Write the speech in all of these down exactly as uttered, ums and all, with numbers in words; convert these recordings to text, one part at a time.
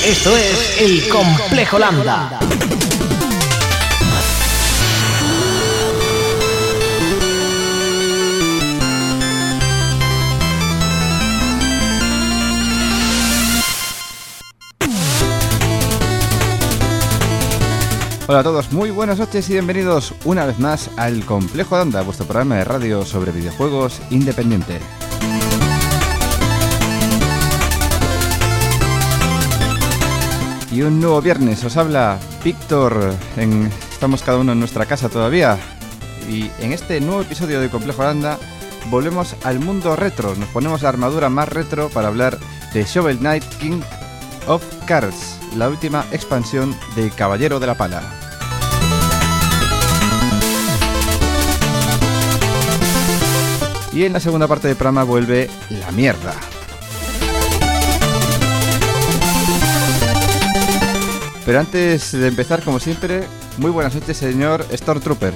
Esto es El Complejo Lambda. Hola a todos, muy buenas noches y bienvenidos una vez más al Complejo Lambda, vuestro programa de radio sobre videojuegos independiente. Y un nuevo viernes, os habla Víctor, en... estamos cada uno en nuestra casa todavía. Y en este nuevo episodio de Complejo Lambda volvemos al mundo retro, nos ponemos la armadura más retro para hablar de Shovel Knight King of Cards, la última expansión de Caballero de la Pala. Y en la segunda parte del programa vuelve la mierda. Pero antes de empezar, como siempre, muy buenas noches, señor Stormtrooper.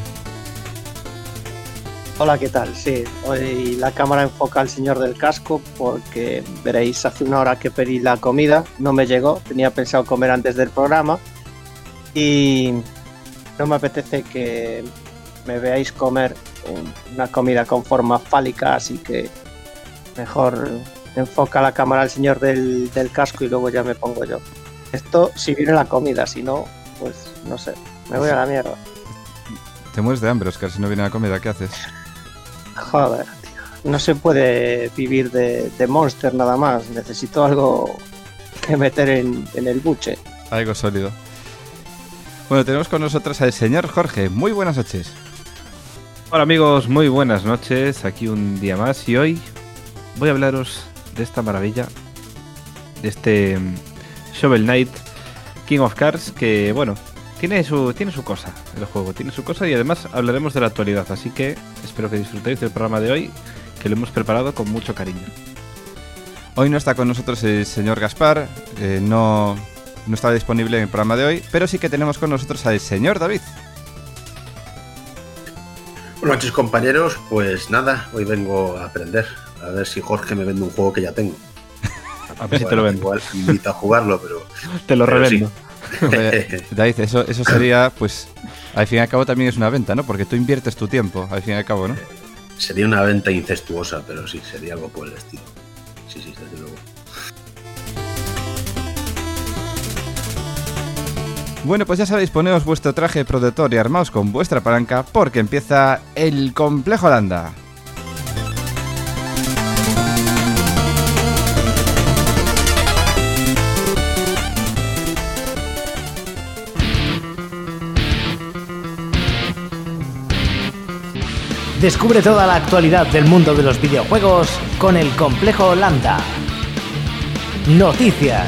Hola, ¿qué tal? Sí, hoy la cámara enfoca al señor del casco porque, veréis, hace una hora que pedí la comida, no me llegó, tenía pensado comer antes del programa y no me apetece que me veáis comer una comida con forma fálica, así que mejor enfoca la cámara al señor del, del casco y luego ya me pongo yo. Esto si viene la comida, si no, pues no sé, me voy a la mierda. Te mueres de hambre, Oscar, si no viene la comida, ¿qué haces? Joder, tío. No se puede vivir de, de Monster nada más. Necesito algo que meter en, en el buche. Algo sólido. Bueno, tenemos con nosotros al señor Jorge. Muy buenas noches. Hola amigos, muy buenas noches. Aquí un día más y hoy voy a hablaros de esta maravilla, de este Shovel Knight King of Cards, que bueno, tiene su, tiene su cosa el juego, tiene su cosa y además hablaremos de la actualidad, así que espero que disfrutéis del programa de hoy, que lo hemos preparado con mucho cariño. Hoy no está con nosotros el señor Gaspar, eh, no, no está disponible en el programa de hoy, pero sí que tenemos con nosotros al señor David. Buenas noches, compañeros. Pues nada, hoy vengo a aprender, a ver si Jorge me vende un juego que ya tengo. A ver si bueno, te lo vendo. Igual me invita a jugarlo, pero... Te lo pero revendo. Sí. David, eso, eso sería, pues, al fin y al cabo también es una venta, ¿no? Porque tú inviertes tu tiempo, al fin y al cabo, ¿no? Sería una venta incestuosa, pero sí, sería algo por el estilo. Sí, sí, desde luego. Bueno, pues ya sabéis, poneos vuestro traje protector y armaos con vuestra palanca porque empieza el Complejo Lambda. Descubre toda la actualidad del mundo de los videojuegos con El Complejo Lambda. Noticias.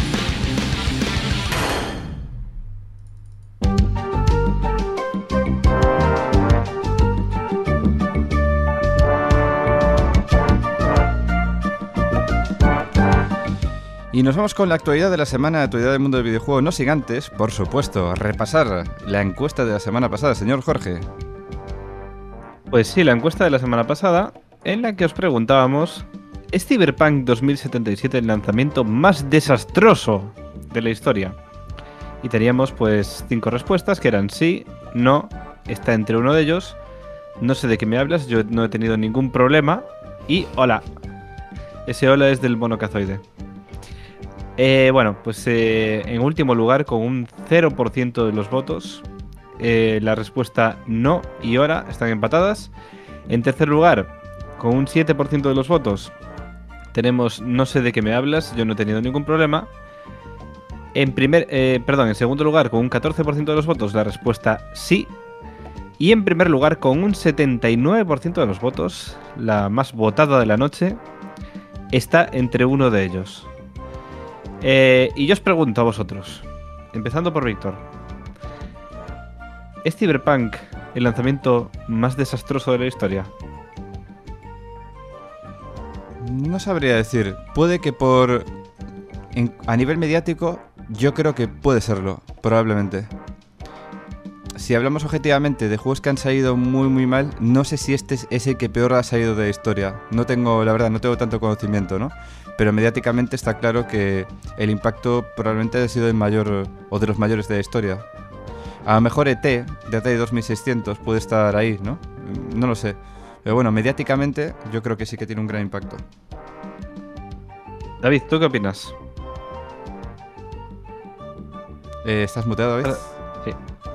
Y nos vamos con la actualidad de la semana, la actualidad del mundo del videojuego, no sin antes, por supuesto, repasar la encuesta de la semana pasada, señor Jorge. Pues sí, la encuesta de la semana pasada, en la que os preguntábamos: ¿es Cyberpunk dos mil setenta y siete el lanzamiento más desastroso de la historia? Y teníamos pues cinco respuestas que eran sí, no, está entre uno de ellos, no sé de qué me hablas, yo no he tenido ningún problema y hola. Ese hola es del monocazoide. Eh, bueno, pues eh, en último lugar, con un cero por ciento de los votos, eh, la respuesta no y hora están empatadas. En tercer lugar, con un siete por ciento de los votos, tenemos no sé de qué me hablas, yo no he tenido ningún problema. En primer, eh, perdón, en segundo lugar, con un catorce por ciento de los votos, la respuesta sí. Y en primer lugar, con un setenta y nueve por ciento de los votos, la más votada de la noche, está entre uno de ellos. Eh, y yo os pregunto a vosotros, empezando por Víctor, ¿es Cyberpunk el lanzamiento más desastroso de la historia? No sabría decir, puede que por... En, a nivel mediático, yo creo que puede serlo, probablemente. Si hablamos objetivamente de juegos que han salido muy muy mal, no sé si este es el que peor ha salido de la historia. No tengo, la verdad, no tengo tanto conocimiento, ¿no? pero mediáticamente está claro que el impacto probablemente ha sido el mayor o de los mayores de la historia. A lo mejor E T de Atari dos mil seiscientos puede estar ahí, ¿no? No lo sé. Pero bueno, mediáticamente yo creo que sí que tiene un gran impacto. David, ¿tú qué opinas? Eh, ¿Estás muteado, David? Sí.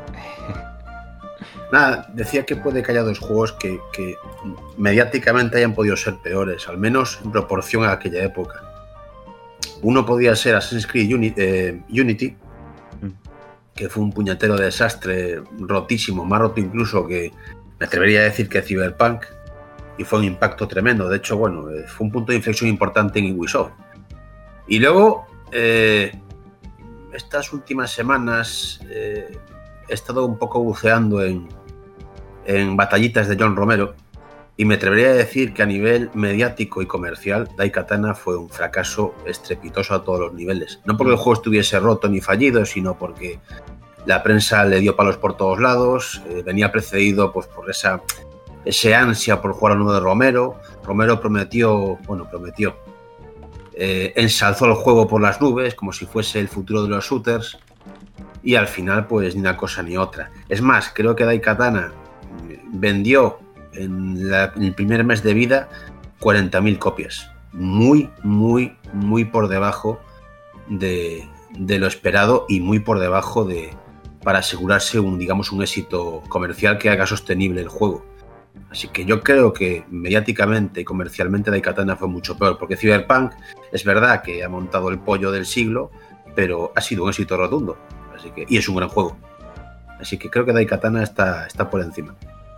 Nada, decía que puede que haya dos juegos que, que mediáticamente hayan podido ser peores, al menos en proporción a aquella época. Uno podía ser Assassin's Creed Uni- eh, Unity, que fue un puñetero desastre rotísimo, más roto incluso que me atrevería a decir que Cyberpunk, y fue un impacto tremendo. De hecho, bueno, eh, fue un punto de inflexión importante en Ubisoft. Y luego, eh, estas últimas semanas eh, he estado un poco buceando en, en batallitas de John Romero, y me atrevería a decir que a nivel mediático y comercial, Daikatana fue un fracaso estrepitoso a todos los niveles. No porque el juego estuviese roto ni fallido, sino porque la prensa le dio palos por todos lados, eh, venía precedido pues, por esa ese ansia por jugar a uno de Romero. Romero prometió, bueno, prometió, eh, ensalzó el juego por las nubes, como si fuese el futuro de los shooters, y al final, pues, ni una cosa ni otra. Es más, creo que Daikatana vendió en, la, en el primer mes de vida cuarenta mil copias. Muy, muy, muy por debajo de, de lo esperado y muy por debajo de para asegurarse un, digamos, un éxito comercial que haga sostenible el juego. Así que yo creo que mediáticamente y comercialmente Daikatana fue mucho peor, porque Cyberpunk es verdad que ha montado el pollo del siglo, pero ha sido un éxito rotundo. Así que, y es un gran juego. Así que creo que Daikatana está, está por encima.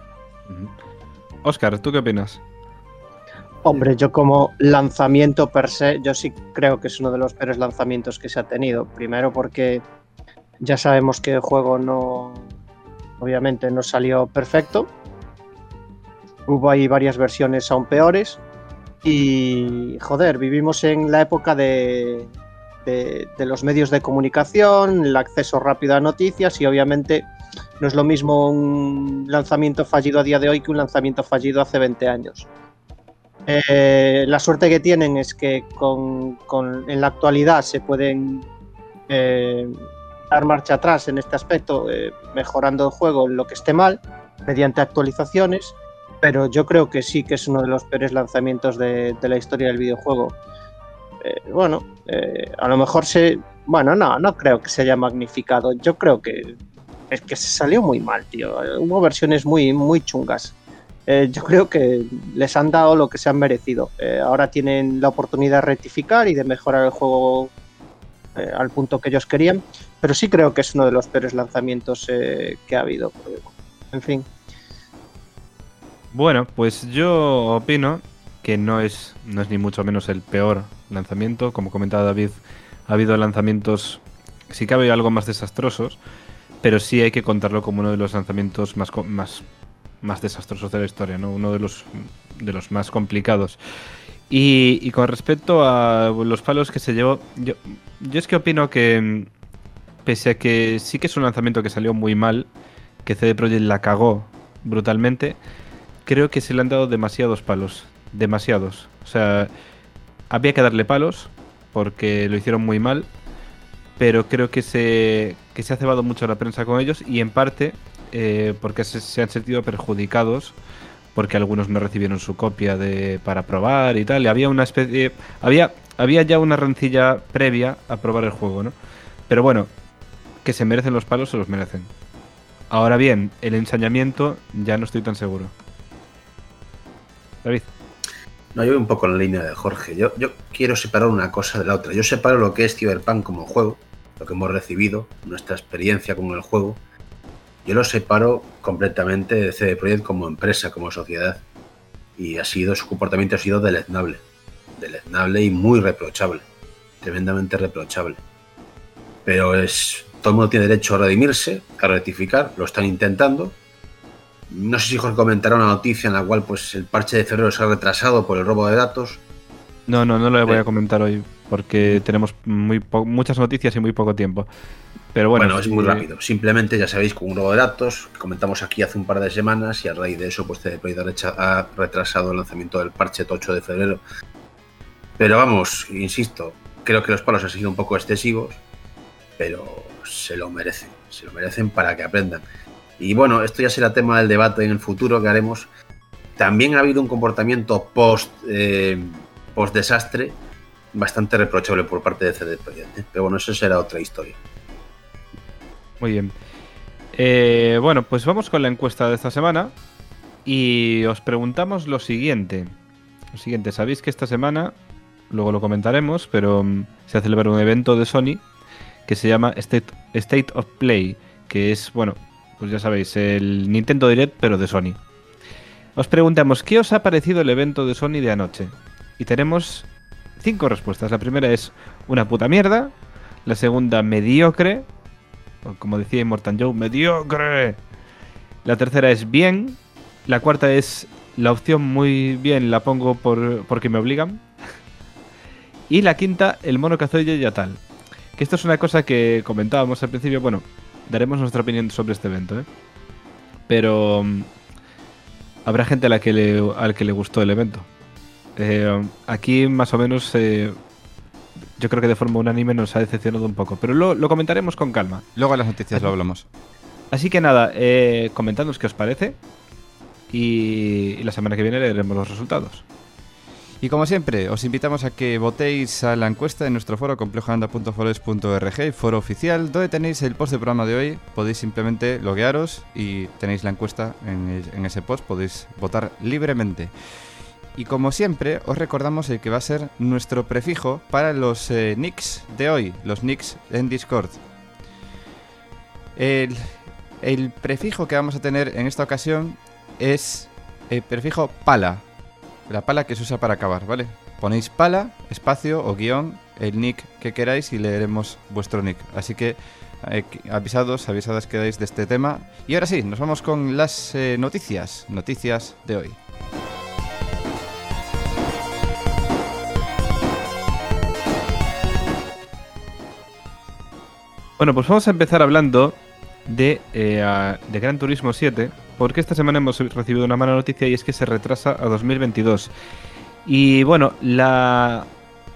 Óscar, ¿tú qué opinas? Hombre, yo como lanzamiento per se, yo sí creo que es uno de los peores lanzamientos que se ha tenido. Primero porque ya sabemos que el juego no, obviamente no salió perfecto. Hubo ahí varias versiones aún peores. Y, joder, vivimos en la época de, de, de los medios de comunicación, el acceso rápido a noticias, y obviamente no es lo mismo un lanzamiento fallido a día de hoy que un lanzamiento fallido hace veinte años. Eh, la suerte que tienen es que con, con, en la actualidad se pueden eh, dar marcha atrás en este aspecto, eh, mejorando el juego en lo que esté mal, mediante actualizaciones, pero yo creo que sí que es uno de los peores lanzamientos de, de la historia del videojuego. Eh, bueno, eh, a lo mejor se... Bueno, no, no creo que se haya magnificado. Yo creo que es que se salió muy mal, tío. Hubo versiones muy, muy chungas. Eh, yo creo que les han dado lo que se han merecido. Eh, ahora tienen la oportunidad de rectificar y de mejorar el juego eh, al punto que ellos querían, pero sí creo que es uno de los peores lanzamientos eh, que ha habido. En fin. Bueno, pues yo opino que no es, no es ni mucho menos el peor lanzamiento. Como comentaba David, ha habido lanzamientos, sí que ha habido algo más desastrosos, pero sí hay que contarlo como uno de los lanzamientos más, más, más desastrosos de la historia, ¿no? Uno de los, de los más complicados. Y, y con respecto a los palos que se llevó, yo, yo es que opino que, pese a que sí que es un lanzamiento que salió muy mal, que C D Projekt la cagó brutalmente, creo que se le han dado demasiados palos, demasiados. O sea, había que darle palos porque lo hicieron muy mal, pero creo que se, que se ha cebado mucho la prensa con ellos, y en parte eh, porque se, se han sentido perjudicados porque algunos no recibieron su copia de para probar y tal. Y había una especie, había, había ya una rencilla previa a probar el juego, ¿no? Pero bueno, que se merecen los palos, se los merecen. Ahora bien, el ensañamiento ya no estoy tan seguro. David. No, yo voy un poco en la línea de Jorge. Yo, yo quiero separar una cosa de la otra. Yo separo lo que es Cyberpunk como juego, lo que hemos recibido, nuestra experiencia con el juego. Yo lo separo completamente de C D Projekt como empresa, como sociedad. Y ha sido, su comportamiento ha sido deleznable. Deleznable y muy reprochable. Tremendamente reprochable. Pero es, todo el mundo tiene derecho a redimirse, a rectificar. Lo están intentando. No sé si Jorge comentará una noticia en la cual pues el parche de febrero se ha retrasado por el robo de datos. No, no, no lo voy a comentar hoy porque tenemos muy po- muchas noticias y muy poco tiempo. Pero bueno, bueno, es sí, muy rápido. Simplemente, ya sabéis, con un robo de datos, que comentamos aquí hace un par de semanas, y a raíz de eso, pues C D Projekt ha retrasado el lanzamiento del parche ocho de febrero. Pero vamos, insisto, creo que los palos han sido un poco excesivos, pero se lo merecen, se lo merecen para que aprendan. Y bueno, esto ya será tema del debate en el futuro que haremos. También ha habido un comportamiento post, eh, post desastre bastante reprochable por parte de C D Projekt, ¿eh? Pero bueno, eso será otra historia. Muy bien. Eh, bueno, pues vamos con la encuesta de esta semana y os preguntamos lo siguiente. Lo siguiente, sabéis que esta semana, luego lo comentaremos, pero um, se ha celebrado un evento de Sony que se llama State, State of Play, que es, bueno, pues ya sabéis, el Nintendo Direct, pero de Sony. Os preguntamos, ¿qué os ha parecido el evento de Sony de anoche? Y tenemos cinco respuestas. La primera es una puta mierda. La segunda, mediocre. O como decía Immortan Joe, mediocre. La tercera es bien. La cuarta es la opción muy bien, la pongo por porque me obligan. Y la quinta, el mono Kazuya ya tal. Que esto es una cosa que comentábamos al principio. Bueno, daremos nuestra opinión sobre este evento, ¿eh? Pero um, habrá gente a la que le, al que le gustó el evento. Eh, aquí más o menos eh, yo creo que de forma unánime nos ha decepcionado un poco, pero lo, lo comentaremos con calma. Luego en las noticias lo hablamos. Así que nada, eh, comentadnos qué os parece y, y la semana que viene leeremos los resultados. Y como siempre, os invitamos a que votéis a la encuesta en nuestro foro complejoanda punto forest punto org, foro oficial, donde tenéis el post del programa de hoy. Podéis simplemente loguearos y tenéis la encuesta en, en ese post, podéis votar libremente. Y como siempre, os recordamos el que va a ser nuestro prefijo para los eh, nicks de hoy, los nicks en Discord. El, el prefijo que vamos a tener en esta ocasión es el prefijo pala, la pala que se usa para acabar, ¿vale? Ponéis pala, espacio o guión, el nick que queráis y leeremos vuestro nick. Así que eh, avisados, avisadas quedáis de este tema. Y ahora sí, nos vamos con las eh, noticias, noticias de hoy. Bueno, pues vamos a empezar hablando de, eh, a, de Gran Turismo siete, porque esta semana hemos recibido una mala noticia y es que se retrasa a dos mil veintidós. Y bueno, la,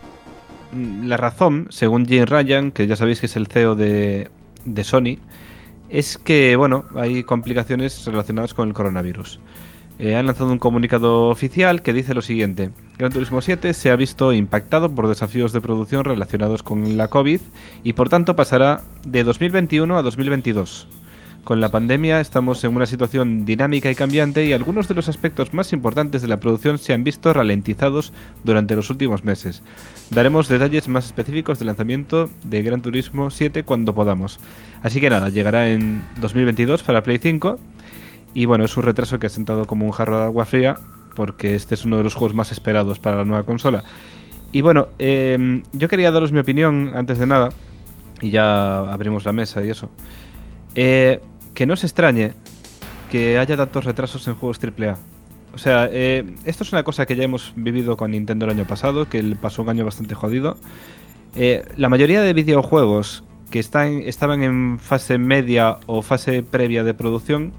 la razón, según Jim Ryan, que ya sabéis que es el C E O de, de Sony, es que bueno, hay complicaciones relacionadas con el coronavirus. Eh, han lanzado un comunicado oficial que dice lo siguiente: Gran Turismo siete se ha visto impactado por desafíos de producción relacionados con la COVID y por tanto pasará de dos mil veintiuno a dos mil veintidós. Con la pandemia estamos en una situación dinámica y cambiante y algunos de los aspectos más importantes de la producción se han visto ralentizados durante los últimos meses. Daremos detalles más específicos del lanzamiento de Gran Turismo siete cuando podamos. Así que nada, llegará en dos mil veintidós para Play cinco. Y bueno, es un retraso que ha sentado como un jarro de agua fría, porque este es uno de los juegos más esperados para la nueva consola. Y bueno, eh, yo quería daros mi opinión antes de nada, y ya abrimos la mesa y eso. Eh, que no os extrañe que haya tantos retrasos en juegos triple A. O sea, eh, esto es una cosa que ya hemos vivido con Nintendo el año pasado, que pasó un año bastante jodido. Eh, la mayoría de videojuegos que están, estaban en fase media o fase previa de producción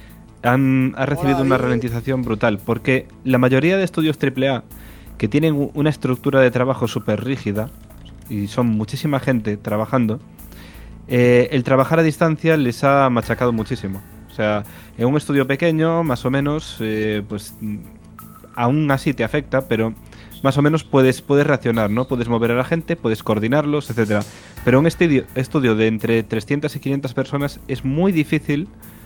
Han, ha recibido Hola, una ralentización brutal, porque la mayoría de estudios triple A que tienen una estructura de trabajo súper rígida, y son muchísima gente trabajando, eh, el trabajar a distancia les ha machacado muchísimo. O sea, en un estudio pequeño, más o menos, eh, pues aún así te afecta, pero más o menos puedes, puedes reaccionar, ¿no? Puedes mover a la gente, puedes coordinarlos, etcétera. Pero un estudio, estudio de entre trescientas y quinientas personas es muy difícil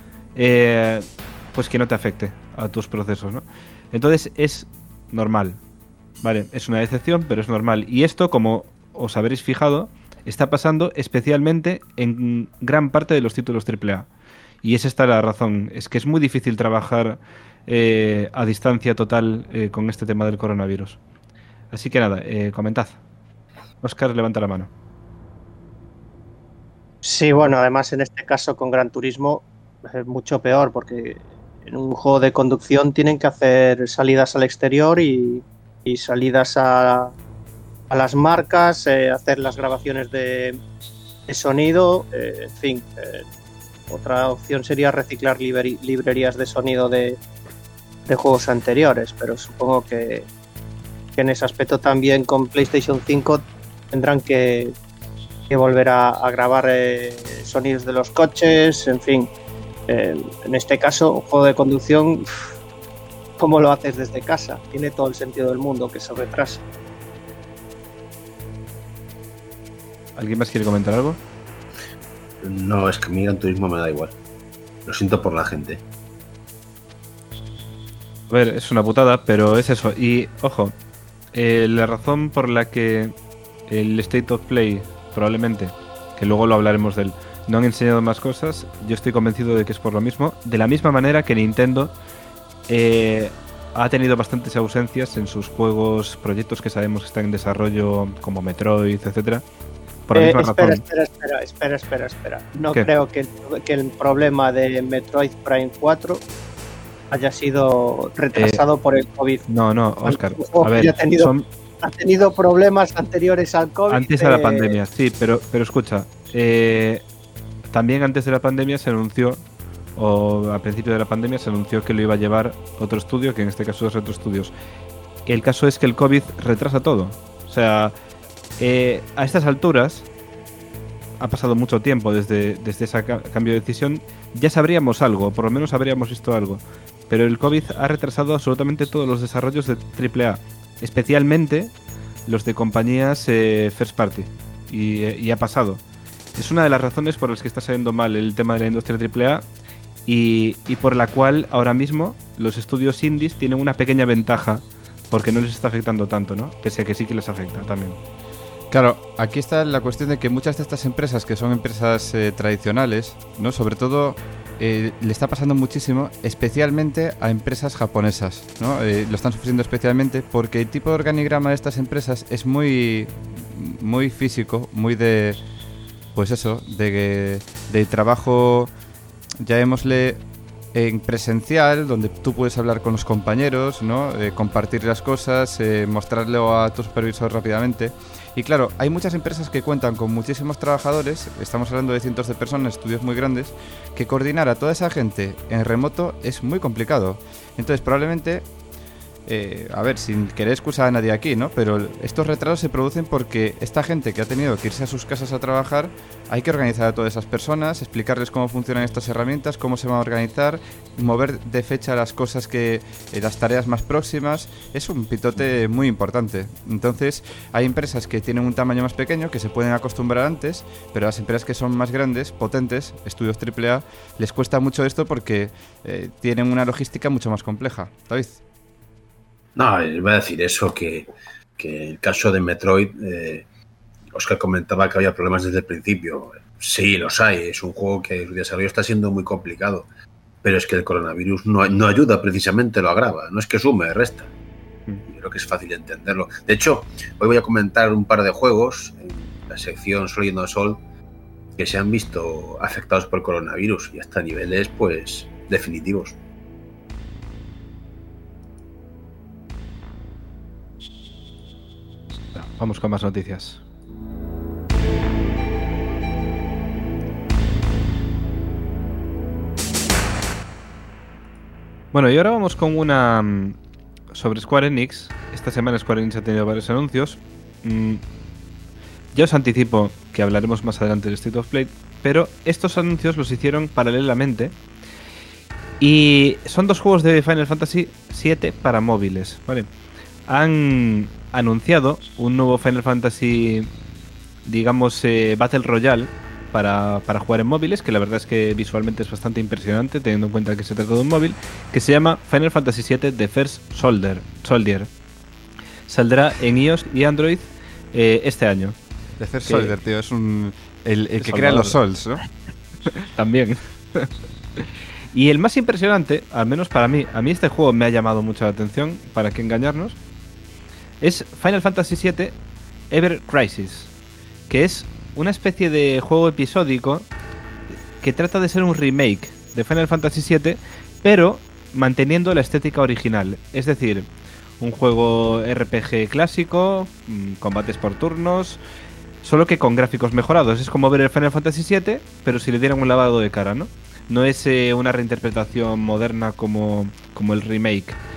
Eh, pues que no te afecte a tus procesos, ¿no? Entonces es normal, ¿vale? Es una decepción, pero es normal. Y esto, como os habréis fijado, está pasando especialmente en gran parte de los títulos triple A. Y es esta la razón, es que es muy difícil trabajar eh, a distancia total eh, con este tema del coronavirus. Así que nada, eh, comentad. Óscar, levanta la mano. Sí, bueno, además en este caso con Gran Turismo es mucho peor, porque en un juego de conducción tienen que hacer salidas al exterior y, y salidas a, a las marcas, eh, hacer las grabaciones de, de sonido, eh, en fin. Eh, otra opción sería reciclar libre, librerías de sonido de, de juegos anteriores, pero supongo que, que en ese aspecto también con PlayStation cinco tendrán que, que volver a, a grabar eh, sonidos de los coches, en fin. Eh, en este caso, un juego de conducción, ¿cómo lo haces desde casa? Tiene todo el sentido del mundo que se retrase. ¿Alguien más quiere comentar algo? No, es que a mí Gran Turismo me da igual. Lo siento por la gente. A ver, es una putada, pero es eso. Y, ojo, eh, la razón por la que el State of Play, probablemente, que luego lo hablaremos de él, no han enseñado más cosas, yo estoy convencido de que es por lo mismo. De la misma manera que Nintendo eh, ha tenido bastantes ausencias en sus juegos, proyectos que sabemos que están en desarrollo, como Metroid, etcétera. Por la Eh, misma espera, razón. espera, espera, espera, espera, espera. No ¿Qué? creo que el, que el problema de Metroid Prime cuatro haya sido retrasado Eh, por el COVID. No, no, Oscar. Un juego A que ver, ya ha tenido, son ha tenido problemas anteriores al COVID. antes de la eh, pandemia, sí, pero, pero escucha, eh, también antes de la pandemia se anunció, o a principio de la pandemia se anunció que lo iba a llevar otro estudio, que en este caso es Retro Studios. El caso es que el COVID retrasa todo. O sea, eh, a estas alturas ha pasado mucho tiempo desde, desde ese ca- cambio de decisión. Ya sabríamos algo, por lo menos habríamos visto algo. Pero el COVID ha retrasado absolutamente todos los desarrollos de triple A, especialmente los de compañías eh, first party. Y, eh, y ha pasado. Es una de las razones por las que está saliendo mal el tema de la industria triple A y, y por la cual ahora mismo los estudios indies tienen una pequeña ventaja porque no les está afectando tanto, ¿no? Pese a que sí que les afecta también. Claro, aquí está la cuestión de que muchas de estas empresas, que son empresas eh, tradicionales, ¿no? Sobre todo eh, le está pasando muchísimo, especialmente a empresas japonesas, ¿no? Eh, lo están sufriendo especialmente porque el tipo de organigrama de estas empresas es muy, muy físico, muy de, pues eso, de, de trabajo, llamémosle, en presencial, donde tú puedes hablar con los compañeros, ¿no? Eh, compartir las cosas, eh, mostrarlo a tu supervisor rápidamente. Y claro, hay muchas empresas que cuentan con muchísimos trabajadores, estamos hablando de cientos de personas, estudios muy grandes, que coordinar a toda esa gente en remoto es muy complicado. Entonces, probablemente, eh, a ver, sin querer excusar a nadie aquí, ¿no? Pero estos retrasos se producen porque esta gente que ha tenido que irse a sus casas a trabajar, hay que organizar a todas esas personas, explicarles cómo funcionan estas herramientas, cómo se van a organizar, mover de fecha las cosas que, eh, las tareas más próximas. Es un pitote muy importante. Entonces, hay empresas que tienen un tamaño más pequeño, que se pueden acostumbrar antes, pero las empresas que son más grandes, potentes, estudios triple A, les cuesta mucho esto porque eh, tienen una logística mucho más compleja. David. No, iba a decir eso, que, que el caso de Metroid, eh, Oscar comentaba que había problemas desde el principio. Sí, los hay, es un juego que su desarrollo está siendo muy complicado, pero es que el coronavirus no, no ayuda, precisamente lo agrava, no es que sume, resta. Yo creo que es fácil entenderlo. De hecho, hoy voy a comentar un par de juegos en la sección Sol y Sol que se han visto afectados por el coronavirus y hasta niveles, pues, definitivos. Vamos con más noticias. Bueno, y ahora vamos con una mm, sobre Square Enix. Esta semana Square Enix ha tenido varios anuncios. Mm, ya os anticipo que hablaremos más adelante del State of Play, pero estos anuncios los hicieron paralelamente y son dos juegos de Final Fantasy siete para móviles, ¿vale? Han anunciado un nuevo Final Fantasy, digamos, eh, Battle Royale para, para jugar en móviles, que la verdad es que visualmente es bastante impresionante, teniendo en cuenta que se trata de un móvil, que se llama Final Fantasy siete The First Soldier. Soldier. Saldrá en iOS y Android eh, este año. The First Que- Soldier, tío, es un, el, el que Salvador. crea los Souls, ¿no? También. Y el más impresionante, al menos para mí, a mí este juego me ha llamado mucho la atención, para qué engañarnos, es Final Fantasy siete Ever Crisis, que es una especie de juego episódico que trata de ser un remake de Final Fantasy siete, pero manteniendo la estética original. Es decir, un juego R P G clásico, mm, combates por turnos, solo que con gráficos mejorados. Es como ver el Final Fantasy siete, pero si le dieran un lavado de cara, ¿no? No es eh, una reinterpretación moderna como, como el remake.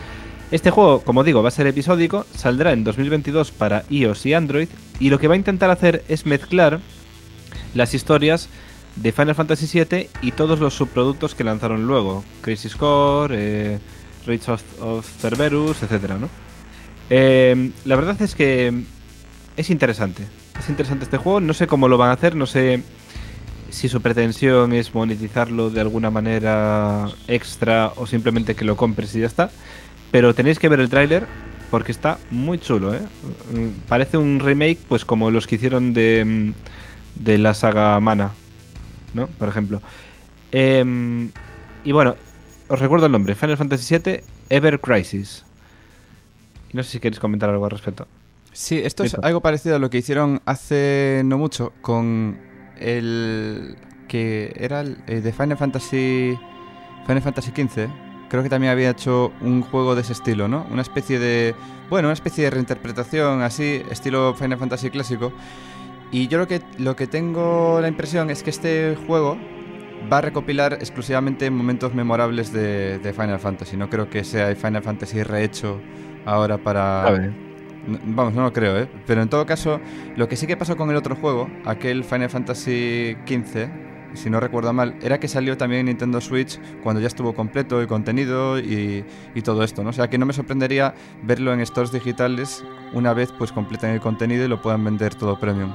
Este juego, como digo, va a ser episódico, saldrá en dos mil veintidós para iOS y Android, y lo que va a intentar hacer es mezclar las historias de Final Fantasy siete y todos los subproductos que lanzaron luego, Crisis Core, eh, Rage of, of Cerberus, etcétera, ¿no? Eh, la verdad es que es interesante, es interesante este juego, no sé cómo lo van a hacer, no sé si su pretensión es monetizarlo de alguna manera extra o simplemente que lo compres y ya está. Pero tenéis que ver el tráiler porque está muy chulo, ¿eh? Parece un remake, pues como los que hicieron de, de la saga Mana, ¿no? Por ejemplo. Eh, y bueno, os recuerdo el nombre: Final Fantasy siete Ever Crisis. No sé si queréis comentar algo al respecto. Sí, esto Listo. es algo parecido a lo que hicieron hace no mucho con el que era el eh, de Final Fantasy Final Fantasy quince. Creo que también había hecho un juego de ese estilo, ¿no? Una especie de... Bueno, una especie de reinterpretación así, estilo Final Fantasy clásico. Y yo lo que, lo que tengo la impresión es que este juego va a recopilar exclusivamente momentos memorables de, de Final Fantasy. No creo que sea el Final Fantasy rehecho ahora para... A ver. No, vamos, no lo creo, ¿eh? Pero en todo caso, lo que sí que pasó con el otro juego, aquel Final Fantasy quince... si no recuerdo mal, era que salió también en Nintendo Switch cuando ya estuvo completo el contenido y, y todo esto, ¿no? O sea que no me sorprendería verlo en stores digitales una vez pues completen el contenido y lo puedan vender todo premium.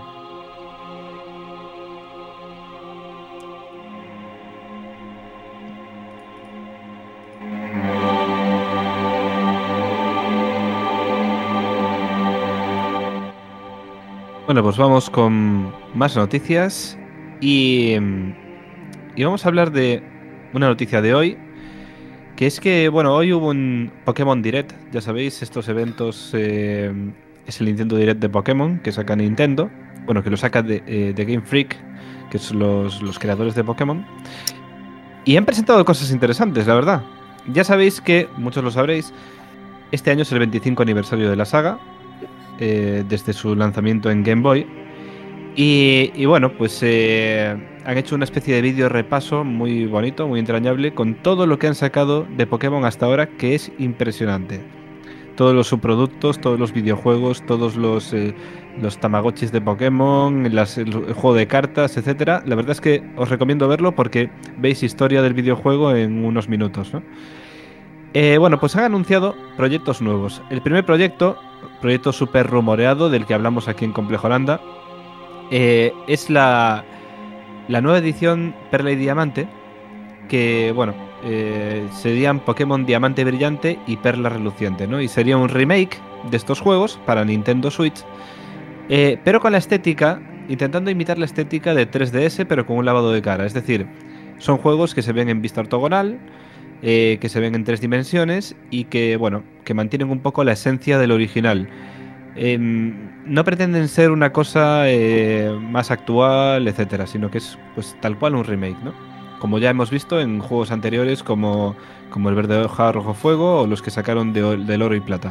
Bueno, pues vamos con más noticias. Y, y vamos a hablar de una noticia de hoy, que es que, bueno, hoy hubo un Pokémon Direct, ya sabéis, estos eventos, eh, es el Nintendo Direct de Pokémon que saca Nintendo, bueno, que lo saca de, eh, de Game Freak, que son los, los creadores de Pokémon, y han presentado cosas interesantes, la verdad. Ya sabéis que, muchos lo sabréis, este año es el veinticinco aniversario de la saga, eh, desde su lanzamiento en Game Boy. Y, y bueno, pues eh, han hecho una especie de vídeo repaso muy bonito, muy entrañable, con todo lo que han sacado de Pokémon hasta ahora, que es impresionante. Todos los subproductos, todos los videojuegos, todos los, eh, los tamagotchis de Pokémon, las, el, el juego de cartas, etcétera. La verdad es que os recomiendo verlo porque veis historia del videojuego en unos minutos, ¿no? Eh, bueno, pues han anunciado proyectos nuevos. El primer proyecto, proyecto súper rumoreado, del que hablamos aquí en Complejo Holanda, Eh, es la, la nueva edición Perla y Diamante, que, bueno, eh, serían Pokémon Diamante Brillante y Perla Reluciente, ¿no? Y sería un remake de estos juegos para Nintendo Switch, eh, pero con la estética, intentando imitar la estética de tres D S, pero con un lavado de cara. Es decir, son juegos que se ven en vista ortogonal, eh, que se ven en tres dimensiones y que, bueno, que mantienen un poco la esencia del original. Eh, no pretenden ser una cosa eh, más actual, etcétera, sino que es pues tal cual un remake, ¿no? Como ya hemos visto en juegos anteriores como, como el Verde Hoja Rojo Fuego o los que sacaron de, del Oro y Plata.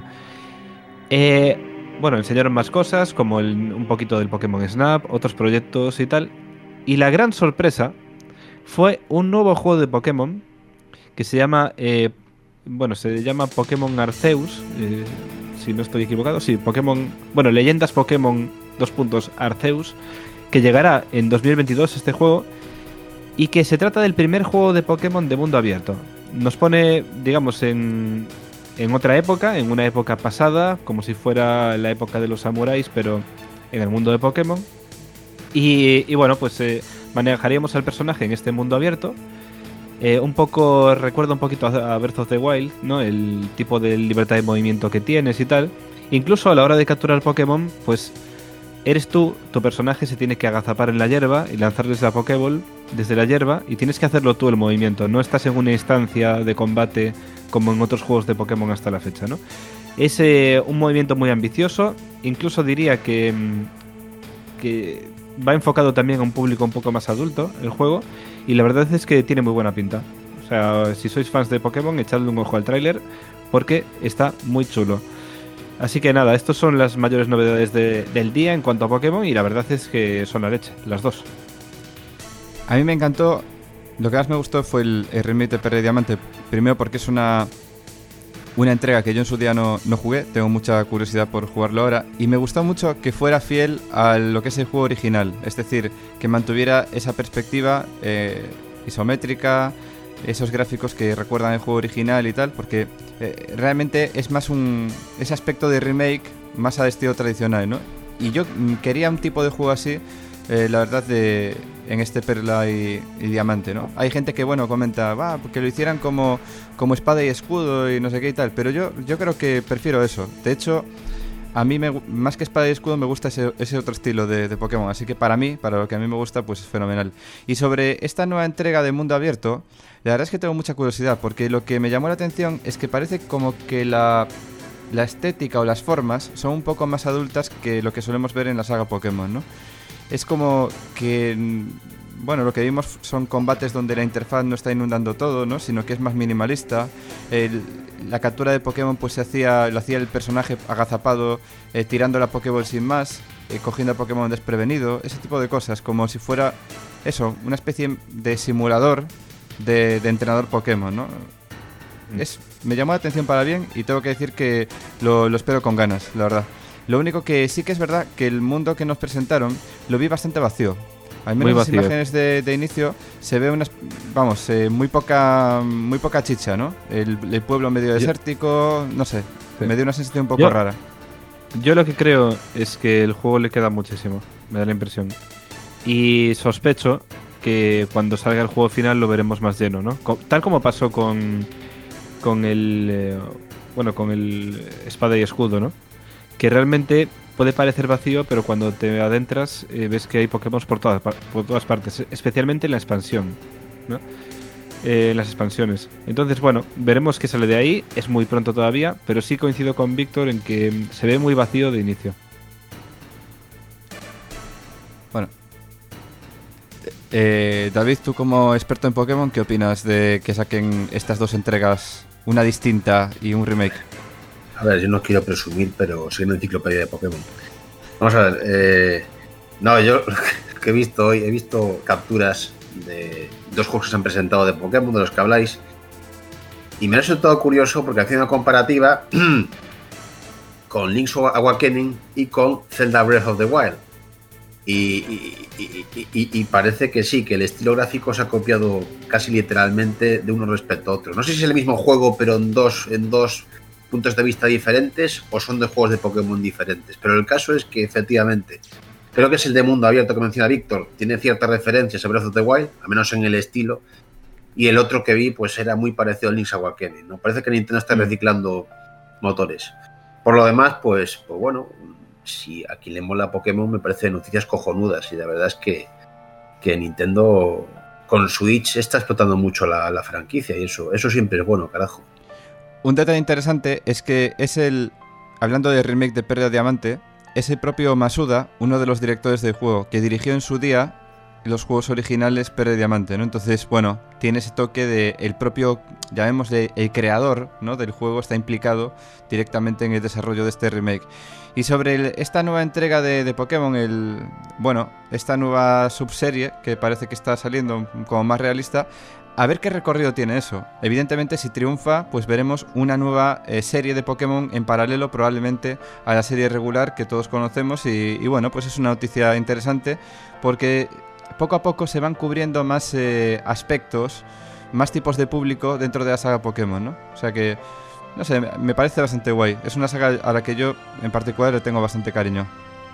Eh, bueno, enseñaron más cosas, como el, un poquito del Pokémon Snap, otros proyectos y tal. Y la gran sorpresa fue un nuevo juego de Pokémon que se llama, eh, bueno, se llama Pokémon Arceus. Eh, si no estoy equivocado, sí, Pokémon, bueno, Leyendas Pokémon dos puntos Arceus, que llegará en dos mil veintidós este juego, y que se trata del primer juego de Pokémon de mundo abierto. Nos pone, digamos, en, en otra época, en una época pasada, como si fuera la época de los samuráis, pero en el mundo de Pokémon. Y, y bueno, pues eh, manejaríamos al personaje en este mundo abierto. Eh, un poco, recuerda un poquito a Breath of the Wild, ¿no? El tipo de libertad de movimiento que tienes y tal. Incluso a la hora de capturar Pokémon, pues eres tú, tu personaje se tiene que agazapar en la hierba y lanzarles la Pokéball desde la hierba, y tienes que hacerlo tú el movimiento. No estás en una instancia de combate como en otros juegos de Pokémon hasta la fecha, ¿no? Es eh, un movimiento muy ambicioso, incluso diría que, que va enfocado también a un público un poco más adulto el juego. Y la verdad es que tiene muy buena pinta. O sea, si sois fans de Pokémon, echadle un ojo al tráiler porque está muy chulo. Así que nada, estas son las mayores novedades de, del día en cuanto a Pokémon, y la verdad es que son la leche, las dos. A mí me encantó, lo que más me gustó fue el, el remake de Perla y Diamante. Primero porque es una una entrega que yo en su día no, no jugué, tengo mucha curiosidad por jugarlo ahora, y me gustó mucho que fuera fiel a lo que es el juego original, es decir, que mantuviera esa perspectiva eh, isométrica, esos gráficos que recuerdan el juego original y tal, porque eh, realmente es más un ese aspecto de remake más al estilo tradicional, ¿no? Y yo quería un tipo de juego así, eh, la verdad, de en este Perla y, y Diamante, ¿no? Hay gente que, bueno, comenta, va, porque lo hicieran como, como espada y escudo y no sé qué y tal, pero yo, yo creo que prefiero eso. De hecho, a mí, me, más que espada y escudo, me gusta ese, ese otro estilo de, de Pokémon, así que para mí, para lo que a mí me gusta, pues es fenomenal. Y sobre esta nueva entrega de mundo abierto, la verdad es que tengo mucha curiosidad, porque lo que me llamó la atención es que parece como que la, la estética o las formas son un poco más adultas que lo que solemos ver en la saga Pokémon, ¿no? Es como que, bueno, lo que vimos son combates donde la interfaz no está inundando todo, ¿no? Sino que es más minimalista. El, la captura de Pokémon pues se hacía, lo hacía el personaje agazapado, eh, tirando la Pokéball sin más, eh, cogiendo a Pokémon desprevenido, ese tipo de cosas, como si fuera eso, una especie de simulador de, de entrenador Pokémon, ¿no? Mm. Es, me llamó la atención para bien y tengo que decir que lo, lo espero con ganas, la verdad. Lo único que sí que es verdad que el mundo que nos presentaron lo vi bastante vacío. Al menos en las imágenes de, de inicio se ve unas, vamos, eh, muy poca muy poca chicha, ¿no? El, el pueblo medio desértico, no sé, sí. Me dio una sensación un poco yo, rara. Yo lo que creo es que el juego le queda muchísimo, me da la impresión. Y sospecho que cuando salga el juego final lo veremos más lleno, ¿no? Tal como pasó con con el eh, bueno, con el espada y escudo, ¿no? Que realmente puede parecer vacío, pero cuando te adentras eh, ves que hay Pokémon por todas, por todas partes, especialmente en la expansión, ¿no? Eh, en las expansiones. Entonces, bueno, veremos qué sale de ahí. Es muy pronto todavía, pero sí coincido con Víctor en que se ve muy vacío de inicio. Bueno. Eh, David, tú como experto en Pokémon, ¿qué opinas de que saquen estas dos entregas, una distinta y un remake? A ver, yo no quiero presumir, pero soy una enciclopedia de Pokémon. Vamos a ver. Eh, no, yo que he visto hoy, he visto capturas de dos juegos que se han presentado de Pokémon, de los que habláis, y me ha resultado curioso porque hacía una comparativa con Link's Awakening y con Zelda Breath of the Wild. Y, y, y, y, y parece que sí, que el estilo gráfico se ha copiado casi literalmente de uno respecto a otro. No sé si es el mismo juego, pero en dos... En dos puntos de vista diferentes o son de juegos de Pokémon diferentes, pero el caso es que efectivamente creo que es el de mundo abierto que menciona Víctor, tiene ciertas referencias a Breath of the Wild, al menos en el estilo, y el otro que vi pues era muy parecido al Link's Awakening, ¿no? Parece que Nintendo está reciclando motores. Por lo demás, pues, pues bueno, si a quien le mola Pokémon me parece noticias cojonudas y la verdad es que, que Nintendo con Switch está explotando mucho la, la franquicia y eso, eso siempre es bueno, carajo. Un detalle interesante es que es el, hablando de remake de Perla y Diamante, es el propio Masuda, uno de los directores del juego, que dirigió en su día los juegos originales Perla y Diamante, ¿no? Entonces, bueno, tiene ese toque de el propio, llamémosle, el creador, ¿no?, del juego está implicado directamente en el desarrollo de este remake. Y sobre el, esta nueva entrega de, de Pokémon, el, bueno, esta nueva subserie que parece que está saliendo como más realista, a ver qué recorrido tiene eso. Evidentemente, si triunfa, pues veremos una nueva eh, serie de Pokémon en paralelo probablemente a la serie regular que todos conocemos y, y bueno, pues es una noticia interesante porque poco a poco se van cubriendo más eh, aspectos, más tipos de público dentro de la saga Pokémon, ¿no? O sea que, no sé, me parece bastante guay. Es una saga a la que yo en particular le tengo bastante cariño.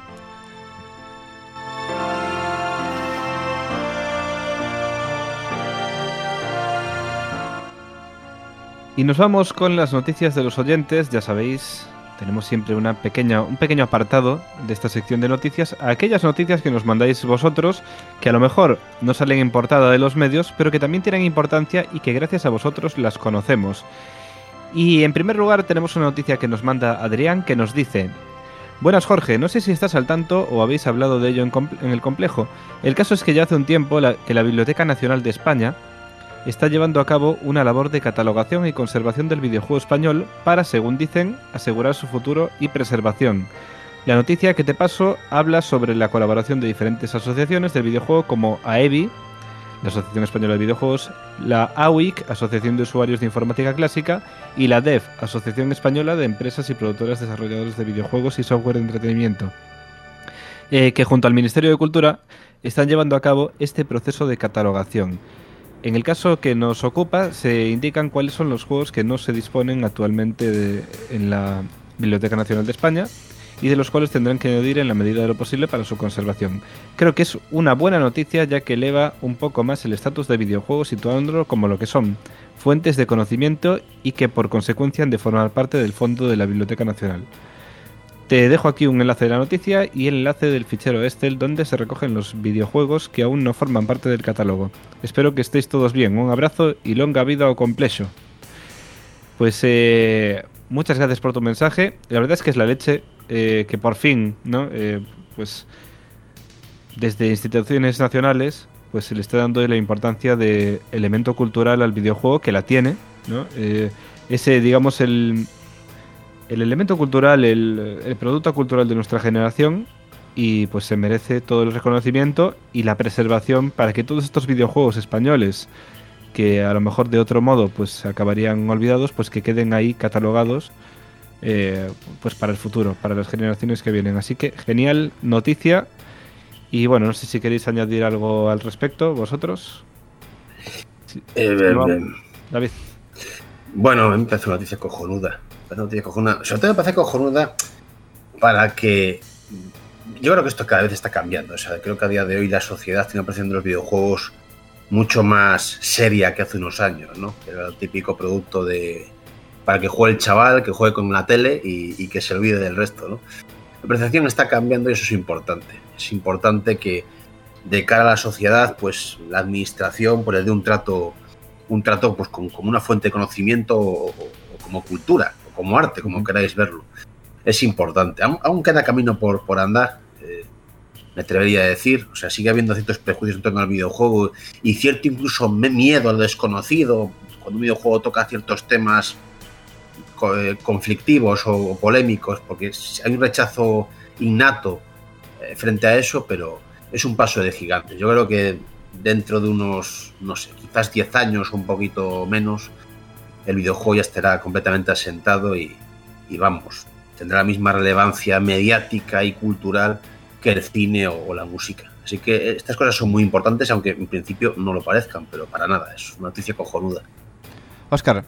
Y nos vamos con las noticias de los oyentes. Ya sabéis, tenemos siempre una pequeña, un pequeño apartado de esta sección de noticias, a aquellas noticias que nos mandáis vosotros, que a lo mejor no salen en portada de los medios, pero que también tienen importancia y que gracias a vosotros las conocemos. Y en primer lugar tenemos una noticia que nos manda Adrián, que nos dice: buenas Jorge, no sé si estás al tanto o habéis hablado de ello en, en el complejo. El caso es que ya hace un tiempo la, que la Biblioteca Nacional de España está llevando a cabo una labor de catalogación y conservación del videojuego español para, según dicen, asegurar su futuro y preservación. La noticia que te paso habla sobre la colaboración de diferentes asociaciones del videojuego como A E B I, la Asociación Española de Videojuegos, la A U I C, Asociación de Usuarios de Informática Clásica, y la D E F, Asociación Española de Empresas y Productoras Desarrolladores de Videojuegos y Software de Entretenimiento, eh, que junto al Ministerio de Cultura están llevando a cabo este proceso de catalogación. En el caso que nos ocupa, se indican cuáles son los juegos que no se disponen actualmente de, en la Biblioteca Nacional de España, y de los cuales tendrán que añadir en la medida de lo posible para su conservación. Creo que es una buena noticia, ya que eleva un poco más el estatus de videojuegos, situándolo como lo que son, fuentes de conocimiento, y que por consecuencia han de formar parte del fondo de la Biblioteca Nacional. Te dejo aquí un enlace de la noticia y el enlace del fichero Excel donde se recogen los videojuegos que aún no forman parte del catálogo. Espero que estéis todos bien. Un abrazo y longa vida o complejo. Pues eh, muchas gracias por tu mensaje. La verdad es que es la leche. Eh, que por fin, ¿no? Eh, pues desde instituciones nacionales pues se le está dando la importancia de elemento cultural al videojuego, que la tiene, ¿no? Eh, ese, digamos, el, el elemento cultural, el, el producto cultural de nuestra generación, y pues se merece todo el reconocimiento y la preservación para que todos estos videojuegos españoles, que a lo mejor de otro modo pues acabarían olvidados, pues que queden ahí catalogados, Eh, pues para el futuro, para las generaciones que vienen. Así que genial noticia. Y bueno, no sé si queréis añadir algo al respecto vosotros. Sí. Eh, no, eh, David. Bueno, me parece una noticia cojonuda. Una noticia cojonuda. Sobre todo me parece cojonuda para que... Yo creo que esto cada vez está cambiando. O sea, creo que a día de hoy la sociedad tiene una percepción de los videojuegos mucho más seria que hace unos años, ¿no? Era el típico producto de... para que juegue el chaval, que juegue con la tele y, y que se olvide del resto, ¿no? La percepción está cambiando y eso es importante. Es importante que de cara a la sociedad, pues la administración pues, le dé un trato, un trato pues, como, como una fuente de conocimiento o, o como cultura, o como arte, como queráis verlo. Es importante. Aún, aún queda camino por, por andar, eh, me atrevería a decir. O sea, sigue habiendo ciertos prejuicios en torno al videojuego y cierto incluso miedo al desconocido cuando un videojuego toca ciertos temas conflictivos o polémicos, porque hay un rechazo innato frente a eso, pero es un paso de gigante. Yo creo que dentro de unos, no sé, quizás diez años o un poquito menos, el videojuego ya estará completamente asentado y, y vamos, tendrá la misma relevancia mediática y cultural que el cine o, o la música. Así que estas cosas son muy importantes, aunque en principio no lo parezcan, pero para nada, es una noticia cojonuda. Óscar.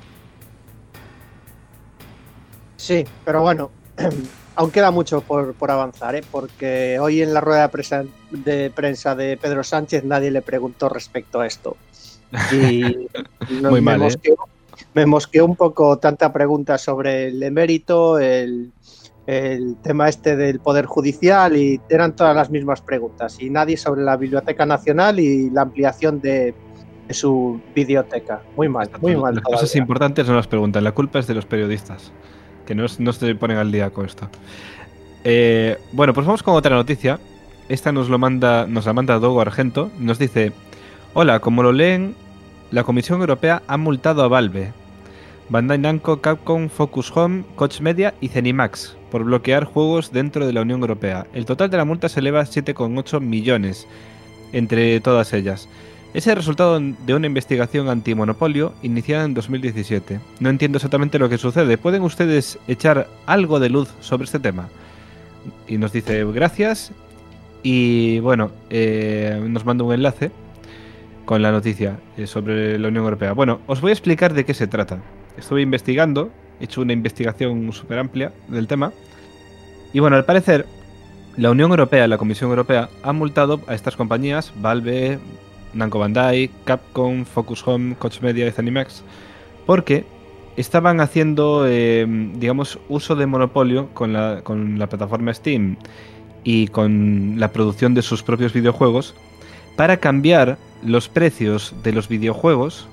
Sí, pero bueno, aún queda mucho por, por avanzar, ¿eh? Porque hoy en la rueda de prensa, de prensa de Pedro Sánchez nadie le preguntó respecto a esto. Y no, Muy me, mal, mosqueó, ¿eh? me mosqueó un poco tanta pregunta sobre el emérito, el, el tema este del Poder Judicial, y eran todas las mismas preguntas. Y nadie sobre la Biblioteca Nacional y la ampliación de, de su biblioteca. Muy mal, muy mal. Las todavía. cosas importantes no las preguntan, la culpa es de los periodistas, que no, no se ponen al día con esto. Eh, bueno, pues vamos con otra noticia. Esta nos lo manda, nos la manda Dogo Argento. Nos dice: hola, como lo leen, la Comisión Europea ha multado a Valve, Bandai Namco, Capcom, Focus Home, Koch Media y Zenimax por bloquear juegos dentro de la Unión Europea. El total de la multa se eleva a siete coma ocho millones entre todas ellas. Es el resultado de una investigación antimonopolio iniciada en dos mil diecisiete. No entiendo exactamente lo que sucede. ¿Pueden ustedes echar algo de luz sobre este tema? Y nos dice gracias. Y bueno, eh, nos manda un enlace con la noticia eh, sobre la Unión Europea. Bueno, os voy a explicar de qué se trata. Estuve investigando, he hecho una investigación súper amplia del tema. Y bueno, al parecer, la Unión Europea, la Comisión Europea, ha multado a estas compañías, Valve, Namco Bandai, Capcom, Focus Home, Koch Media y Zenimax, porque estaban haciendo, eh, digamos, uso de monopolio con la, con la plataforma Steam y con la producción de sus propios videojuegos para cambiar los precios de los videojuegos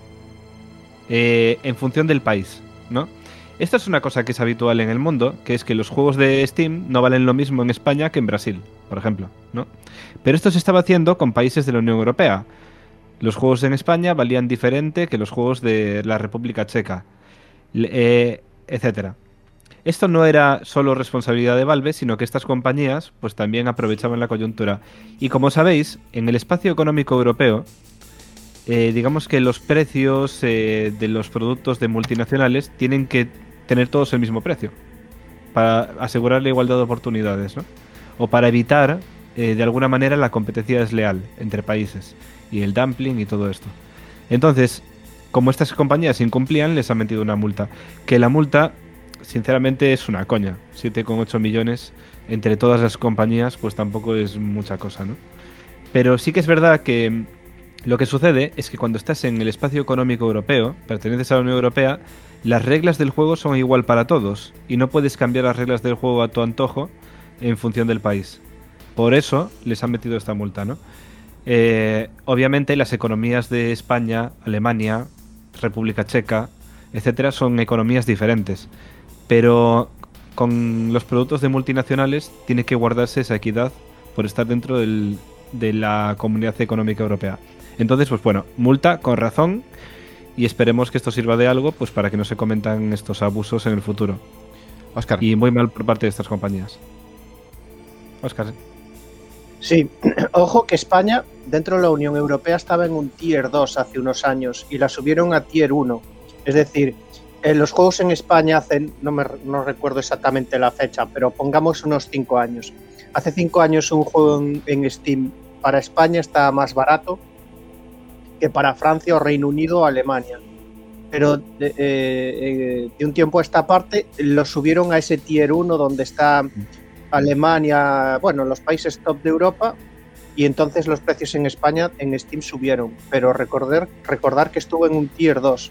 eh, en función del país, ¿no? Esto es una cosa que es habitual en el mundo, que es que los juegos de Steam no valen lo mismo en España que en Brasil, por ejemplo, ¿no? Pero esto se estaba haciendo con países de la Unión Europea. Los juegos en España valían diferente que los juegos de la República Checa, eh, etcétera. Esto no era solo responsabilidad de Valve, sino que estas compañías pues también aprovechaban la coyuntura. Y como sabéis, en el espacio económico europeo, eh, digamos que los precios eh, de los productos de multinacionales tienen que tener todos el mismo precio para asegurar la igualdad de oportunidades, ¿no? O para evitar, eh, de alguna manera, la competencia desleal entre países y el dumping y todo esto. Entonces, como estas compañías incumplían, les han metido una multa. Que la multa, sinceramente, es una coña. siete coma ocho millones entre todas las compañías, pues tampoco es mucha cosa, ¿no? Pero sí que es verdad que lo que sucede es que cuando estás en el espacio económico europeo, perteneces a la Unión Europea, las reglas del juego son igual para todos y no puedes cambiar las reglas del juego a tu antojo en función del país. Por eso les han metido esta multa, ¿no? Eh, obviamente las economías de España, Alemania, República Checa, etcétera, son economías diferentes, pero con los productos de multinacionales tiene que guardarse esa equidad por estar dentro del, de la Comunidad Económica Europea. Entonces, pues bueno, multa con razón y esperemos que esto sirva de algo, pues para que no se cometan estos abusos en el futuro. Óscar. Y muy mal por parte de estas compañías. Óscar. Sí, ojo que España, dentro de la Unión Europea, estaba en un Tier dos hace unos años y la subieron a Tier uno. Es decir, eh, los juegos en España hacen, no, me, no recuerdo exactamente la fecha, pero pongamos unos cinco años. Hace cinco años un juego en, en Steam para España está más barato que para Francia o Reino Unido o Alemania. Pero de, eh, eh, de un tiempo a esta parte lo subieron a ese Tier uno donde está Alemania, bueno, los países top de Europa, y entonces los precios en España en Steam subieron. Pero recordar, recordar que estuvo en un Tier dos.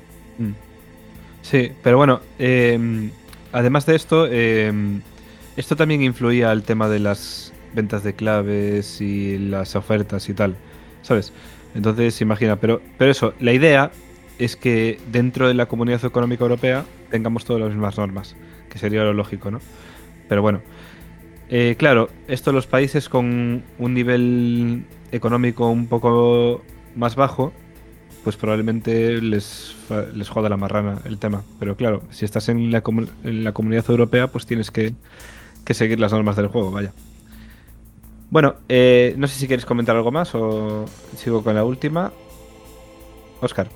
Sí, pero bueno, eh, además de esto, eh, esto también influía al tema de las ventas de claves y las ofertas y tal, ¿sabes? Entonces, imagina, pero, pero eso, la idea es que dentro de la Comunidad Económica Europea tengamos todas las mismas normas, que sería lo lógico, ¿no? Pero bueno, eh, claro, esto los países con un nivel económico un poco más bajo, pues probablemente les, les joda la marrana el tema. Pero claro, si estás en la, comu- en la Comunidad Europea, pues tienes que, que seguir las normas del juego, vaya. Bueno, eh, no sé si quieres comentar algo más o sigo con la última. Óscar.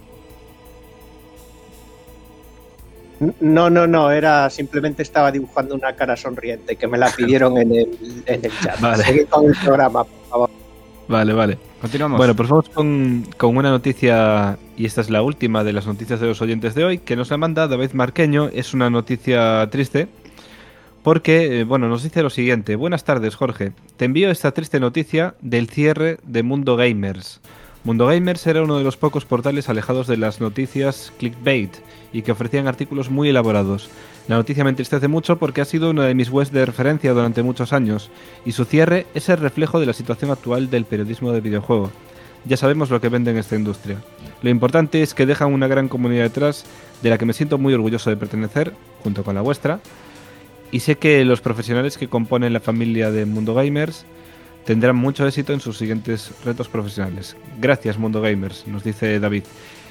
No, no, no, era simplemente estaba dibujando una cara sonriente que me la pidieron en el, en el chat. Vale. Seguid con el programa, por favor. Vale, vale. Continuamos. Bueno, pues vamos con, con una noticia, y esta es la última de las noticias de los oyentes de hoy, que nos la manda David Marqueño. Es una noticia triste, porque, eh, bueno, nos dice lo siguiente. Buenas tardes, Jorge. Te envío esta triste noticia del cierre de Mundo Gamers. Mundo Gamers era uno de los pocos portales alejados de las noticias clickbait y que ofrecían artículos muy elaborados. La noticia me entristece mucho porque ha sido una de mis webs de referencia durante muchos años, y su cierre es el reflejo de la situación actual del periodismo de videojuego. Ya sabemos lo que vende en esta industria. Lo importante es que dejan una gran comunidad detrás, de la que me siento muy orgulloso de pertenecer, junto con la vuestra, y sé que los profesionales que componen la familia de Mundo Gamers tendrán mucho éxito en sus siguientes retos profesionales. Gracias, Mundo Gamers, nos dice David.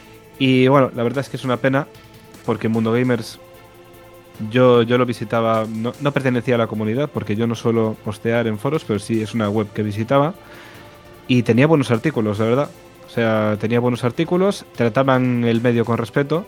Y bueno, la verdad es que es una pena, porque Mundo Gamers yo, yo lo visitaba, no, no pertenecía a la comunidad, porque yo no suelo postear en foros, pero sí es una web que visitaba, y tenía buenos artículos, la verdad. O sea, tenía buenos artículos, trataban el medio con respeto,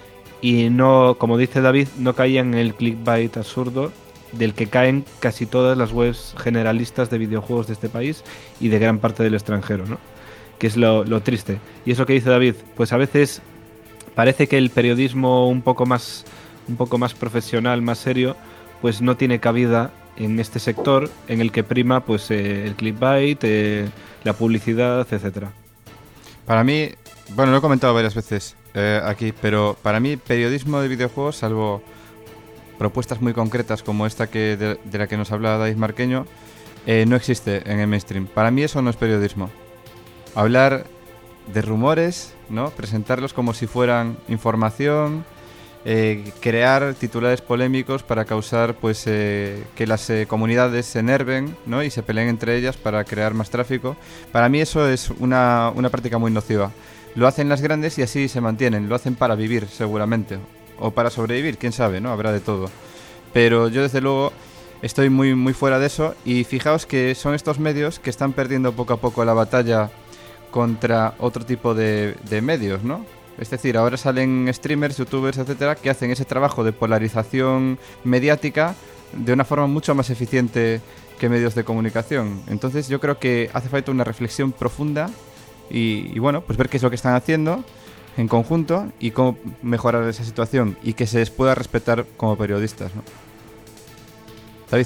y no, como dice David, no caían en el clickbait absurdo del que caen casi todas las webs generalistas de videojuegos de este país y de gran parte del extranjero, ¿no? Que es lo, lo triste. Y es lo que dice David, pues a veces parece que el periodismo un poco más, un poco más profesional, más serio, pues no tiene cabida en este sector en el que prima pues eh, el clickbait, eh, la publicidad, etcétera. Para mí, bueno, lo he comentado varias veces eh, aquí, pero para mí periodismo de videojuegos, salvo propuestas muy concretas como esta que de, de la que nos habla David Marqueño, eh, no existe en el mainstream. Para mí eso no es periodismo. Hablar de rumores, ¿no? Presentarlos como si fueran información, eh, crear titulares polémicos para causar pues eh, que las eh, comunidades se enerven, ¿no? Y se peleen entre ellas para crear más tráfico. Para mí eso es una, una práctica muy nociva. Lo hacen las grandes y así se mantienen. Lo hacen para vivir, seguramente. O para sobrevivir, quién sabe, ¿no? Habrá de todo. Pero yo desde luego estoy muy, muy fuera de eso. Y fijaos que son estos medios que están perdiendo poco a poco la batalla contra otro tipo de, de medios, ¿no? Es decir, ahora salen streamers, youtubers, etcétera, que hacen ese trabajo de polarización mediática de una forma mucho más eficiente que medios de comunicación. Entonces yo creo que hace falta una reflexión profunda y, y bueno, pues ver qué es lo que están haciendo en conjunto y cómo mejorar esa situación y que se les pueda respetar como periodistas, ¿no? David.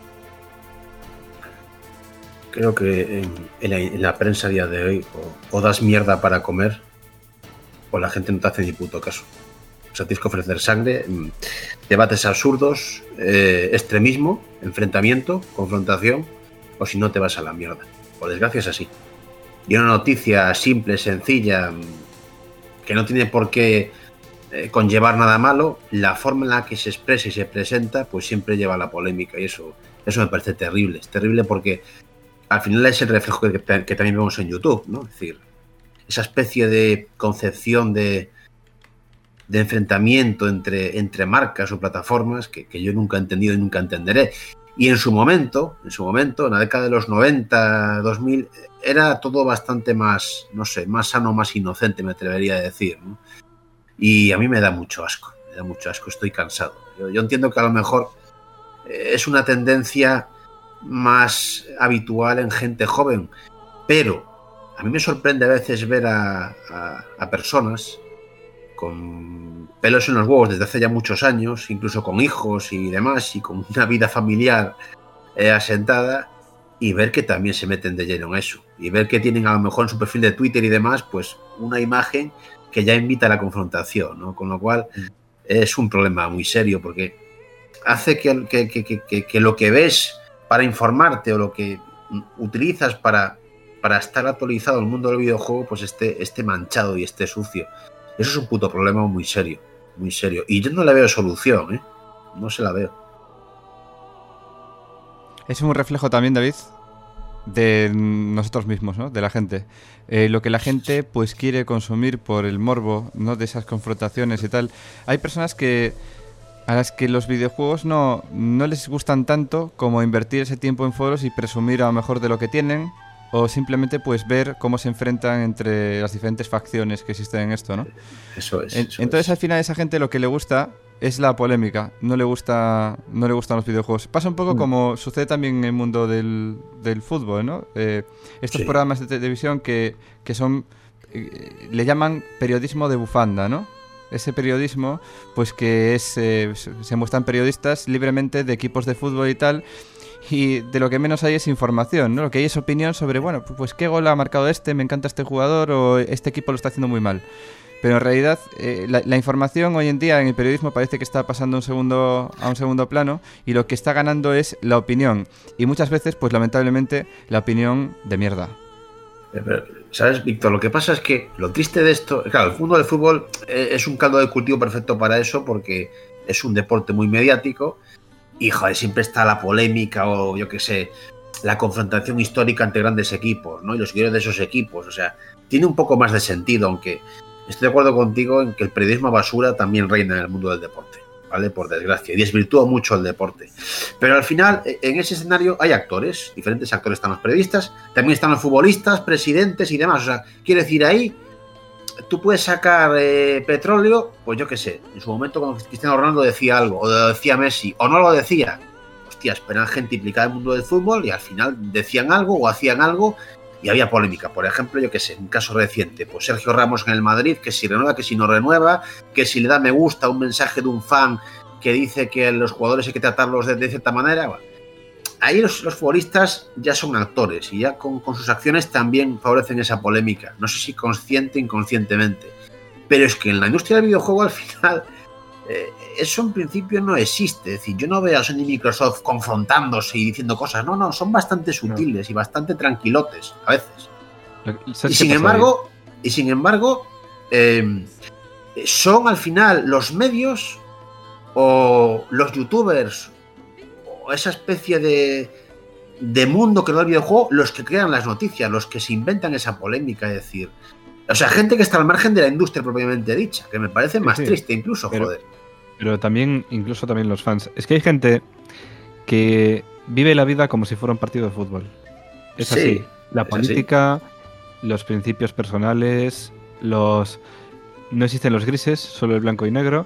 Creo que en, en, la, en la prensa a día de hoy o, o das mierda para comer o la gente no te hace ni puto caso. O sea, tienes que ofrecer sangre, debates absurdos, eh, extremismo, enfrentamiento, confrontación, o si no te vas a la mierda. Por desgracia es así. Y una noticia simple, sencilla, que no tiene por qué eh, conllevar nada malo, la forma en la que se expresa y se presenta, pues siempre lleva a la polémica. Y eso, eso me parece terrible. Es terrible porque al final es el reflejo que, que también vemos en YouTube, ¿no? Es decir, esa especie de concepción de, de enfrentamiento entre, entre marcas o plataformas que, que yo nunca he entendido y nunca entenderé. Y en su momento, en su momento, en la década de los noventa, dos mil, era todo bastante más, no sé, más sano, más inocente, me atrevería a decir, ¿no? Y a mí me da mucho asco, me da mucho asco, estoy cansado. Yo, yo entiendo que a lo mejor es una tendencia más habitual en gente joven, pero a mí me sorprende a veces ver a, a, a personas con pelos en los huevos desde hace ya muchos años, incluso con hijos y demás, y con una vida familiar eh, asentada, y ver que también se meten de lleno en eso. Y ver que tienen a lo mejor en su perfil de Twitter y demás, pues una imagen que ya invita a la confrontación, ¿no? Con lo cual es un problema muy serio, porque hace que, que, que, que, que lo que ves para informarte o lo que utilizas para... para estar actualizado en el mundo del videojuego, pues esté, esté manchado y esté sucio. Eso es un puto problema muy serio, muy serio. Y yo no le veo solución, ¿eh? No se la veo. Es un reflejo también, David, de nosotros mismos, ¿no? De la gente. Eh, lo que la gente pues quiere consumir por el morbo, ¿no? De esas confrontaciones y tal. Hay personas que a las que los videojuegos no, no les gustan tanto como invertir ese tiempo en foros y presumir a lo mejor de lo que tienen, o simplemente pues ver cómo se enfrentan entre las diferentes facciones que existen en esto, ¿no? Eso es. En, eso entonces es. Al final a esa gente lo que le gusta es la polémica, no le gusta, no le gustan los videojuegos. Pasa un poco mm. como sucede también en el mundo del, del fútbol, ¿no? Eh, estos sí. programas de televisión que, que son, eh, le llaman periodismo de bufanda, ¿no? Ese periodismo, pues que es, eh, se muestran periodistas libremente de equipos de fútbol y tal. Y de lo que menos hay es información, ¿no? Lo que hay es opinión sobre, bueno, pues qué gol ha marcado este, me encanta este jugador o este equipo lo está haciendo muy mal. Pero en realidad eh, la, la información hoy en día en el periodismo parece que está pasando un segundo, a un segundo plano y lo que está ganando es la opinión. Y muchas veces, pues lamentablemente, la opinión de mierda. Pero, ¿sabes, Víctor? Lo que pasa es que lo triste de esto... Claro, el mundo del fútbol es un caldo de cultivo perfecto para eso porque es un deporte muy mediático. Y, joder, siempre está la polémica o, yo qué sé, la confrontación histórica entre grandes equipos, ¿no? Y los seguidores de esos equipos. O sea, tiene un poco más de sentido, aunque estoy de acuerdo contigo en que el periodismo basura también reina en el mundo del deporte, ¿vale? Por desgracia. Y desvirtúa mucho el deporte. Pero al final, en ese escenario hay actores, diferentes actores. Están los periodistas, también están los futbolistas, presidentes y demás. O sea, quiero decir, ahí... Tú puedes sacar eh, petróleo, pues yo qué sé, en su momento cuando Cristiano Ronaldo decía algo, o lo decía Messi, o no lo decía, hostias, pero eran gente implicada en el mundo del fútbol y al final decían algo o hacían algo y había polémica. Por ejemplo, yo qué sé, un caso reciente, pues Sergio Ramos en el Madrid, que si renueva, que si no renueva, que si le da me gusta a un mensaje de un fan que dice que los jugadores hay que tratarlos de, de cierta manera. Bueno, ahí los, los futbolistas ya son actores y ya con, con sus acciones también favorecen esa polémica. No sé si consciente o inconscientemente. Pero es que en la industria del videojuego al final eh, eso en principio no existe. Es decir, yo no veo a Sony y Microsoft confrontándose y diciendo cosas. No, no, son bastante sutiles no. y bastante tranquilotes a veces. Y sin embargo, y sin embargo eh, son al final los medios o los youtubers o esa especie de, de mundo que no es el videojuego, los que crean las noticias, los que se inventan esa polémica, es decir, o sea, gente que está al margen de la industria propiamente dicha, que me parece más sí, sí. triste incluso, pero, joder. Pero también, incluso también los fans, es que hay gente que vive la vida como si fuera un partido de fútbol. Es sí, así, la política los principios personales, los no existen los grises, solo el blanco y negro,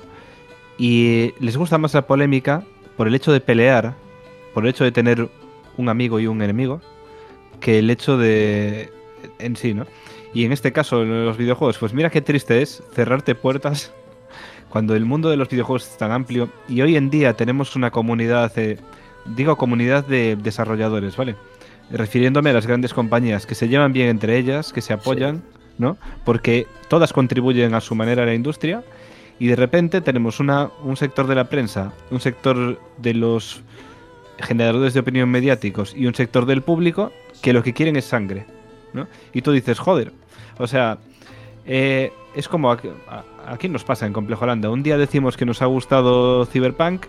y les gusta más la polémica por el hecho de pelear, por el hecho de tener un amigo y un enemigo, que el hecho de en sí, ¿no? Y en este caso, en los videojuegos, pues mira qué triste es cerrarte puertas cuando el mundo de los videojuegos es tan amplio y hoy en día tenemos una comunidad, eh, digo comunidad de desarrolladores, ¿vale? Refiriéndome a las grandes compañías que se llevan bien entre ellas, que se apoyan, sí, ¿no? Porque todas contribuyen a su manera a la industria y de repente tenemos una, un sector de la prensa, un sector de los generadores de opinión mediáticos y un sector del público que lo que quieren es sangre, ¿no? Y tú dices, joder, o sea, eh, es como aquí, aquí nos pasa en Complejo Holanda. Un día decimos que nos ha gustado Cyberpunk,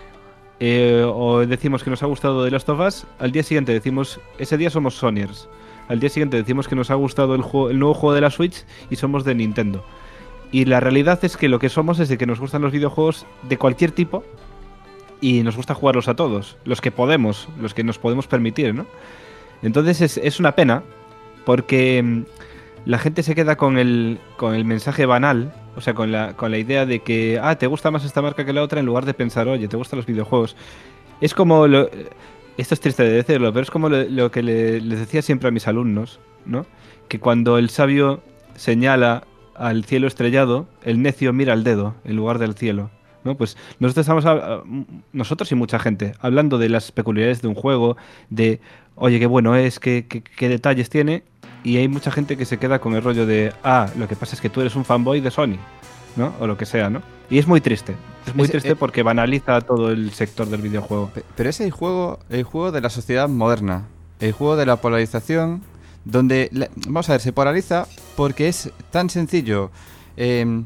eh, o decimos que nos ha gustado The Last of Us, al día siguiente decimos, ese día somos Sonyers, al día siguiente decimos que nos ha gustado el, juego, el nuevo juego de la Switch y somos de Nintendo. Y la realidad es que lo que somos es de que nos gustan los videojuegos de cualquier tipo y nos gusta jugarlos a todos, los que podemos, los que nos podemos permitir, ¿no? Entonces es, es una pena porque mmm, la gente se queda con el, con el mensaje banal, o sea, con la, con la idea de que, ah, te gusta más esta marca que la otra, en lugar de pensar, oye, te gustan los videojuegos. Es como, lo, esto es triste de decirlo, pero es como lo, lo que le, les decía siempre a mis alumnos, ¿no? Que cuando el sabio señala al cielo estrellado, el necio mira al dedo en lugar del cielo, ¿no? Pues nosotros estamos, a, nosotros y mucha gente, hablando de las peculiaridades de un juego, de, oye, qué bueno es, qué, qué, qué detalles tiene, y hay mucha gente que se queda con el rollo de, ah, lo que pasa es que tú eres un fanboy de Sony, ¿no? O lo que sea, ¿no? Y es muy triste, es muy es, triste eh, porque banaliza todo el sector del videojuego. Pero es el juego, el juego de la sociedad moderna, el juego de la polarización, donde, la, vamos a ver, se polariza porque es tan sencillo. Eh,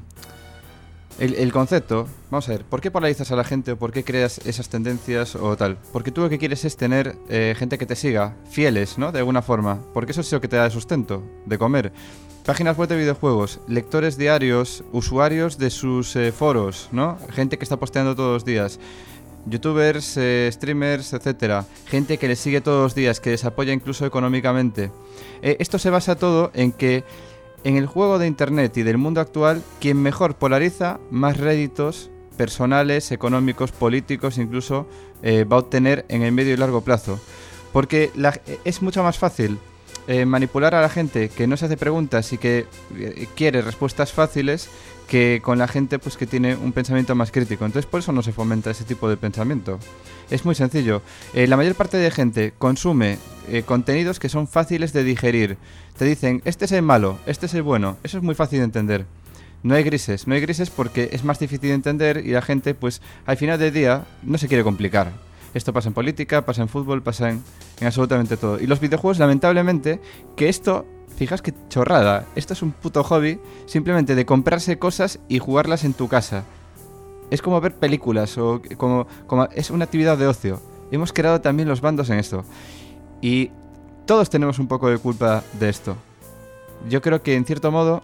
El, el concepto, vamos a ver, ¿por qué polarizas a la gente o por qué creas esas tendencias o tal? Porque tú lo que quieres es tener eh, gente que te siga, fieles, ¿no? De alguna forma, porque eso es lo que te da el sustento, de comer. Páginas web de videojuegos, lectores diarios, usuarios de sus eh, foros, ¿no? Gente que está posteando todos los días, youtubers, eh, streamers, etcétera. Gente que les sigue todos los días, que les apoya incluso económicamente. Eh, esto se basa todo en que en el juego de internet y del mundo actual, quien mejor polariza, más réditos personales, económicos, políticos, incluso eh, va a obtener en el medio y largo plazo. Porque la, es mucho más fácil eh, manipular a la gente que no se hace preguntas y que eh, quiere respuestas fáciles que con la gente pues que tiene un pensamiento más crítico. Entonces por eso no se fomenta ese tipo de pensamiento. Es muy sencillo. Eh, la mayor parte de gente consume eh, contenidos que son fáciles de digerir. Te dicen, este es el malo, este es el bueno. Eso es muy fácil de entender. No hay grises. No hay grises porque es más difícil de entender y la gente, pues, al final del día no se quiere complicar. Esto pasa en política, pasa en fútbol, pasa en, en absolutamente todo. Y los videojuegos, lamentablemente, que esto... Fijaos qué chorrada. Esto es un puto hobby simplemente de comprarse cosas y jugarlas en tu casa. Es como ver películas o como, como es una actividad de ocio. Hemos creado también los bandos en esto. Y todos tenemos un poco de culpa de esto. Yo creo que en cierto modo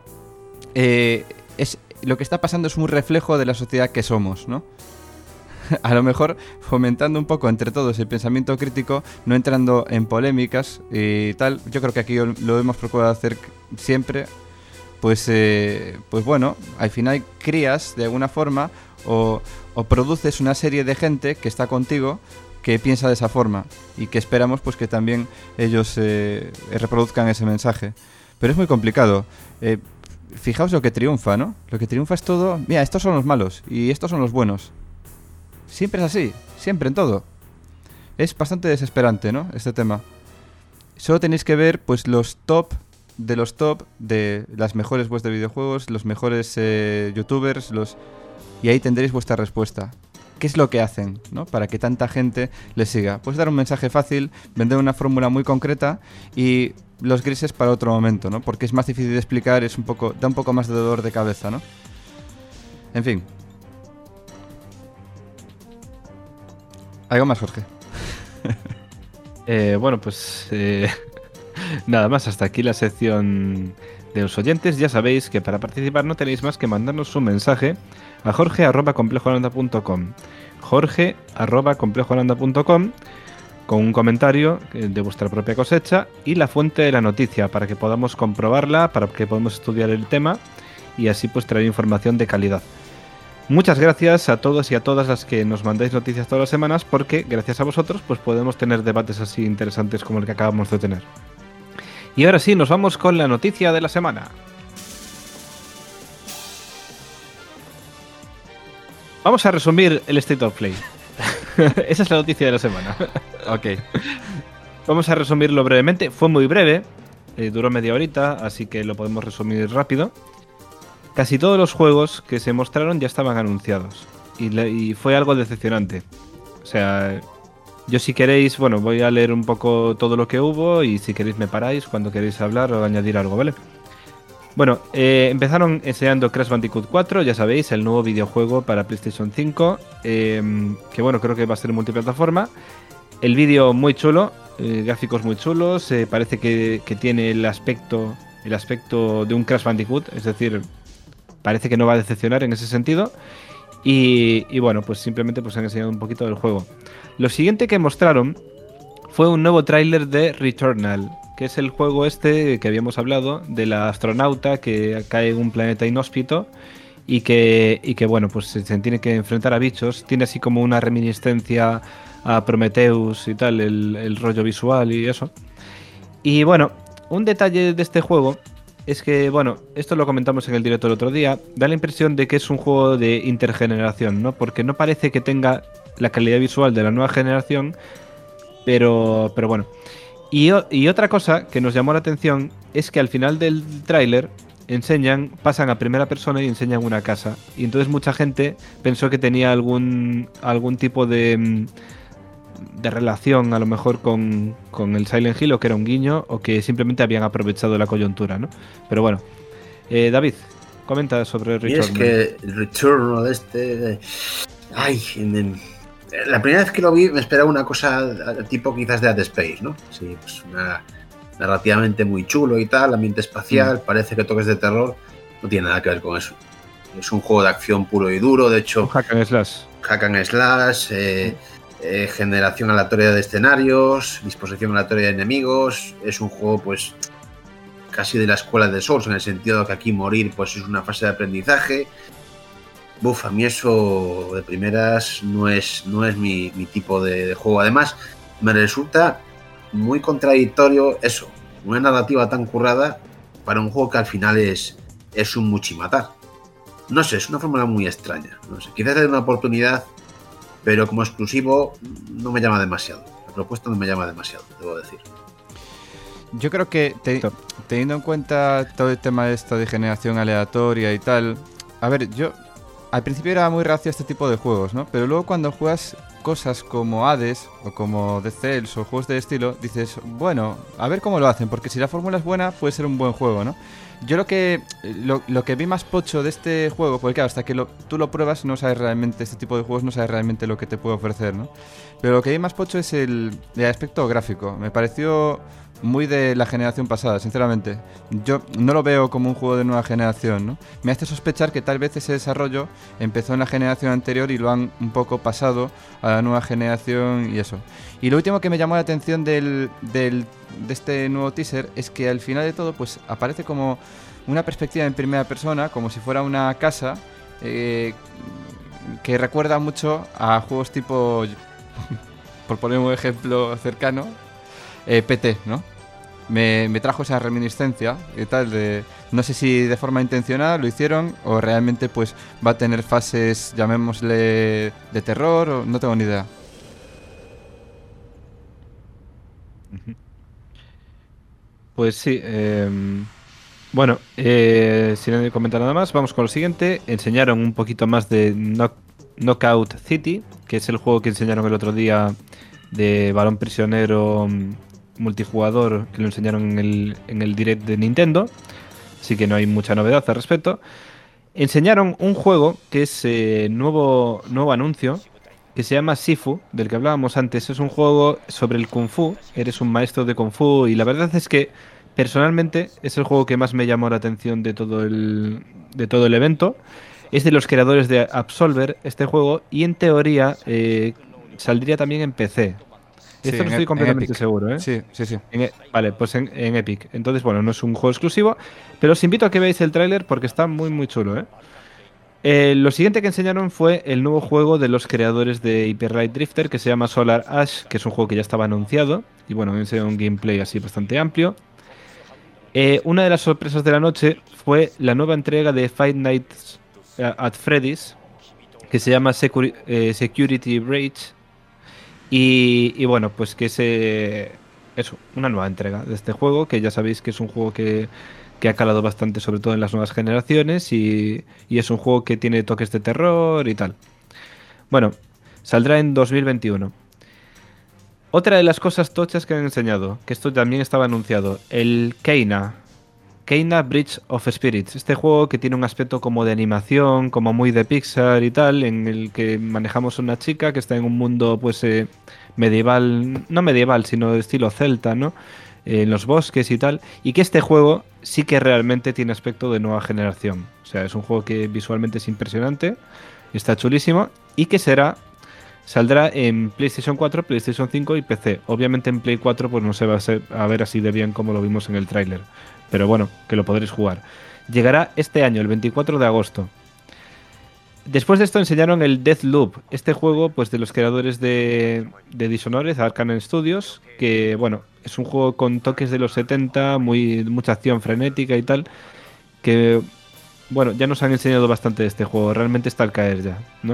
eh, es, lo que está pasando es un reflejo de la sociedad que somos, ¿no? A lo mejor fomentando un poco entre todos el pensamiento crítico, no entrando en polémicas y tal. Yo creo que aquí lo hemos procurado hacer siempre. Pues, eh, pues bueno, al final crías de alguna forma o, o produces una serie de gente que está contigo que piensa de esa forma y que esperamos pues que también ellos eh, reproduzcan ese mensaje. Pero es muy complicado. Eh, fijaos lo que triunfa, ¿no? Lo que triunfa es todo. Mira, estos son los malos y estos son los buenos. Siempre es así, siempre en todo. Es bastante desesperante, ¿no? Este tema. Solo tenéis que ver, pues, los top de los top de las mejores webs de videojuegos, los mejores eh, youtubers, los y ahí tendréis vuestra respuesta. ¿Qué es lo que hacen, ¿no? Para que tanta gente les siga? Pues dar un mensaje fácil, vender una fórmula muy concreta y los grises para otro momento, ¿no? Porque es más difícil de explicar, es un poco, da un poco más de dolor de cabeza, ¿no? En fin. ¿Algo más, Jorge? eh, bueno, pues eh, nada más, hasta aquí la sección de los oyentes. Ya sabéis que para participar no tenéis más que mandarnos un mensaje a jorge arroba complejo holanda punto com jorge arroba complejo holanda punto com con un comentario de vuestra propia cosecha y la fuente de la noticia para que podamos comprobarla, para que podamos estudiar el tema y así pues traer información de calidad. Muchas gracias a todos y a todas las que nos mandáis noticias todas las semanas, porque gracias a vosotros pues podemos tener debates así interesantes como el que acabamos de tener. Y ahora sí, nos vamos con la noticia de la semana. Vamos a resumir el State of Play. Esa es la noticia de la semana. Ok. Vamos a resumirlo brevemente. Fue muy breve, eh, duró media horita, así que lo podemos resumir rápido. Casi todos los juegos que se mostraron ya estaban anunciados. Y, le, y fue algo decepcionante. O sea, yo si queréis, bueno, voy a leer un poco todo lo que hubo y si queréis me paráis cuando queréis hablar o añadir algo, ¿vale? Bueno, eh, empezaron enseñando Crash Bandicoot cuatro, ya sabéis, el nuevo videojuego para PlayStation cinco, eh, que bueno, creo que va a ser multiplataforma. El vídeo muy chulo, eh, gráficos muy chulos, eh, parece que, que tiene el aspecto, el aspecto de un Crash Bandicoot, es decir, parece que no va a decepcionar en ese sentido. Y, y bueno, pues simplemente pues han enseñado un poquito del juego. Lo siguiente que mostraron fue un nuevo tráiler de Returnal, que es el juego este que habíamos hablado, de la astronauta que cae en un planeta inhóspito y que, y que bueno, pues se tiene que enfrentar a bichos. Tiene así como una reminiscencia a Prometheus y tal, el, el rollo visual y eso. Y bueno, un detalle de este juego es que, bueno, esto lo comentamos en el directo el otro día, da la impresión de que es un juego de intergeneración, ¿no? Porque no parece que tenga la calidad visual de la nueva generación, pero, pero bueno. Y, y otra cosa que nos llamó la atención es que al final del tráiler enseñan, pasan a primera persona y enseñan una casa. Y entonces mucha gente pensó que tenía algún, algún tipo de, de relación a lo mejor con, con el Silent Hill, o que era un guiño, o que simplemente habían aprovechado la coyuntura, ¿no? Pero bueno, eh, David, comenta sobre Returnal. Y es que el Returnal este... Ay, me... La primera vez que lo vi me esperaba una cosa tipo quizás de Dead Space, ¿no? Sí, pues una, narrativamente muy chulo y tal, ambiente espacial, mm. parece que toques de terror, no tiene nada que ver con eso. Es un juego de acción puro y duro, de hecho... Hack and slash. Hack and slash, eh, eh, generación aleatoria de escenarios, disposición aleatoria de enemigos, es un juego pues casi de la escuela de Souls, en el sentido de que aquí morir pues es una fase de aprendizaje. Buf, a mí eso de primeras no es, no es mi, mi tipo de, de juego. Además, me resulta muy contradictorio eso, una narrativa tan currada para un juego que al final es, es un muchimatar. No sé, es una fórmula muy extraña. No sé, quizás le dé una oportunidad, pero como exclusivo no me llama demasiado. La propuesta no me llama demasiado, debo decir. Yo creo que te, teniendo en cuenta todo el tema de esto de generación aleatoria y tal, a ver, yo... Al principio era muy reacio a este tipo de juegos, ¿no? Pero luego cuando juegas cosas como Hades o como Dead Cells o juegos de estilo, dices, bueno, a ver cómo lo hacen, porque si la fórmula es buena, puede ser un buen juego, ¿no? Yo lo que lo, lo que vi más pocho de este juego, porque claro, hasta que lo, tú lo pruebas no sabes realmente, este tipo de juegos no sabes realmente lo que te puede ofrecer, ¿no? Pero lo que vi más pocho es el, el aspecto gráfico. Me pareció muy de la generación pasada, sinceramente. Yo no lo veo como un juego de nueva generación, ¿no? Me hace sospechar que tal vez ese desarrollo empezó en la generación anterior y lo han un poco pasado a la nueva generación y eso. Y lo último que me llamó la atención del, del, de este nuevo teaser es que al final de todo pues aparece como una perspectiva en primera persona, como si fuera una casa, eh, que recuerda mucho a juegos tipo, por poner un ejemplo cercano, eh, P T, ¿no? Me, me trajo esa reminiscencia y tal de, no sé si de forma intencional lo hicieron o realmente pues va a tener fases, llamémosle, de terror, o no tengo ni idea. Pues sí, eh, bueno, eh, si no comentar nada más, vamos con lo siguiente. Enseñaron un poquito más de Knock, Knockout City, que es el juego que enseñaron el otro día de balón prisionero multijugador, que lo enseñaron en el, en el direct de Nintendo, así que no hay mucha novedad al respecto. Enseñaron un juego que es eh, nuevo, nuevo anuncio, que se llama Sifu, del que hablábamos antes. Es un juego sobre el Kung Fu, eres un maestro de Kung Fu, y la verdad es que personalmente es el juego que más me llamó la atención de todo el, de todo el evento. Es de los creadores de Absolver este juego, y en teoría eh, saldría también en P C. Esto Sí, no en estoy Ep- completamente en Epic. seguro, ¿eh? Sí, sí, sí. En e- vale, pues en, en Epic. Entonces, bueno, no es un juego exclusivo, pero os invito a que veáis el tráiler porque está muy, muy chulo, ¿eh? Eh, lo siguiente que enseñaron fue el nuevo juego de los creadores de Hyper Light Drifter que se llama Solar Ash, que es un juego que ya estaba anunciado y bueno, enseñó un gameplay así bastante amplio. Eh, una de las sorpresas de la noche fue la nueva entrega de Five Nights eh, at Freddy's que se llama Securi- eh, Security Breach y, y bueno, pues que es eh, eso, una nueva entrega de este juego que ya sabéis que es un juego que, que ha calado bastante sobre todo en las nuevas generaciones y, y es un juego que tiene toques de terror y tal. Bueno, saldrá en dos mil veintiuno. Otra de las cosas tochas que han enseñado, que esto también estaba anunciado, el Keina. Keina Bridge of Spirits. Este juego que tiene un aspecto como de animación, como muy de Pixar y tal, en el que manejamos una chica que está en un mundo pues eh, medieval, no medieval, sino de estilo celta, ¿no? Eh, en los bosques y tal. Y que este juego sí que realmente tiene aspecto de nueva generación. O sea, es un juego que visualmente es impresionante, está chulísimo y que será saldrá en PlayStation cuatro, PlayStation cinco y P C. Obviamente en Play cuatro pues no se va a, ser- a ver así de bien como lo vimos en el tráiler. Pero bueno, que lo podréis jugar. Llegará este año, el veinticuatro de agosto. Después de esto enseñaron el Deathloop, este juego pues de los creadores de, de Dishonored, Arcane Studios, que bueno, es un juego con toques de los setenta, muy, mucha acción frenética y tal, que bueno, ya nos han enseñado bastante de este juego, realmente está al caer ya, ¿no?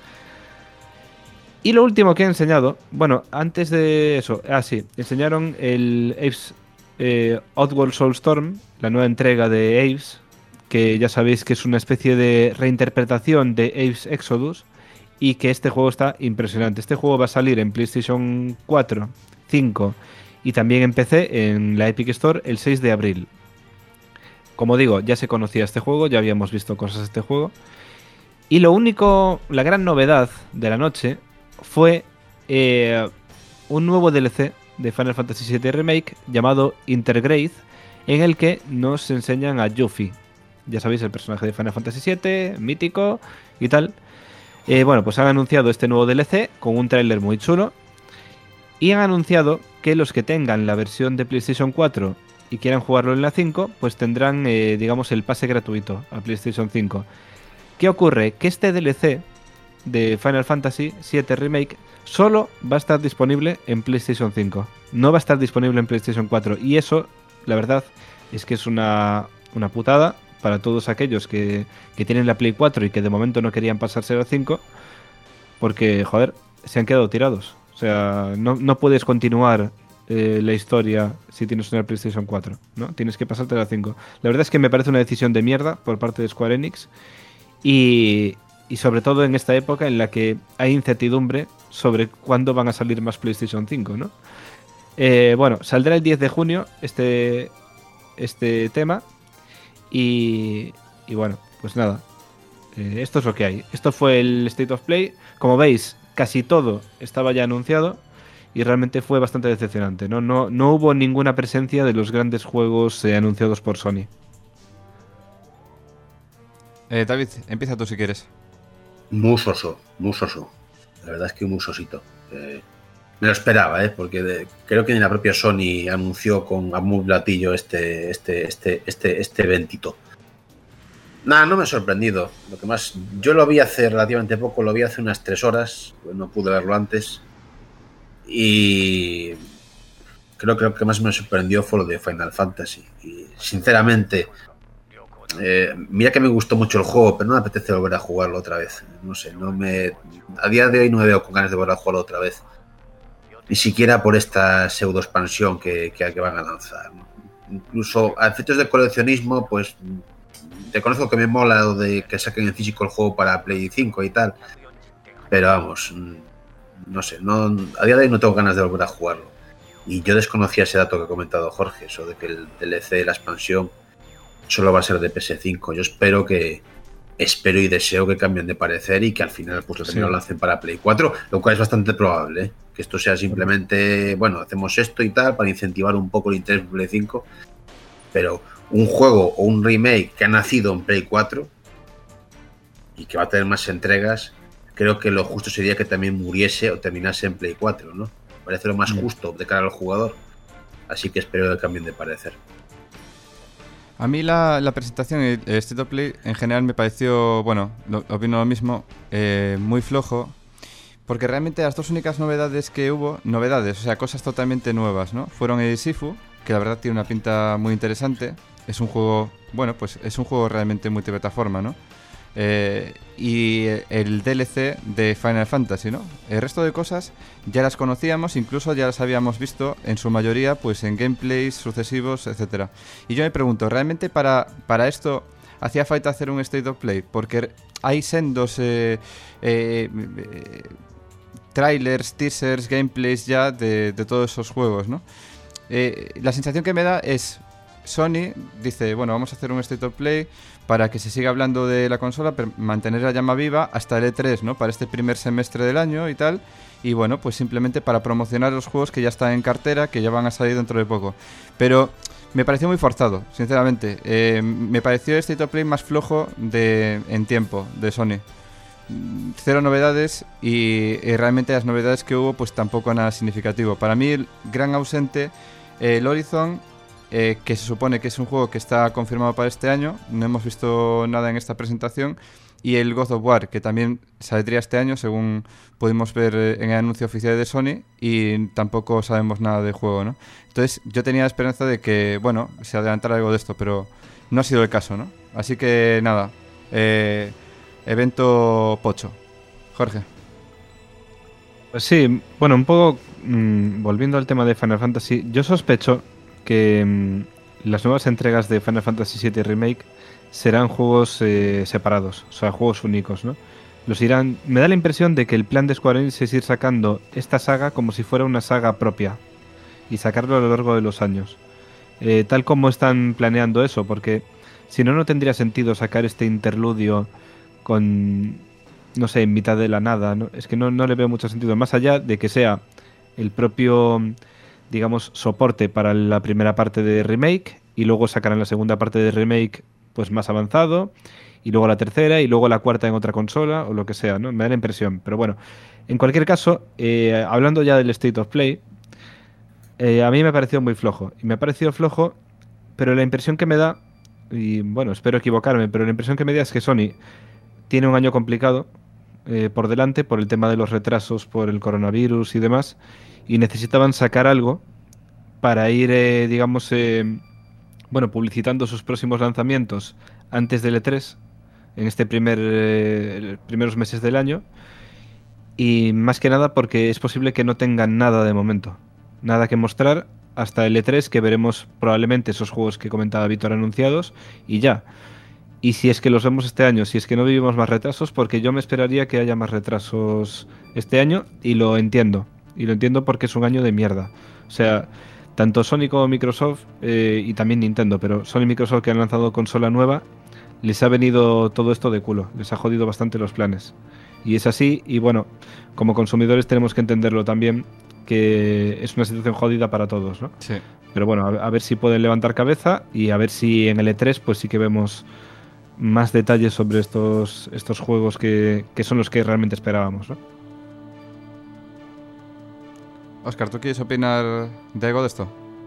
Y lo último que he enseñado, bueno, antes de eso, ah sí, enseñaron el Aves eh, Oddworld Soulstorm, la nueva entrega de Aves, que ya sabéis que es una especie de reinterpretación de Aves Exodus y que este juego está impresionante. Este juego va a salir en PlayStation cuatro, cinco y también en P C en la Epic Store el seis de abril. Como digo, ya se conocía este juego, ya habíamos visto cosas de este juego. Y lo único, la gran novedad de la noche fue eh, un nuevo D L C de Final Fantasy siete Remake llamado Intergrade, en el que nos enseñan a Yuffie. Ya sabéis, el personaje de Final Fantasy siete, mítico y tal. Eh, bueno, pues han anunciado este nuevo D L C con un tráiler muy chulo. Y han anunciado que los que tengan la versión de PlayStation cuatro y quieran jugarlo en la cinco, pues tendrán, eh, digamos, el pase gratuito a PlayStation cinco. ¿Qué ocurre? Que este D L C de Final Fantasy siete Remake solo va a estar disponible en PlayStation cinco. No va a estar disponible en PlayStation cuatro. Y eso, la verdad, es que es una, una putada para todos aquellos que, que tienen la Play cuatro y que de momento no querían pasarse a la cinco. Porque, joder, se han quedado tirados. O sea, no, no puedes continuar eh, la historia si tienes una PlayStation cuatro, ¿no? Tienes que pasarte a la cinco. La verdad es que me parece una decisión de mierda por parte de Square Enix. Y, y sobre todo en esta época en la que hay incertidumbre sobre cuándo van a salir más PlayStation cinco, ¿no? Eh, bueno, saldrá el diez de junio este, este tema y, y bueno, pues nada, eh, esto es lo que hay. Esto fue el State of Play. Como veis, casi todo estaba ya anunciado y realmente fue bastante decepcionante, ¿no? No, no hubo ninguna presencia de los grandes juegos eh, anunciados por Sony. Eh, David, empieza tú si quieres. Muy soso, muy soso. La verdad es que muy sosito. Eh, me lo esperaba, ¿eh? Porque de, creo que ni la propia Sony anunció con amor platillo este, este, este, este, este eventito. Nada, no me ha sorprendido. Lo que más, yo lo vi hace relativamente poco, lo vi hace unas tres horas, pues no pude verlo antes. Y creo que lo que más me sorprendió fue lo de Final Fantasy. Y sinceramente, Eh, mira que me gustó mucho el juego, pero no me apetece volver a jugarlo otra vez. No sé, no me. A día de hoy no me veo con ganas de volver a jugarlo otra vez. Ni siquiera por esta pseudo expansión que, que, que van a lanzar. Incluso a efectos de coleccionismo, pues reconozco que me mola lo de que saquen en físico el juego para Play cinco y tal. Pero vamos, no sé, no, a día de hoy no tengo ganas de volver a jugarlo. Y yo desconocía ese dato que ha comentado Jorge, eso de que el D L C, la expansión, solo va a ser de P S cinco. Yo espero que espero y deseo que cambien de parecer y que al final pues lo también sí. Lo lancen para Play cuatro, lo cual es bastante probable, ¿eh? Que esto sea simplemente, bueno, hacemos esto y tal para incentivar un poco el interés por Play cinco, pero un juego o un remake que ha nacido en Play cuatro y que va a tener más entregas, creo que lo justo sería que también muriese o terminase en Play cuatro, ¿no? parece lo más justo de cara al jugador, así que espero que cambien de parecer. A mí la, la presentación y el State of Play en general me pareció, bueno, lo, opino lo mismo, eh, muy flojo, porque realmente las dos únicas novedades que hubo, novedades, o sea, cosas totalmente nuevas, ¿no? Fueron el Sifu, que la verdad tiene una pinta muy interesante, es un juego, bueno, pues es un juego realmente multiplataforma, ¿no? Eh, y el D L C de Final Fantasy, ¿no? El resto de cosas ya las conocíamos, incluso ya las habíamos visto en su mayoría pues en gameplays sucesivos, etcétera. Y yo me pregunto, ¿realmente para, para esto hacía falta hacer un State of Play? Porque hay sendos eh, eh, eh, trailers, teasers, gameplays ya de, de todos esos juegos, ¿no? Eh, la sensación que me da es Sony dice, bueno, vamos a hacer un State of Play para que se siga hablando de la consola, pero mantener la llama viva hasta el E tres, ¿no? Para este primer semestre del año y tal. Y bueno, pues simplemente para promocionar los juegos que ya están en cartera, que ya van a salir dentro de poco. Pero me pareció muy forzado, sinceramente. Eh, me pareció el State of Play más flojo de, en tiempo de Sony. Cero novedades y, y realmente las novedades que hubo, pues tampoco nada significativo. Para mí, el gran ausente, eh, el Horizon... Eh, que se supone que es un juego que está confirmado para este año, no hemos visto nada en esta presentación, y el God of War, que también saldría este año, según pudimos ver en el anuncio oficial de Sony, y tampoco sabemos nada del juego, ¿no? Entonces yo tenía la esperanza de que, bueno, se adelantara algo de esto, pero no ha sido el caso, ¿no? Así que nada, eh, evento pocho. Jorge. Pues sí, bueno, un poco mmm, volviendo al tema de Final Fantasy, yo sospecho que mmm, las nuevas entregas de Final Fantasy siete Remake serán juegos eh, separados, o sea, juegos únicos, ¿no? Los irán. Me da la impresión de que el plan de Square Enix es ir sacando esta saga como si fuera una saga propia y sacarlo a lo largo de los años, eh, tal como están planeando eso, porque si no, no tendría sentido sacar este interludio con, no sé, en mitad de la nada, ¿no? Es que no, no le veo mucho sentido, más allá de que sea el propio, digamos, soporte para la primera parte de Remake y luego sacarán la segunda parte de Remake pues más avanzado y luego la tercera y luego la cuarta en otra consola o lo que sea, ¿no? Me da la impresión, pero bueno, en cualquier caso, eh, hablando ya del State of Play, eh, a mí me ha parecido muy flojo y me ha parecido flojo, pero la impresión que me da, y bueno, espero equivocarme, pero la impresión que me da es que Sony tiene un año complicado eh, por delante por el tema de los retrasos, por el coronavirus y demás, y necesitaban sacar algo para ir, eh, digamos, eh, bueno, publicitando sus próximos lanzamientos antes del E tres, en este primer eh, primeros meses del año, y más que nada porque es posible que no tengan nada de momento, nada que mostrar hasta el E tres, que veremos probablemente esos juegos que comentaba Víctor anunciados, y ya. Y si es que los vemos este año, si es que no vivimos más retrasos, porque yo me esperaría que haya más retrasos este año, y lo entiendo. Y lo entiendo porque es un año de mierda. O sea, tanto Sony como Microsoft, eh, y también Nintendo, pero Sony y Microsoft, que han lanzado consola nueva, les ha venido todo esto de culo. Les ha jodido bastante los planes. Y es así, y bueno, como consumidores tenemos que entenderlo también, que es una situación jodida para todos, ¿no? Sí. Pero bueno, a, a ver si pueden levantar cabeza y a ver si en el E tres pues sí que vemos más detalles sobre estos, estos juegos que, que son los que realmente esperábamos, ¿no? Óscar, ¿tú quieres opinar de algo de esto?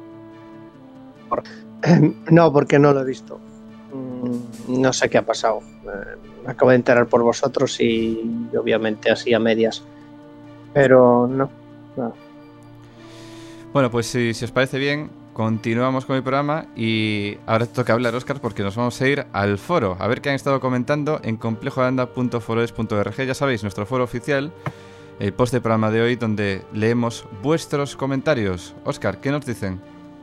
No, porque no lo he visto. No sé qué ha pasado. Me acabo de enterar por vosotros y obviamente así a medias. Pero no, no. Bueno, pues si, si os parece bien, continuamos con el programa y ahora te toca hablar, Óscar, porque nos vamos a ir al foro, a ver qué han estado comentando en complejo holanda punto foroes punto org. Ya sabéis, nuestro foro oficial, el post de programa de hoy, donde leemos vuestros comentarios. Óscar, ¿qué nos dicen?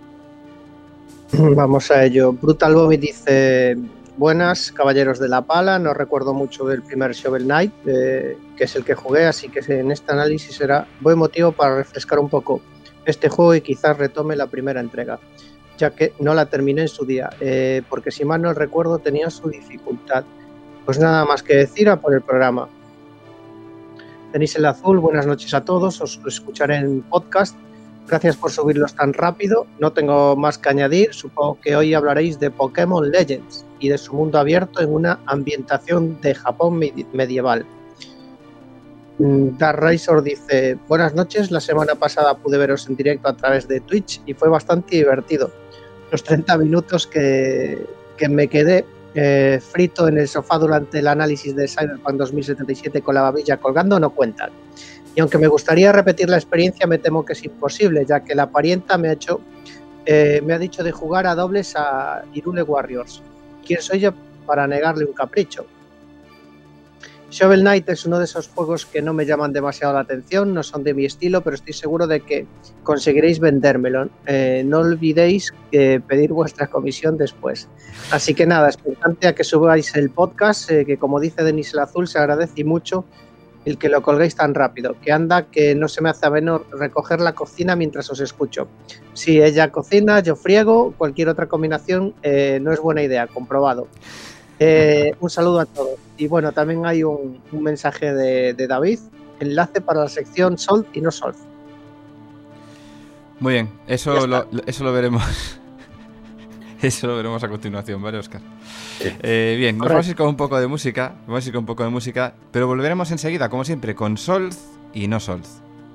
Vamos a ello. Brutal Bobby dice: buenas, caballeros de la pala, no recuerdo mucho del primer Shovel Knight, eh, que es el que jugué, así que en este análisis será buen motivo para refrescar un poco este juego y quizás retome la primera entrega, ya que no la terminé en su día, eh, porque si mal no recuerdo tenía su dificultad. Pues nada más que decir a por el programa. Tenéis el azul, buenas noches a todos, os escucharé en podcast. Gracias por subirlos tan rápido. No tengo más que añadir. Supongo que hoy hablaréis de Pokémon Legends y de su mundo abierto en una ambientación de Japón medieval. Dark Razor dice: buenas noches, la semana pasada pude veros en directo a través de Twitch y fue bastante divertido. Los treinta minutos que, que me quedé eh, frito en el sofá durante el análisis de Cyberpunk dos mil setenta y siete con la babilla colgando no cuentan. Y aunque me gustaría repetir la experiencia, me temo que es imposible, ya que la parienta me ha hecho eh, me ha dicho de jugar a dobles a Hyrule Warriors. ¿Quién soy yo para negarle un capricho? Shovel Knight es uno de esos juegos que no me llaman demasiado la atención, no son de mi estilo, pero estoy seguro de que conseguiréis vendérmelo. Eh, no olvidéis eh, pedir vuestra comisión después. Así que nada, expectante a que subáis el podcast, eh, que como dice Denis el Azul, se agradece mucho el que lo colguéis tan rápido, que anda que no se me hace ameno recoger la cocina mientras os escucho. Si ella cocina, yo friego, cualquier otra combinación eh, no es buena idea, comprobado. Eh, un saludo a todos. Y bueno, también hay un, un mensaje de, de David, enlace para la sección Sold y no Sold. Muy bien, eso lo, eso lo veremos. Eso lo veremos a continuación, ¿vale, Óscar? Sí. Eh, bien, nos vamos a ir con un poco de música, vamos a ir con un poco de música, pero volveremos enseguida, como siempre, con Sold y no Sold.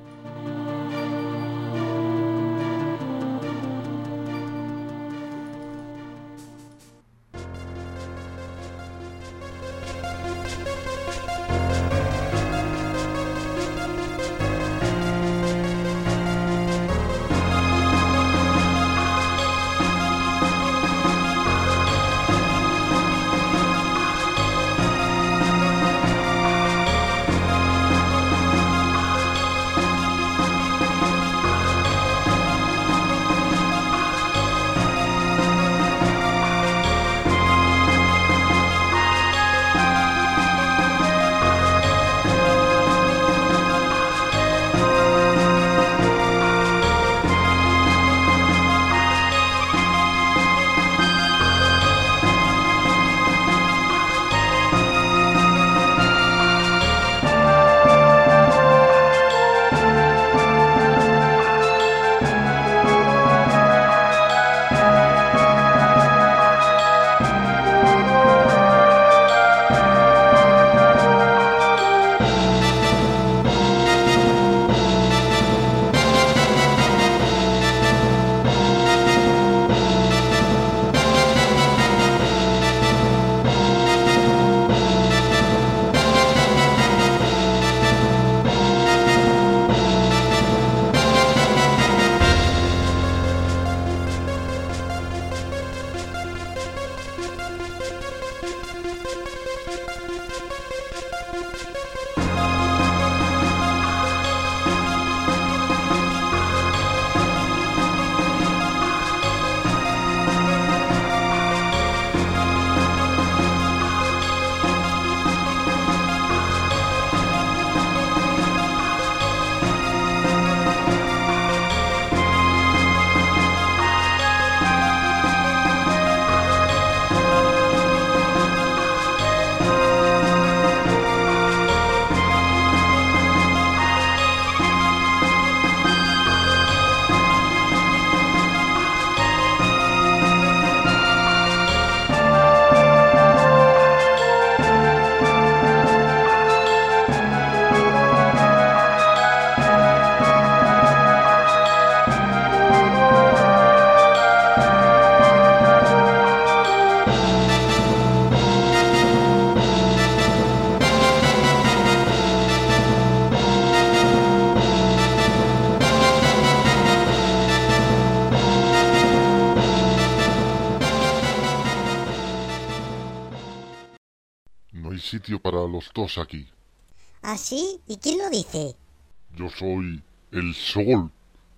Sitio para los dos aquí. ¿Ah, sí? ¿Y quién lo dice? Yo soy el Sol.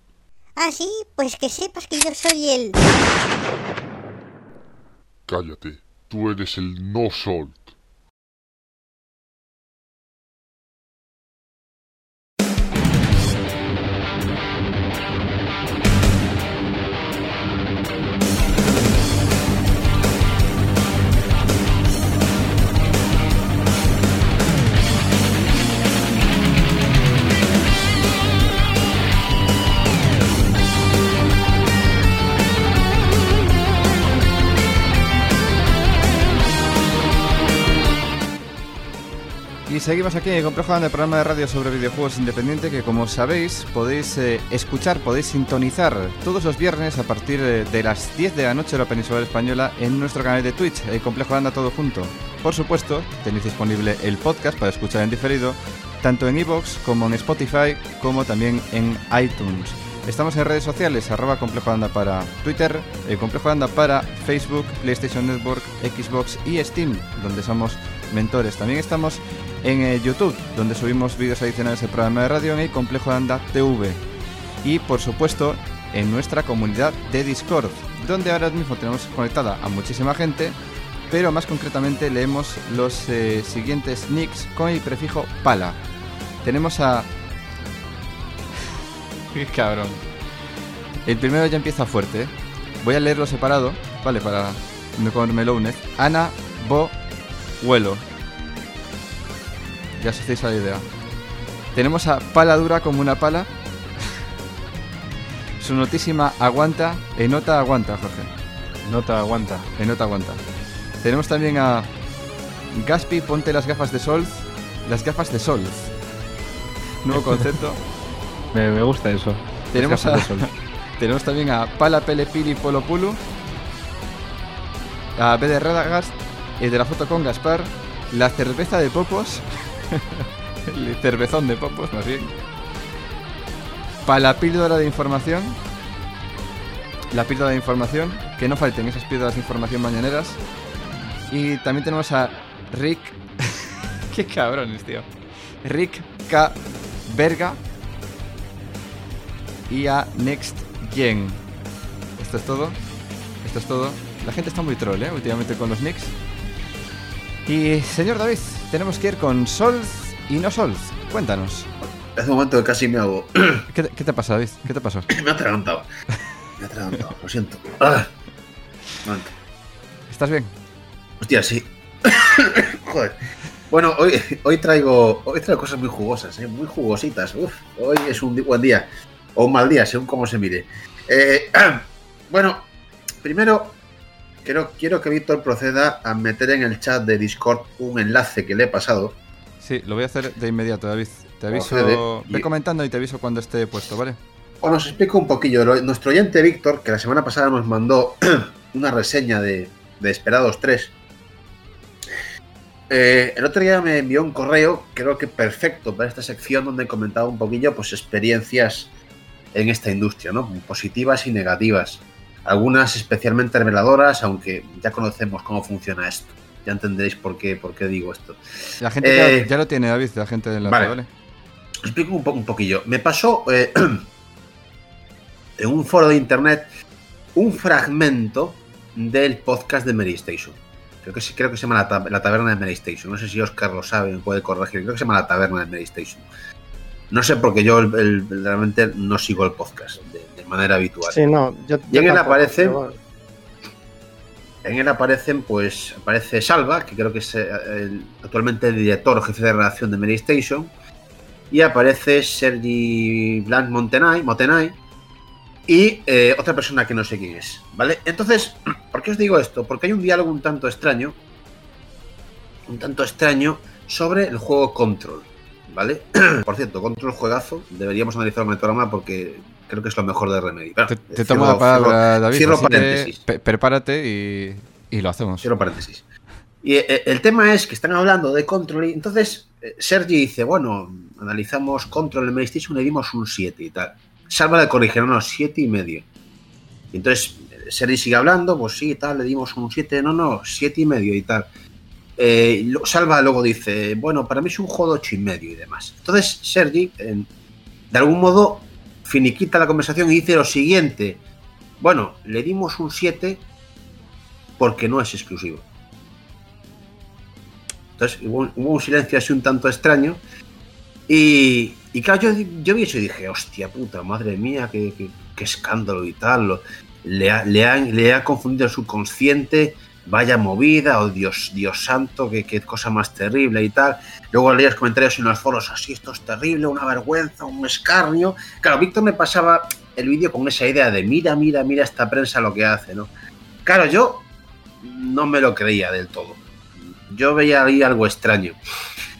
¿Ah, sí? Pues que sepas que yo soy el... Cállate, tú eres el no Sol. seguimos aquí en el Complejo Grande, programa de radio sobre videojuegos independiente que, como sabéis, podéis eh, escuchar, podéis sintonizar todos los viernes a partir eh, de las diez de la noche de la Península Española en nuestro canal de Twitch, el Complejo Grande todo junto. Por supuesto, tenéis disponible el podcast para escuchar en diferido, tanto en iVoox como en Spotify, como también en iTunes. Estamos en redes sociales, arroba Complejo Anda para Twitter, el Complejo Anda para Facebook, PlayStation Network, Xbox y Steam, donde somos mentores. También estamos en eh, YouTube, donde subimos vídeos adicionales al programa de radio en el Complejo Anda T V. Y por supuesto, en nuestra comunidad de Discord, donde ahora mismo tenemos conectada a muchísima gente, pero más concretamente leemos los eh, siguientes nicks con el prefijo pala. Tenemos a... ¡Qué cabrón! El primero ya empieza fuerte, ¿eh? Voy a leerlo separado, vale, para no comérmelo un. Ana Bo Huelo. Ya os hacéis a la idea. Tenemos a Pala Dura como una pala. Su notísima aguanta. Enota aguanta, Jorge. Nota aguanta. Enota aguanta. Tenemos también a Gaspi, ponte las gafas de sol. Las gafas de sol. Nuevo concepto. Me, me gusta eso. Tenemos, a, tenemos también a Pala Pele Pili Polo Pulu, a B de Radagast, el de la foto con Gaspar, la cerveza de Popos, el cervezón de Popos, más bien, Pala Píldora de Información, la píldora de información, que no falten esas píldoras de información mañaneras, y también tenemos a Rick, qué cabrones, tío, Rick K. Verga, y a Next Gen. Esto es todo. Esto es todo. La gente está muy troll, ¿eh? Últimamente con los nicks. Y, señor David, tenemos que ir con Solz y no Solz. Cuéntanos. Hace un momento que casi me hago... ¿Qué te, ¿Qué te pasa, David? ¿Qué te pasó? me ha atragantado. Me ha atragantado, lo siento. Ah. Momento. ¿Estás bien? Hostia, sí. Joder. Bueno, hoy, hoy traigo hoy traigo cosas muy jugosas, ¿eh? Muy jugositas. Uf, hoy es un buen día. O un mal día, según cómo se mire. Eh, bueno, primero quiero, quiero que Víctor proceda a meter en el chat de Discord un enlace que le he pasado. Sí, lo voy a hacer de inmediato, David. Te aviso. Procede. Ve comentando y te aviso cuando esté puesto, ¿vale? Bueno, os explico un poquillo. Nuestro oyente Víctor, que la semana pasada nos mandó una reseña de, de Desperados tres, Eh, el otro día me envió un correo, creo que perfecto para esta sección, donde comentaba un poquillo pues experiencias en esta industria, ¿no? Positivas y negativas. Algunas especialmente reveladoras, aunque ya conocemos cómo funciona esto. Ya entenderéis por qué, por qué digo esto. La gente eh, ya, ya lo tiene, David, la gente del vale. ¿vale? Os explico un, po un poquillo. Me pasó eh, en un foro de internet un fragmento del podcast de Mary Station. Creo que, creo que se llama la, tab la taberna de Mary Station. No sé si Oscar lo sabe, me puede corregir. Creo que se llama la taberna de Mary Station. No sé, porque yo el, el, realmente no sigo el podcast de, de manera habitual. Sí, no, yo, y en yo él tampoco, aparecen, pero... en él aparecen, pues, aparece Salva, que creo que es el, actualmente el director o jefe de redacción de Mary Station, y aparece Sergi Blanc Montenay, Montenay y eh, otra persona que no sé quién es, ¿vale? Entonces, ¿por qué os digo esto? Porque hay un diálogo un tanto extraño, un tanto extraño sobre el juego Control, ¿vale? Por cierto, Control juegazo, deberíamos analizarlo en el programa porque creo que es lo mejor de Remedy. Bueno, te te tomo la palabra, cierro, David. Cierro paréntesis. Prepárate y, y lo hacemos. Cierro paréntesis. Y eh, el tema es que están hablando de Control y entonces eh, Sergi dice, bueno, analizamos Control en PlayStation y le dimos un siete y tal. Salva le corrige, no, no, siete y medio. Y entonces Sergi sigue hablando, pues sí, tal, le dimos un siete, no, no, siete y medio y tal. Eh, Salva luego dice, bueno, para mí es un juego de ocho y medio y demás. Entonces Sergi, eh, de algún modo, finiquita la conversación y dice lo siguiente, bueno, le dimos un siete porque no es exclusivo. Entonces hubo, hubo un silencio así un tanto extraño y, y claro, yo, yo vi eso y dije, hostia puta, madre mía, qué, qué, qué escándalo y tal, lo, le, ha, le, han, le ha confundido el subconsciente. Vaya movida, oh Dios, Dios santo, qué, qué cosa más terrible y tal. Luego leías comentarios en los foros, así, esto es terrible, una vergüenza, un escarnio. Claro, Víctor me pasaba el vídeo con esa idea de mira, mira, mira esta prensa lo que hace, ¿no? Claro, yo no me lo creía del todo. Yo veía ahí algo extraño.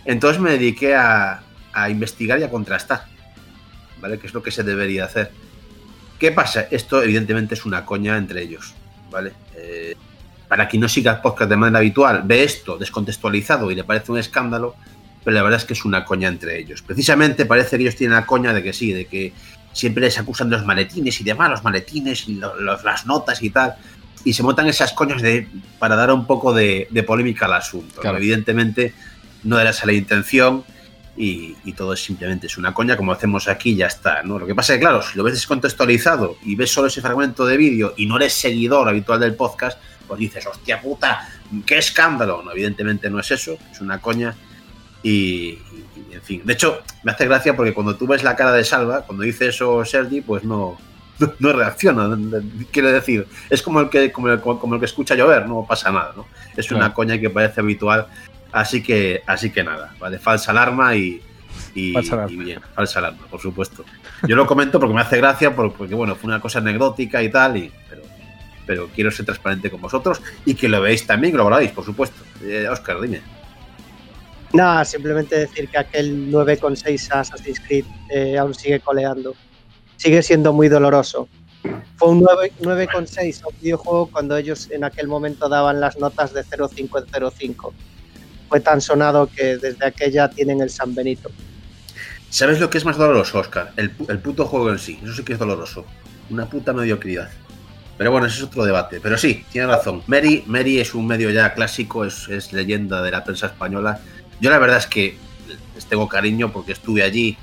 Entonces me dediqué a, a investigar y a contrastar, ¿vale? Que es lo que se debería hacer. ¿Qué pasa? Esto evidentemente es una coña entre ellos, ¿vale? Eh, para quien no siga el podcast de manera habitual, ve esto descontextualizado y le parece un escándalo, pero la verdad es que es una coña entre ellos. Precisamente parece que ellos tienen la coña de que sí, de que siempre les acusan de los maletines y demás, los maletines y lo, los, las notas y tal, y se montan esas coñas de, para dar un poco de, de polémica al asunto. Claro. ¿No? Evidentemente no era esa la intención y, y todo es simplemente es una coña, como hacemos aquí, ya está, ¿no? Lo que pasa es que, claro, si lo ves descontextualizado y ves solo ese fragmento de vídeo y no eres seguidor habitual del podcast, pues dices, hostia puta, qué escándalo. No, evidentemente no es eso, es una coña y, y, y en fin. De hecho, me hace gracia porque cuando tú ves la cara de Salva, cuando dice eso Sergi, pues no, no, no reacciona. Quiero decir, es como el que como el, como el que escucha llover, no pasa nada, ¿no? Es una claro. coña que parece habitual, así que así que nada, ¿vale? Falsa alarma y, y, falsa alarma. y bien, falsa alarma, por supuesto. Yo lo comento porque me hace gracia, porque bueno, fue una cosa anecdótica y tal, y pero pero quiero ser transparente con vosotros y que lo veáis también, que lo valoráis, por supuesto. Eh, Óscar, dime. Nada, simplemente decir que aquel nueve coma seis a Assassin's Creed eh, aún sigue coleando. Sigue siendo muy doloroso. Fue un nueve coma seis a un videojuego cuando ellos en aquel momento daban las notas de cero coma cinco en cero coma cinco. Fue tan sonado que desde aquella tienen el San Benito. ¿Sabes lo que es más doloroso, Óscar? El, el puto juego en sí. Eso sí que es doloroso. Una puta mediocridad. Pero bueno, ese es otro debate. Pero sí, tiene razón. Mary, Mary es un medio ya clásico, es, es leyenda de la prensa española. Yo la verdad es que les tengo cariño porque estuve allí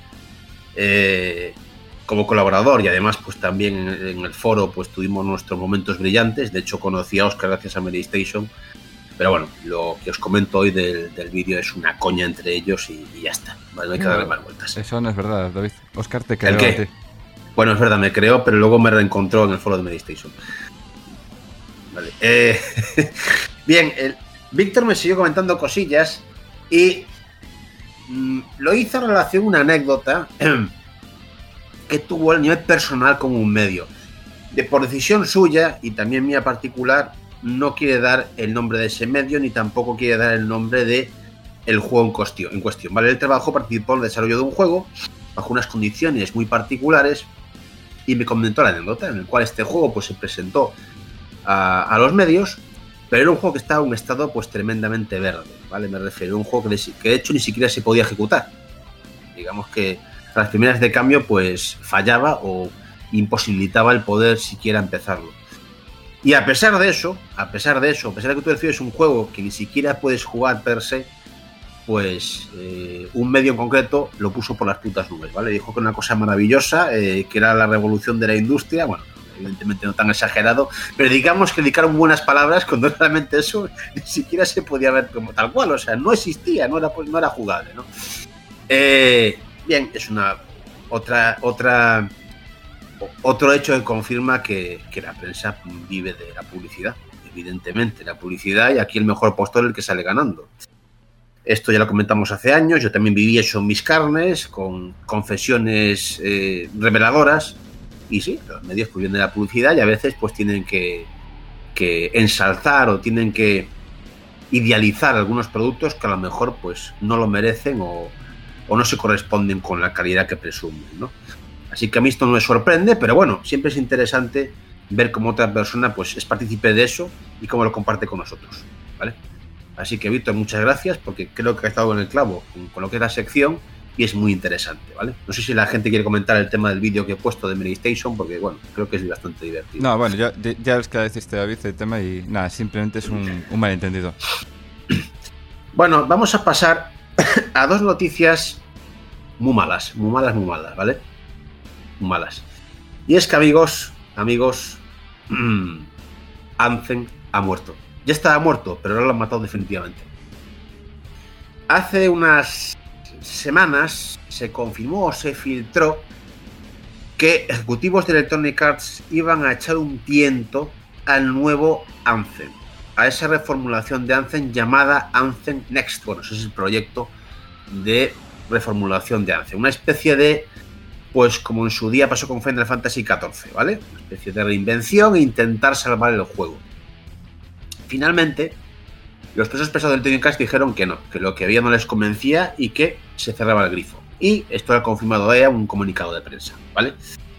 eh, como colaborador y además pues también en, en el foro pues tuvimos nuestros momentos brillantes. De hecho conocí a Óscar gracias a Mary Station. Pero bueno, lo que os comento hoy del, del vídeo es una coña entre ellos y, y ya está. Vale, no hay que darle más vueltas. Eso no es verdad, David. Óscar te creó ¿El qué? a ti. Bueno, es verdad, me creó, pero luego me reencontró en el foro de Medistation. Vale. Eh, bien, el, Víctor me siguió comentando cosillas y mmm, lo hizo en relación a una anécdota que tuvo a nivel personal con un medio. De por decisión suya y también mía particular, no quiere dar el nombre de ese medio ni tampoco quiere dar el nombre de el juego en cuestión. En cuestión, ¿vale? Él trabajó, participó en el desarrollo de un juego bajo unas condiciones muy particulares. Y me comentó la anécdota en el cual este juego pues se presentó a, a los medios, pero era un juego que estaba en un estado pues tremendamente verde, ¿vale? Me refiero a un juego que de, que de hecho ni siquiera se podía ejecutar. Digamos que a las primeras de cambio pues fallaba o imposibilitaba el poder siquiera empezarlo. Y a pesar de eso, a pesar de eso, a pesar de que tú recibes un juego que ni siquiera puedes jugar per se, pues eh, un medio en concreto lo puso por las putas nubes, ¿vale? Dijo que era una cosa maravillosa, eh, que era la revolución de la industria, bueno, evidentemente no tan exagerado, pero digamos que dedicaron buenas palabras cuando realmente eso ni siquiera se podía ver como tal cual, o sea, no existía, no era, pues, no era jugable, ¿no? Eh, bien, es una otra, otra, otro hecho que confirma que, que la prensa vive de la publicidad, evidentemente, la publicidad y aquí el mejor postor es el que sale ganando. Esto ya lo comentamos hace años, yo también viví eso en mis carnes, con confesiones eh, reveladoras, y sí, los medios pues vienen de la publicidad y a veces pues tienen que, que ensalzar o tienen que idealizar algunos productos que a lo mejor pues no lo merecen o, o no se corresponden con la calidad que presumen, ¿no? Así que a mí esto no me sorprende, pero bueno, siempre es interesante ver cómo otra persona pues es partícipe de eso y cómo lo comparte con nosotros, ¿vale? Así que, Víctor, muchas gracias, porque creo que ha estado en el clavo con, con lo que es la sección y es muy interesante, ¿vale? No sé si la gente quiere comentar el tema del vídeo que he puesto de Medistation, porque, bueno, creo que es bastante divertido. No, bueno, ya, ya es que deciste, David, el tema y nada, simplemente es un, un malentendido. Bueno, vamos a pasar a dos noticias muy malas, muy malas, muy malas, ¿vale? Muy malas. Y es que, amigos, amigos, Anthem ha muerto. Ya estaba muerto, pero ahora lo han matado definitivamente. Hace unas semanas se confirmó o se filtró que ejecutivos de Electronic Arts iban a echar un tiento al nuevo Anthem, a esa reformulación de Anthem llamada Anthem Next. Bueno, ese es el proyecto de reformulación de Anthem, una especie de, pues como en su día pasó con Final Fantasy catorce, ¿vale? Una especie de reinvención e intentar salvar el juego. Finalmente, Los pesos pesados del Electronic Arts dijeron que no, que lo que había no les convencía y que se cerraba el grifo. Y esto lo ha confirmado ella en un comunicado de prensa, ¿vale?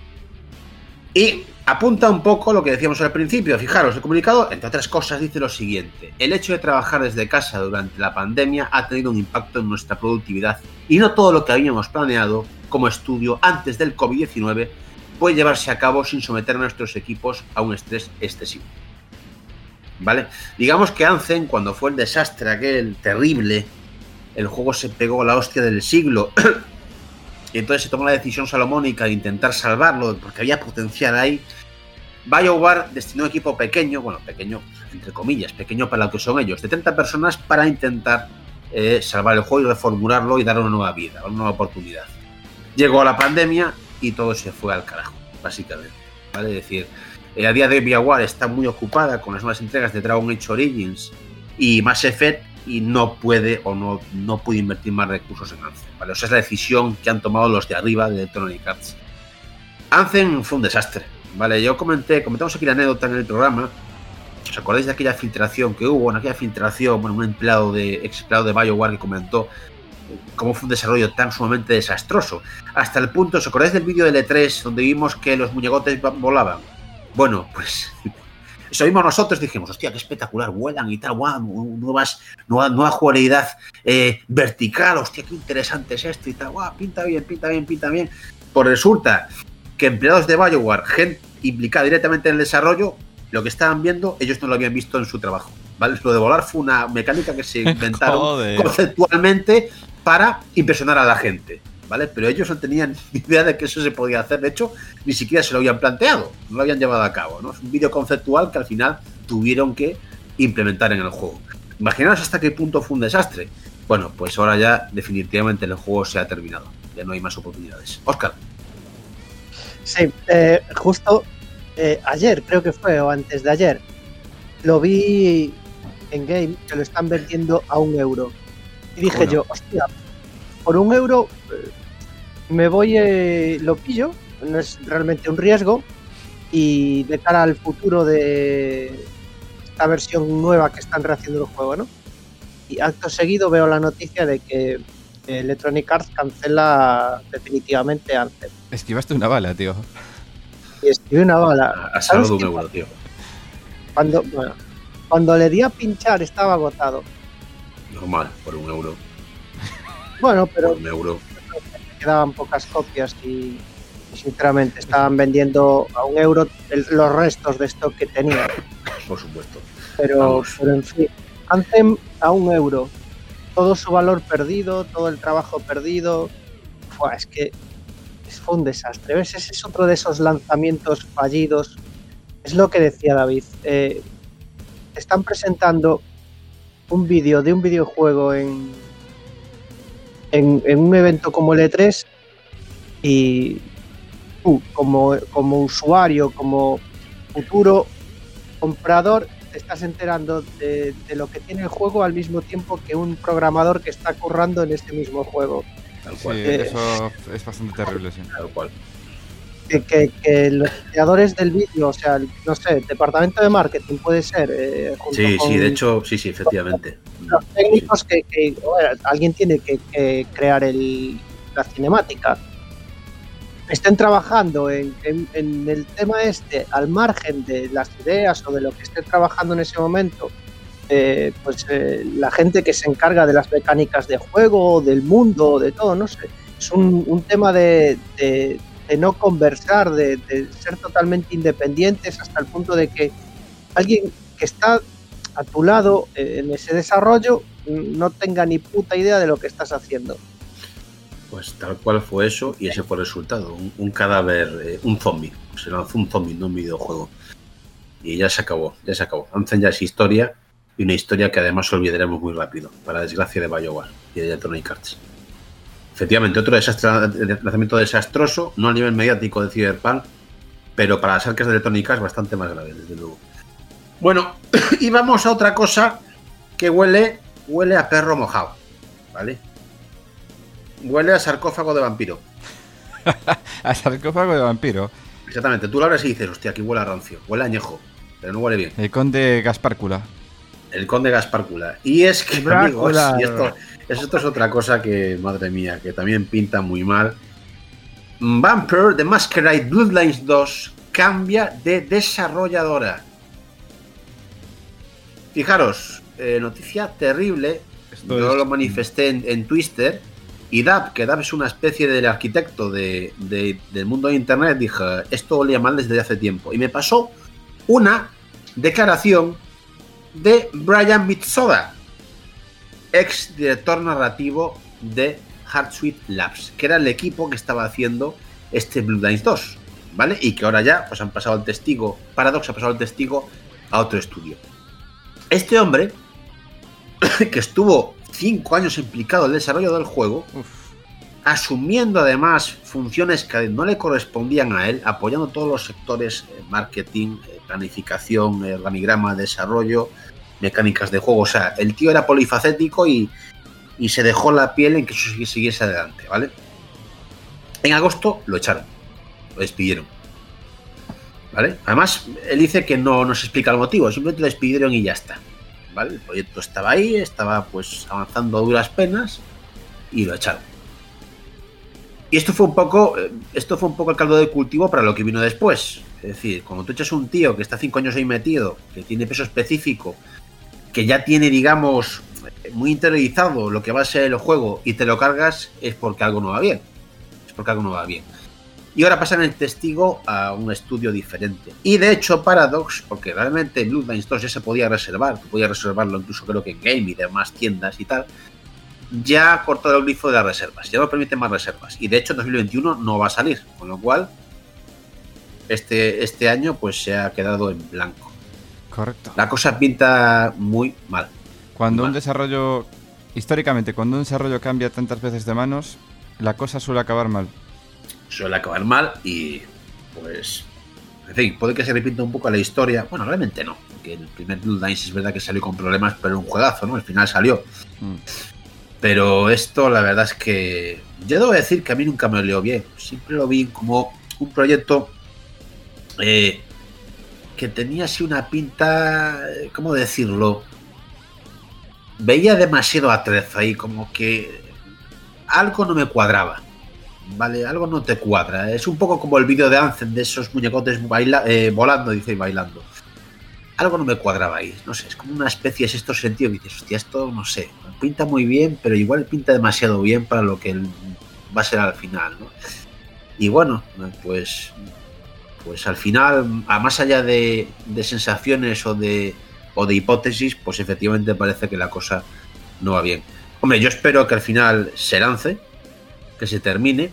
Y apunta un poco lo que decíamos al principio. Fijaros, el comunicado, entre otras cosas, dice lo siguiente: el hecho de trabajar desde casa durante la pandemia ha tenido un impacto en nuestra productividad y no todo lo que habíamos planeado como estudio antes del COVID diecinueve puede llevarse a cabo sin someter a nuestros equipos a un estrés excesivo. ¿Vale? Digamos que Anthem, cuando fue el desastre aquel terrible, el juego se pegó la hostia del siglo y entonces se tomó la decisión salomónica de intentar salvarlo porque había potencial ahí. BioWare destinó un equipo pequeño, bueno, pequeño entre comillas, pequeño para lo que son ellos, de treinta personas para intentar eh, salvar el juego y reformularlo y darle una nueva vida, una nueva oportunidad. Llegó la pandemia y todo se fue al carajo, básicamente, ¿vale? Es decir, eh, a día de hoy BioWare está muy ocupada con las nuevas entregas de Dragon Age Origins y Mass Effect y no puede o no, no puede invertir más recursos en Anthem, ¿vale? O sea, es la decisión que han tomado los de arriba de Electronic Arts. Anthem fue un desastre, ¿vale? Yo comenté, comentamos aquí la anécdota en el programa. ¿Os acordáis de aquella filtración que hubo? En aquella filtración, bueno, un empleado de, ex empleado de BioWare que comentó cómo fue un desarrollo tan sumamente desastroso. Hasta el punto, ¿os acordáis del vídeo del E tres donde vimos que los muñecotes volaban? Bueno, pues eso vimos nosotros, dijimos, hostia, qué espectacular, vuelan y tal, guau, nuevas, nueva, nueva jugabilidad eh, vertical, hostia, qué interesante es esto y tal, guau, pinta bien, pinta bien, pinta bien. Pues resulta que empleados de BioWare, gente implicada directamente en el desarrollo, lo que estaban viendo, ellos no lo habían visto en su trabajo, ¿vale? Lo de volar fue una mecánica que se inventaron conceptualmente para impresionar a la gente, ¿vale? Pero ellos no tenían ni idea de que eso se podía hacer. De hecho, ni siquiera se lo habían planteado, no lo habían llevado a cabo, ¿no? Es un vídeo conceptual que al final tuvieron que implementar en el juego. Imaginaos hasta qué punto fue un desastre. Bueno, pues ahora ya definitivamente el juego se ha terminado, ya no hay más oportunidades. Óscar. Sí, eh, justo eh, ayer, creo que fue, o antes de ayer, lo vi en Game, que lo están vendiendo a un euro. Y dije bueno. yo, hostia, por un euro eh, me voy, eh, lo pillo, no es realmente un riesgo, y de cara al futuro de esta versión nueva que están rehaciendo el juego, ¿no? Y acto seguido veo la noticia de que Electronic Arts cancela definitivamente Anthem. Esquivaste una bala, tío. Y esquivé una bala. Ha salvado un euro, tío. Cuando, bueno, cuando le di a pinchar estaba agotado. Normal, por un euro. Bueno, pero por un euro. Quedaban pocas copias y, y sinceramente estaban vendiendo a un euro el, los restos de stock que tenían. Por supuesto. Pero, pero en fin, Anthem a un euro. Todo su valor perdido, todo el trabajo perdido. Buah, es que fue un desastre. ¿Ves? Ese es otro de esos lanzamientos fallidos. Es lo que decía David. Eh, están presentando un vídeo de un videojuego en, en, en un evento como el E tres y tú, como, como usuario, como futuro comprador, te estás enterando de, de lo que tiene el juego al mismo tiempo que un programador que está currando en este mismo juego. Tal cual. Sí, eh, eso es bastante terrible, sí. Tal cual. Que, que, que los creadores del vídeo, o sea, no sé, el departamento de marketing puede ser. Eh, junto sí, con, sí, de hecho, sí, sí, efectivamente. Los técnicos sí. que, que bueno, alguien tiene que, que crear el, la cinemática. Estén trabajando en, en, en el tema este, al margen de las ideas o de lo que estén trabajando en ese momento, eh, pues eh, la gente que se encarga de las mecánicas de juego, del mundo, de todo, no sé. Es un, un tema de, de, de no conversar, de, de ser totalmente independientes hasta el punto de que alguien que está a tu lado eh, en ese desarrollo no tenga ni puta idea de lo que estás haciendo. Pues tal cual fue eso y ese fue el resultado, un, un cadáver, eh, un zombie, se lanzó un zombie, no un videojuego y ya se acabó, ya se acabó. Anthem ya es historia y una historia que además olvidaremos muy rápido, para desgracia de BioWare y de Electronic Arts. Efectivamente, otro desastre, lanzamiento desastroso, no a nivel mediático de Cyberpunk, pero para las arcas de Electronic Arts bastante más grave, desde luego. Bueno, y vamos a otra cosa que huele, huele a perro mojado, ¿vale? Huele a sarcófago de vampiro. ¿A sarcófago de vampiro? Exactamente, tú lo abres y dices, hostia, aquí huele a rancio, huele a añejo, pero no huele bien. El conde Gaspárcula. El conde Gaspárcula. Y es que, amigos, Drácula. y esto, esto es otra cosa que, madre mía, que también pinta muy mal. Vampire The Masquerade Bloodlines dos cambia de desarrolladora. Fijaros, eh, noticia terrible. Esto Yo es- lo manifesté en, en Twitter. Y Dab, que Dab es una especie del arquitecto de, de- del mundo de internet, dije, esto olía mal desde hace tiempo. Y me pasó una declaración de Brian Mitsoda, ex director narrativo de Hardsuite Labs, que era el equipo que estaba haciendo este Bloodlines dos, ¿vale? Y que ahora ya pues han pasado el testigo, Paradox ha pasado el testigo a otro estudio. Este hombre, que estuvo cinco años implicado en el desarrollo del juego, Uf. asumiendo además funciones que no le correspondían a él, apoyando todos los sectores, eh, marketing, eh, planificación, eh, organigrama, desarrollo, mecánicas de juego. O sea, el tío era polifacético y, y se dejó la piel en que eso siguiese adelante, ¿vale? En agosto lo echaron, lo despidieron, ¿vale? Además, él dice que no nos explica el motivo, simplemente lo despidieron y ya está, ¿vale? El proyecto estaba ahí, estaba pues avanzando a duras penas y lo echaron. Y esto fue un poco, esto fue un poco el caldo de cultivo para lo que vino después. Es decir, cuando tú echas un tío que está cinco años ahí metido, que tiene peso específico, que ya tiene, digamos, muy interiorizado lo que va a ser el juego y te lo cargas, es porque algo no va bien. Es porque algo no va bien. Y ahora pasan el testigo a un estudio diferente. Y de hecho, Paradox, porque realmente Bloodlines dos ya se podía reservar, tú podías reservarlo incluso creo que en Game y demás tiendas y tal, ya ha cortado el grifo de las reservas, ya no permite más reservas. Y de hecho en dos mil veintiuno no va a salir, con lo cual este, este año pues se ha quedado en blanco. Correcto. La cosa pinta muy mal. Cuando un Mal. desarrollo, históricamente, cuando un desarrollo cambia tantas veces de manos, la cosa suele acabar mal. Suele acabar mal y pues en fin, puede que se repita un poco la historia. Bueno, realmente no, porque el primer Bloodlines es verdad que salió con problemas, pero un juegazo, ¿no? Al final salió. Mm. Pero esto la verdad es que yo debo decir que a mí nunca me olió bien. Siempre lo vi como un proyecto eh, que tenía así una pinta, ¿cómo decirlo? Veía demasiado atrezo ahí, como que algo no me cuadraba. Vale, algo no te cuadra. Es un poco como el vídeo de Anthem de esos muñecotes baila, eh, volando, dice, y bailando. Algo no me cuadraba ahí, no sé, es como una especie de sexto sentido que dices, hostia, esto no sé, pinta muy bien, pero igual pinta demasiado bien para lo que va a ser al final, ¿no? Y bueno, pues pues al final, a más allá de, de sensaciones o de, o de hipótesis, pues efectivamente parece que la cosa no va bien. Hombre, yo espero que al final se lance, que se termine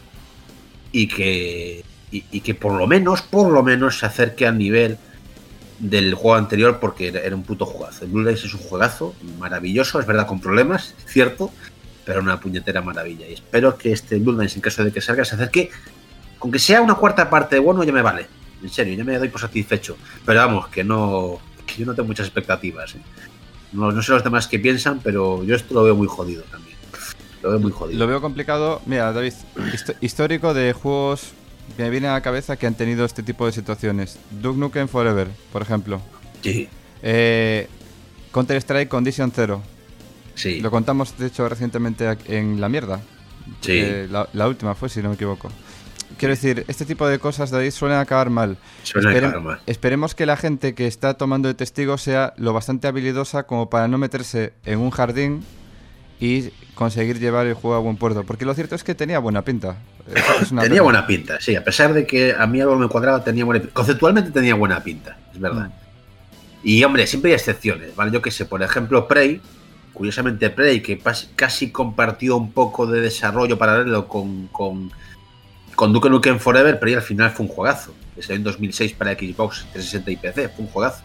y que, y, y que por lo menos, por lo menos se acerque al nivel del juego anterior, porque era, era un puto juegazo. El Bloodlines es un juegazo maravilloso, es verdad, con problemas, cierto, pero una puñetera maravilla. Y espero que este Bloodlines, en caso de que salga, se acerque, con que sea una cuarta parte de bueno, ya me vale. En serio, ya me doy por satisfecho. Pero vamos, que no, que yo no tengo muchas expectativas, ¿eh? No, no sé los demás qué piensan, pero yo esto lo veo muy jodido también. Lo veo muy jodido. Lo veo complicado. Mira, David, hist- histórico de juegos que me viene a la cabeza que han tenido este tipo de situaciones. Duke Nukem Forever, por ejemplo. Sí, Eh, Counter-Strike Condition Zero. sí. Lo contamos, de hecho, recientemente aquí en La Mierda. Sí. Eh, la, la última fue, si no me equivoco. Quiero decir, este tipo de cosas, David, suelen acabar mal. Suelen Esperem- acabar mal. Esperemos que la gente que está tomando de testigo sea lo bastante habilidosa como para no meterse en un jardín y conseguir llevar el juego a buen puerto. Porque lo cierto es que tenía buena pinta. Es- es una Tenía pena. buena pinta, sí, a pesar de que a mí algo me cuadraba, tenía buena pinta. Conceptualmente tenía buena pinta, es verdad. Mm. Y hombre, siempre hay excepciones, ¿vale? Yo qué sé, por ejemplo, Prey, curiosamente Prey, que pas- casi compartió un poco de desarrollo paralelo con, con, con Duke Nukem Forever, Prey al final fue un juegazo. Que salió en dos mil seis para Xbox trescientos sesenta y P C, fue un juegazo.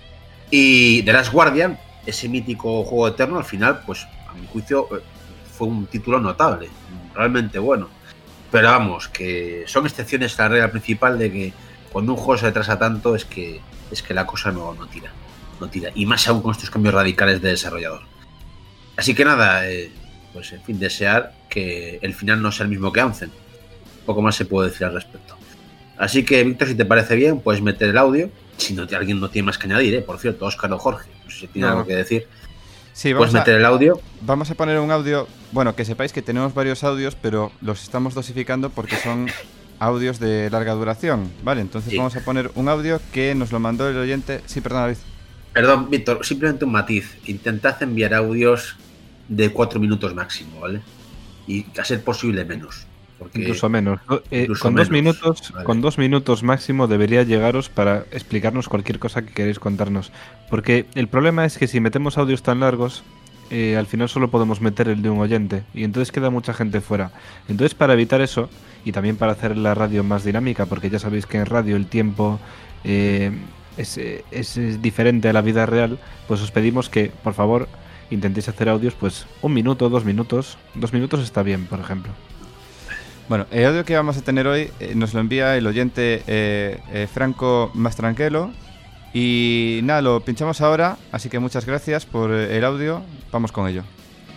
Y The Last Guardian, ese mítico juego eterno, al final, pues a mi juicio, eh, fue un título notable, realmente bueno. Pero vamos, que son excepciones a la regla principal de que cuando un juego se retrasa tanto es que es que la cosa no, no tira, no tira. Y más aún con estos cambios radicales de desarrollador. Así que nada, eh, pues en fin, desear que el final no sea el mismo que Anthem. Poco más se puede decir al respecto. Así que, Víctor, si te parece bien, puedes meter el audio. si no, alguien no tiene más que añadir, ¿eh? Por cierto, Óscar o Jorge, no sé si tiene No. algo que decir. Sí, Puedes vamos a, meter el audio. vamos a poner un audio. Bueno, que sepáis que tenemos varios audios, pero los estamos dosificando porque son audios de larga duración, ¿vale? Entonces Sí. vamos a poner un audio que nos lo mandó el oyente. Sí, perdón, David. Perdón, Víctor, simplemente un matiz. Intentad enviar audios de cuatro minutos máximo, ¿vale? Y a ser posible menos. Porque Incluso menos. Eh, incluso con, dos menos, minutos, vale. con dos minutos máximo debería llegaros para explicarnos cualquier cosa que queréis contarnos. Porque el problema es que si metemos audios tan largos, eh, al final solo podemos meter el de un oyente. Y entonces queda mucha gente fuera. Entonces, para evitar eso, y también para hacer la radio más dinámica, porque ya sabéis que en radio el tiempo eh, es, es, es diferente a la vida real, pues os pedimos que, por favor, intentéis hacer audios, pues un minuto, dos minutos. Dos minutos está bien, por ejemplo. Bueno, el audio que vamos a tener hoy eh, nos lo envía el oyente eh, eh, Franco Mastranquelo. Y nada, lo pinchamos ahora, así que muchas gracias por eh, el audio. Vamos con ello.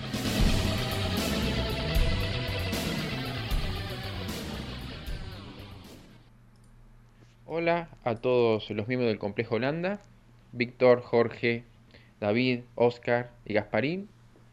Hola a todos los miembros del Complejo Holanda, Víctor, Jorge, David, Óscar y Gasparín.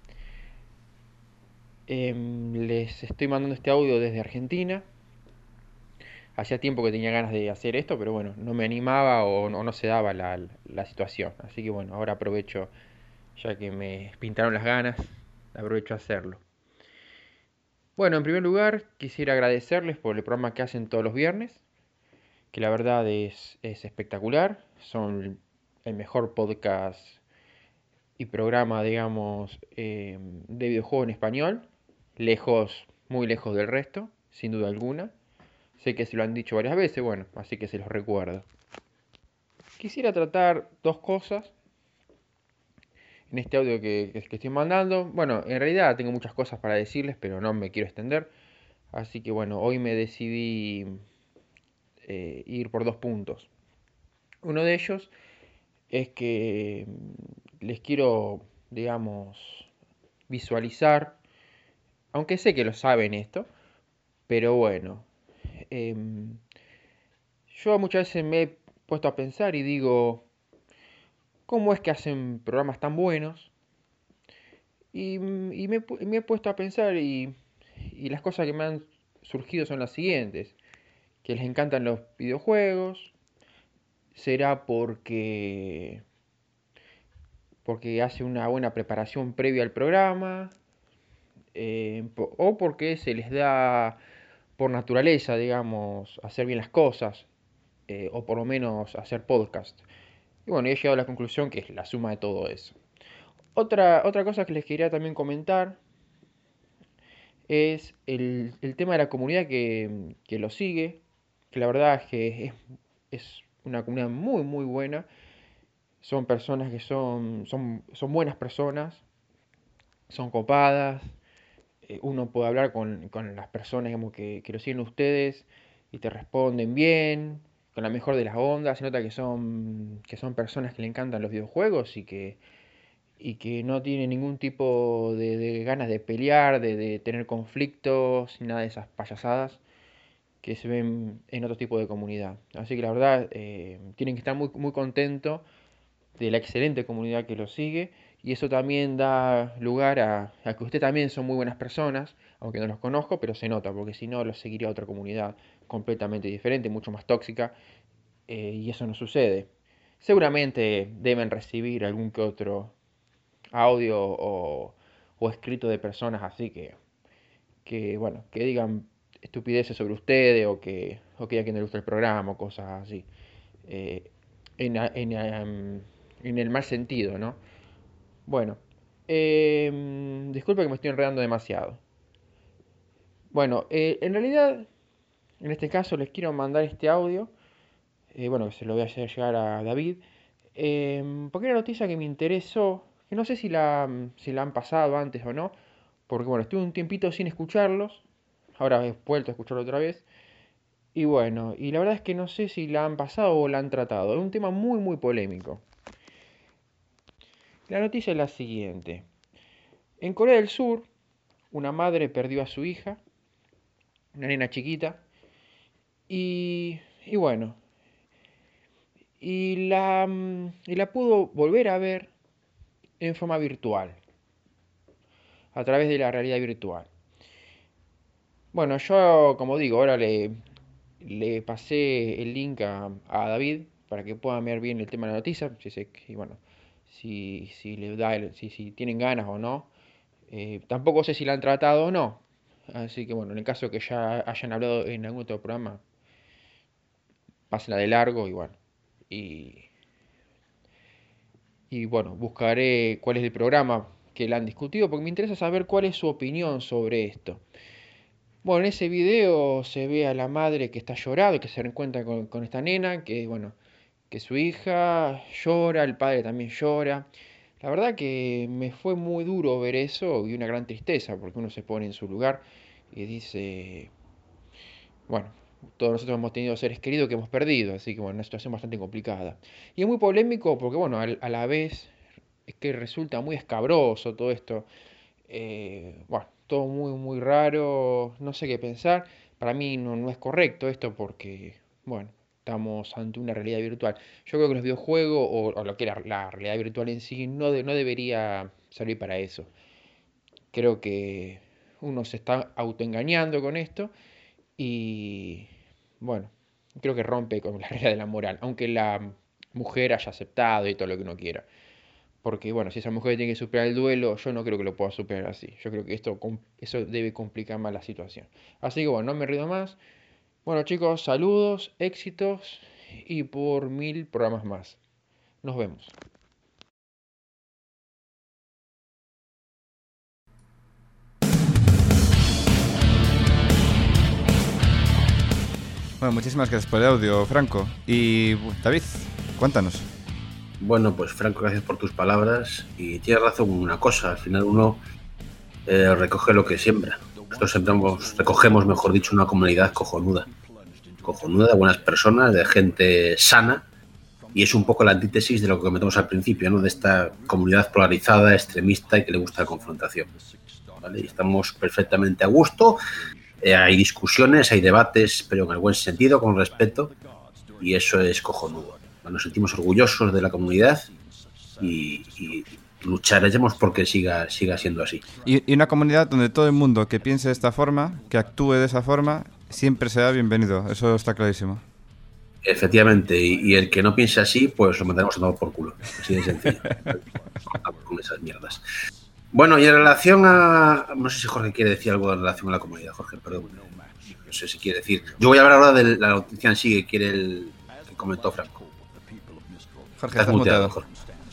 Eh, les estoy mandando este audio desde Argentina. Hacía tiempo que tenía ganas de hacer esto, pero bueno, no me animaba o no, no se daba la, la situación. Así que bueno, ahora aprovecho, ya que me pintaron las ganas, aprovecho a hacerlo. Bueno, en primer lugar, quisiera agradecerles por el programa que hacen todos los viernes, que la verdad es, es espectacular. Son el mejor podcast y programa, digamos, eh, de videojuego en español. Lejos, muy lejos del resto, sin duda alguna. Sé que se lo han dicho varias veces, bueno, así que se los recuerdo. Quisiera tratar dos cosas en este audio que, que, que estoy mandando. Bueno, en realidad tengo muchas cosas para decirles, pero no me quiero extender. Así que bueno, hoy me decidí eh, ir por dos puntos. Uno de ellos es que les quiero, digamos, visualizar, aunque sé que lo saben esto, pero bueno, eh, yo muchas veces me he puesto a pensar y digo, ¿cómo es que hacen programas tan buenos? Y, y me, me, he puesto a pensar y, y las cosas que me han surgido son las siguientes, que les encantan los videojuegos, será porque, porque hace una buena preparación previa al programa, eh, o porque se les da por naturaleza, digamos, hacer bien las cosas, eh, o por lo menos hacer podcast. Y bueno, he llegado a la conclusión que es la suma de todo eso. Otra, otra cosa que les quería también comentar es el, el tema de la comunidad que, que lo sigue, que la verdad es que es, es una comunidad muy muy buena. Son personas que son, son, son buenas personas, son copadas. Eh, uno puede hablar con, con las personas, digamos, que, que lo siguen ustedes y te responden bien, con la mejor de las ondas. Se nota que son, que son personas que le encantan los videojuegos y que, y que no tienen ningún tipo de, de ganas de pelear, de, de tener conflictos, ni nada de esas payasadas que se ven en otro tipo de comunidad. Así que la verdad, eh, tienen que estar muy, muy contentos de la excelente comunidad que los sigue, y eso también da lugar a, a que ustedes también son muy buenas personas, aunque no los conozco, pero se nota, porque si no los seguiría otra comunidad completamente diferente, mucho más tóxica, eh, y eso no sucede. Seguramente deben recibir algún que otro audio o, o escrito de personas así que, que, bueno, que digan estupideces sobre ustedes o que, o que digan que no les gusta el programa o cosas así. Eh, en, en, en, en el mal sentido, ¿no? Bueno, eh, disculpe que me estoy enredando demasiado. Bueno, eh, en realidad, en este caso les quiero mandar este audio, eh, bueno, que se lo voy a hacer llegar a David, eh, porque era una noticia que me interesó, que no sé si la, si la han pasado antes o no, porque bueno, estuve un tiempito sin escucharlos, ahora he vuelto a escucharlo otra vez, y bueno, y la verdad es que no sé si la han pasado o la han tratado, es un tema muy muy polémico. La noticia es la siguiente. En Corea del Sur, una madre perdió a su hija, una nena chiquita, y, y bueno, y la, y la pudo volver a ver en forma virtual, a través de la realidad virtual. Bueno, yo, como digo, ahora le, le pasé el link a, a David para que puedan ver bien el tema de la noticia, si, se, y bueno, si, si, le da el, si, si tienen ganas o no. Eh, tampoco sé si la han tratado o no, así que bueno, en el caso que ya hayan hablado en algún otro programa, pásenla de largo y bueno, y, y bueno, buscaré cuál es el programa que la han discutido, porque me interesa saber cuál es su opinión sobre esto. Bueno, en ese video se ve a la madre que está llorando, que se reencuentra con, con esta nena, que bueno, que su hija llora, el padre también llora. La verdad que me fue muy duro ver eso y una gran tristeza, porque uno se pone en su lugar y dice, bueno, todos nosotros hemos tenido seres queridos que hemos perdido, así que bueno, una situación bastante complicada. Y es muy polémico porque bueno, a, a la vez es que resulta muy escabroso todo esto. Eh, bueno, todo muy, muy raro, no sé qué pensar. Para mí no, no es correcto esto porque, bueno, estamos ante una realidad virtual. Yo creo que los videojuegos, o, o lo que era la realidad virtual en sí, no, de, no debería servir para eso. Creo que uno se está autoengañando con esto y, bueno, creo que rompe con la regla de la moral, aunque la mujer haya aceptado y todo lo que uno quiera. Porque, bueno, si esa mujer tiene que superar el duelo, yo no creo que lo pueda superar así. Yo creo que esto, eso debe complicar más la situación. Así que, bueno, no me río más. Bueno, chicos, saludos, éxitos y por mil programas más. Nos vemos. Bueno, muchísimas gracias por el audio, Franco. Y David, cuéntanos. Bueno, pues Franco, gracias por tus palabras y tienes razón en una cosa, al final uno eh, recoge lo que siembra. Nosotros sembramos, recogemos, mejor dicho, una comunidad cojonuda, cojonuda de buenas personas, de gente sana, y es un poco la antítesis de lo que comentamos al principio, ¿no? De esta comunidad polarizada, extremista y que le gusta la confrontación, ¿vale? Y estamos perfectamente a gusto, eh, hay discusiones, hay debates, pero en el buen sentido, con respeto, y eso es cojonudo. Nos sentimos orgullosos de la comunidad y, y lucharemos porque siga, siga siendo así. Y, y una comunidad donde todo el mundo que piense de esta forma, que actúe de esa forma, siempre será bienvenido. Eso está clarísimo. Efectivamente, y, y el que no piense así, pues lo mandaremos a tomar por culo. Así de sencillo. Con esas mierdas. Bueno, y en relación a... No sé si Jorge quiere decir algo en relación a la comunidad. Jorge, perdón. No sé si quiere decir... Yo voy a hablar ahora de la noticia en sí que quiere el... que comentó Franco. Jorge, estás muteado. Jorge.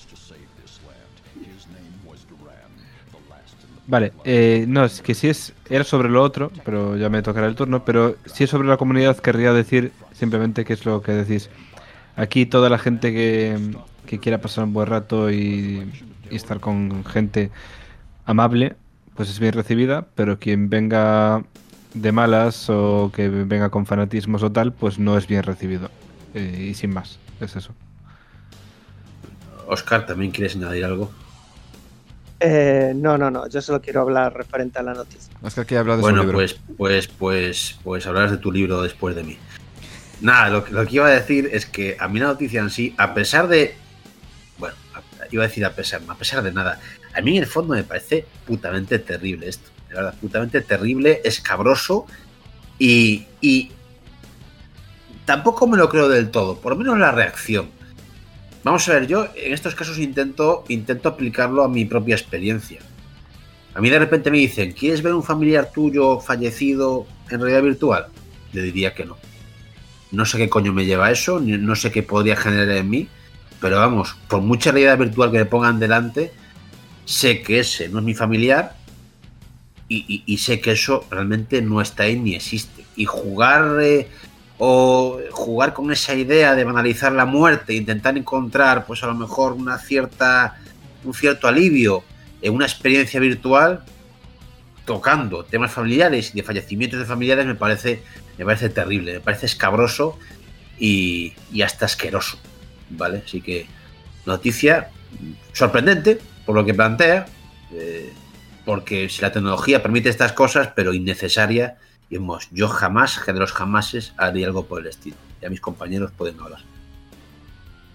Vale, eh, no, es que si es era sobre lo otro, pero ya me tocará el turno, pero si es sobre la comunidad querría decir simplemente que es lo que decís. Aquí toda la gente que, que quiera pasar un buen rato y, y estar con gente amable, pues es bien recibida, pero quien venga de malas o que venga con fanatismos o tal, pues no es bien recibido. Eh, y sin más, es eso. Oscar, ¿también quieres añadir algo? Eh, no, no, no. Yo solo quiero hablar referente a la noticia. Oscar quiere hablar de bueno, su libro. Pues, pues, pues, pues hablarás de tu libro después de mí. Nada, lo, lo que iba a decir es que a mí la noticia en sí, a pesar de... Bueno, iba a decir a pesar, a pesar de nada. A mí en el fondo me parece putamente terrible esto. De verdad, putamente terrible, escabroso y... y tampoco me lo creo del todo, por lo menos la reacción. Vamos a ver, yo en estos casos intento, intento aplicarlo a mi propia experiencia. A mí de repente me dicen, ¿quieres ver un familiar tuyo fallecido en realidad virtual? Le diría que no. No sé qué coño me lleva a eso, no sé qué podría generar en mí, pero vamos, por mucha realidad virtual que me pongan delante, sé que ese no es mi familiar y, y, y sé que eso realmente no está ahí ni existe. Y jugar... Eh, o jugar con esa idea de banalizar la muerte e intentar encontrar pues a lo mejor una cierta un cierto alivio en una experiencia virtual tocando temas familiares y de fallecimientos de familiares me parece me parece terrible, me parece escabroso y, y hasta asqueroso, ¿vale? Así que noticia sorprendente por lo que plantea, eh, porque si la tecnología permite estas cosas, pero innecesaria. Y hemos, yo jamás, que de los jamases, haría algo por el estilo. Ya mis compañeros pueden hablar.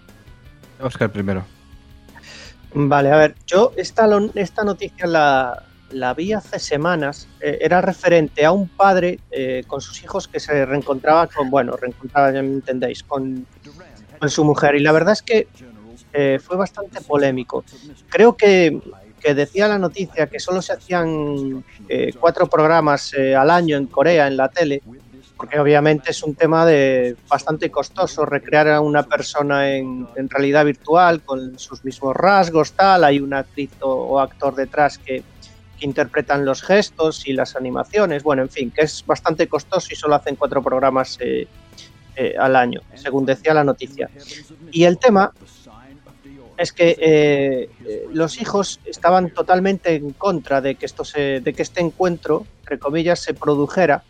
Oscar primero. Vale, a ver, yo esta, lo- esta noticia la, la vi hace semanas. Eh, era referente a un padre eh, con sus hijos que se reencontraba con, bueno, reencontraba, ya me entendéis, con, con su mujer. Y la verdad es que eh, fue bastante polémico. Creo que, que decía la noticia que solo se hacían eh, cuatro programas eh, al año en Corea, en la tele, porque obviamente es un tema de bastante costoso recrear a una persona en, en realidad virtual con sus mismos rasgos, tal. Hay una actriz o, o actor detrás que, que interpretan los gestos y las animaciones. Bueno, en fin, que es bastante costoso y solo hacen cuatro programas eh, eh, al año, según decía la noticia. Y el tema es que eh, eh, los hijos estaban totalmente en contra de que esto se, de que este encuentro, entre comillas, se produjera.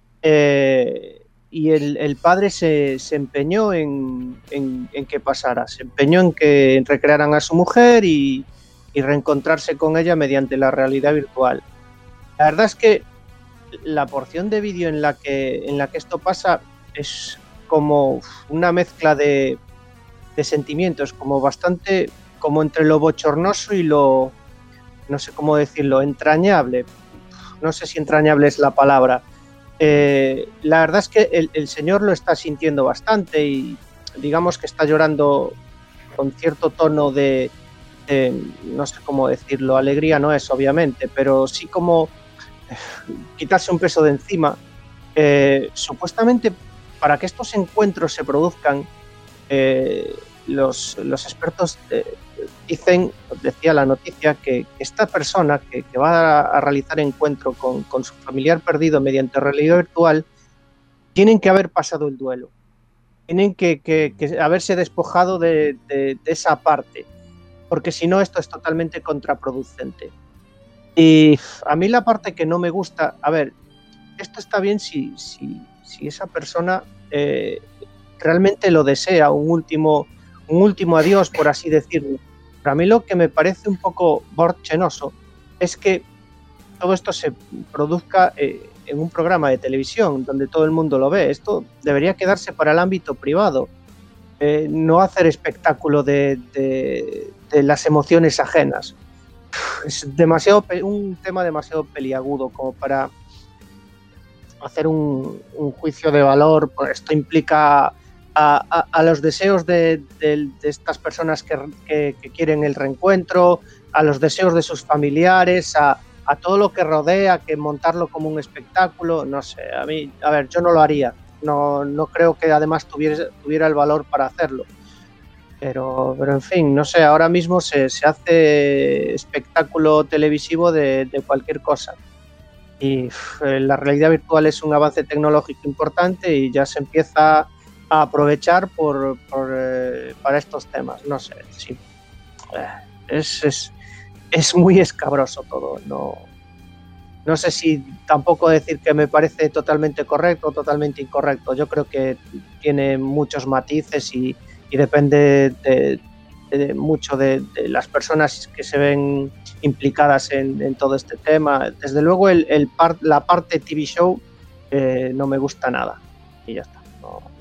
Eh, y el, el padre se, se empeñó en, en, en que pasara, se empeñó en que recrearan a su mujer y, y reencontrarse con ella mediante la realidad virtual. La verdad es que la porción de vídeo en la que en la que esto pasa es como una mezcla de, de sentimientos, como bastante, como entre lo bochornoso y lo, no sé cómo decirlo, entrañable. No sé si entrañable es la palabra. Eh, la verdad es que el, el señor lo está sintiendo bastante y digamos que está llorando con cierto tono de, de no sé cómo decirlo, alegría no es obviamente, pero sí como eh, quitarse un peso de encima. Eh, supuestamente para que estos encuentros se produzcan, eh, los, los expertos eh, dicen, decía la noticia, que esta persona que, que va a, a realizar encuentro con, con su familiar perdido mediante realidad virtual, tienen que haber pasado el duelo, tienen que, que, que haberse despojado de, de, de esa parte, porque si no esto es totalmente contraproducente. Y a mí la parte que no me gusta, a ver, esto está bien si, si, si esa persona eh, realmente lo desea, un último, un último adiós, por así decirlo. Pero a mí lo que me parece un poco borchenoso es que todo esto se produzca eh, en un programa de televisión donde todo el mundo lo ve. Esto debería quedarse para el ámbito privado, eh, no hacer espectáculo de, de, de las emociones ajenas. Es demasiado un tema demasiado peliagudo como para hacer un, un juicio de valor. Esto implica a, a, a los deseos de, de, de estas personas que, que, que quieren el reencuentro, a los deseos de sus familiares, a, a todo lo que rodea, que montarlo como un espectáculo, no sé, a mí, a ver, yo no lo haría, no, no creo que además tuviera, tuviera el valor para hacerlo. Pero, pero en fin, no sé, ahora mismo se, se hace espectáculo televisivo de, de cualquier cosa. Y uf, la realidad virtual es un avance tecnológico importante y ya se empieza a aprovechar por, por, eh, para estos temas. No sé, sí. es, es, es muy escabroso todo. No, no sé si tampoco decir que me parece totalmente correcto o totalmente incorrecto. Yo creo que tiene muchos matices y y depende de, de mucho de, de las personas que se ven implicadas en, en todo este tema. Desde luego el, el par, la parte T V show eh, no me gusta nada y ya está. No, me...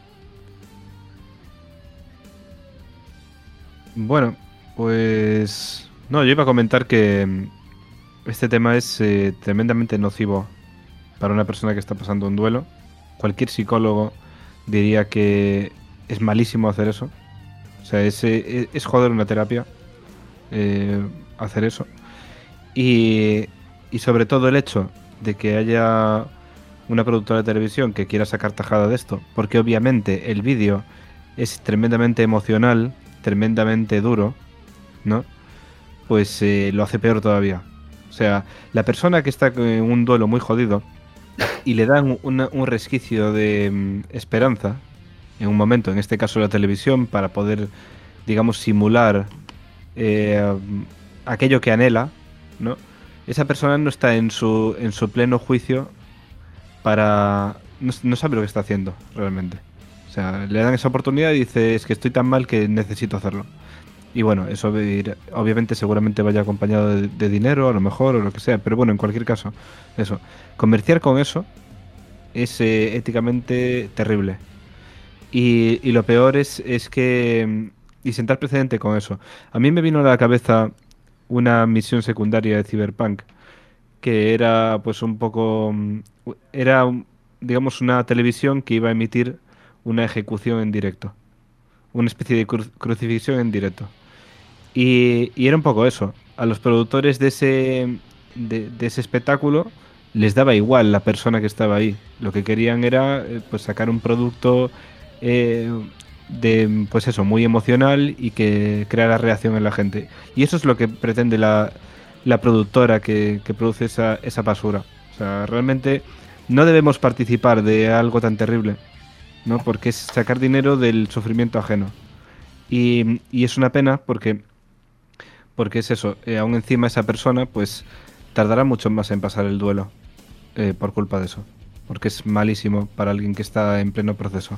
Bueno, pues no, yo iba a comentar que este tema es eh, tremendamente nocivo para una persona que está pasando un duelo. Cualquier psicólogo diría que es malísimo hacer eso. O sea, es, es, es joder una terapia eh, hacer eso. Y, y sobre todo el hecho de que haya una productora de televisión que quiera sacar tajada de esto, porque obviamente el vídeo es tremendamente emocional, tremendamente duro, ¿no? Pues eh, lo hace peor todavía. O sea, la persona que está en un duelo muy jodido y le dan una, un resquicio de um, esperanza en un momento, en este caso la televisión, para poder, digamos, simular eh, aquello que anhela, ¿no? Esa persona no está en su, en su pleno juicio para... No, no sabe lo que está haciendo, realmente. O sea, le dan esa oportunidad y dice, es que estoy tan mal que necesito hacerlo. Y bueno, eso obviamente seguramente vaya acompañado de, de dinero, a lo mejor, o lo que sea. Pero bueno, en cualquier caso, eso. Comerciar con eso es eh, éticamente terrible. Y, y lo peor es, es que y sentar precedente con eso. A mí me vino a la cabeza una misión secundaria de Cyberpunk, que era pues un poco... mm, Era, un- digamos, una televisión que iba a emitir una ejecución en directo. Una especie de cru- crucifixión en directo. Y, y era un poco eso. A los productores de ese, de, de ese espectáculo les daba igual la persona que estaba ahí. Lo que querían era eh, pues sacar un producto eh, de pues eso, muy emocional y que creara reacción en la gente. Y eso es lo que pretende la, la productora que, que produce esa, esa basura. O sea, realmente no debemos participar de algo tan terrible, ¿no? Porque es sacar dinero del sufrimiento ajeno. Y, y es una pena porque porque es eso, eh, aún encima esa persona pues tardará mucho más en pasar el duelo eh, por culpa de eso. Porque es malísimo para alguien que está en pleno proceso.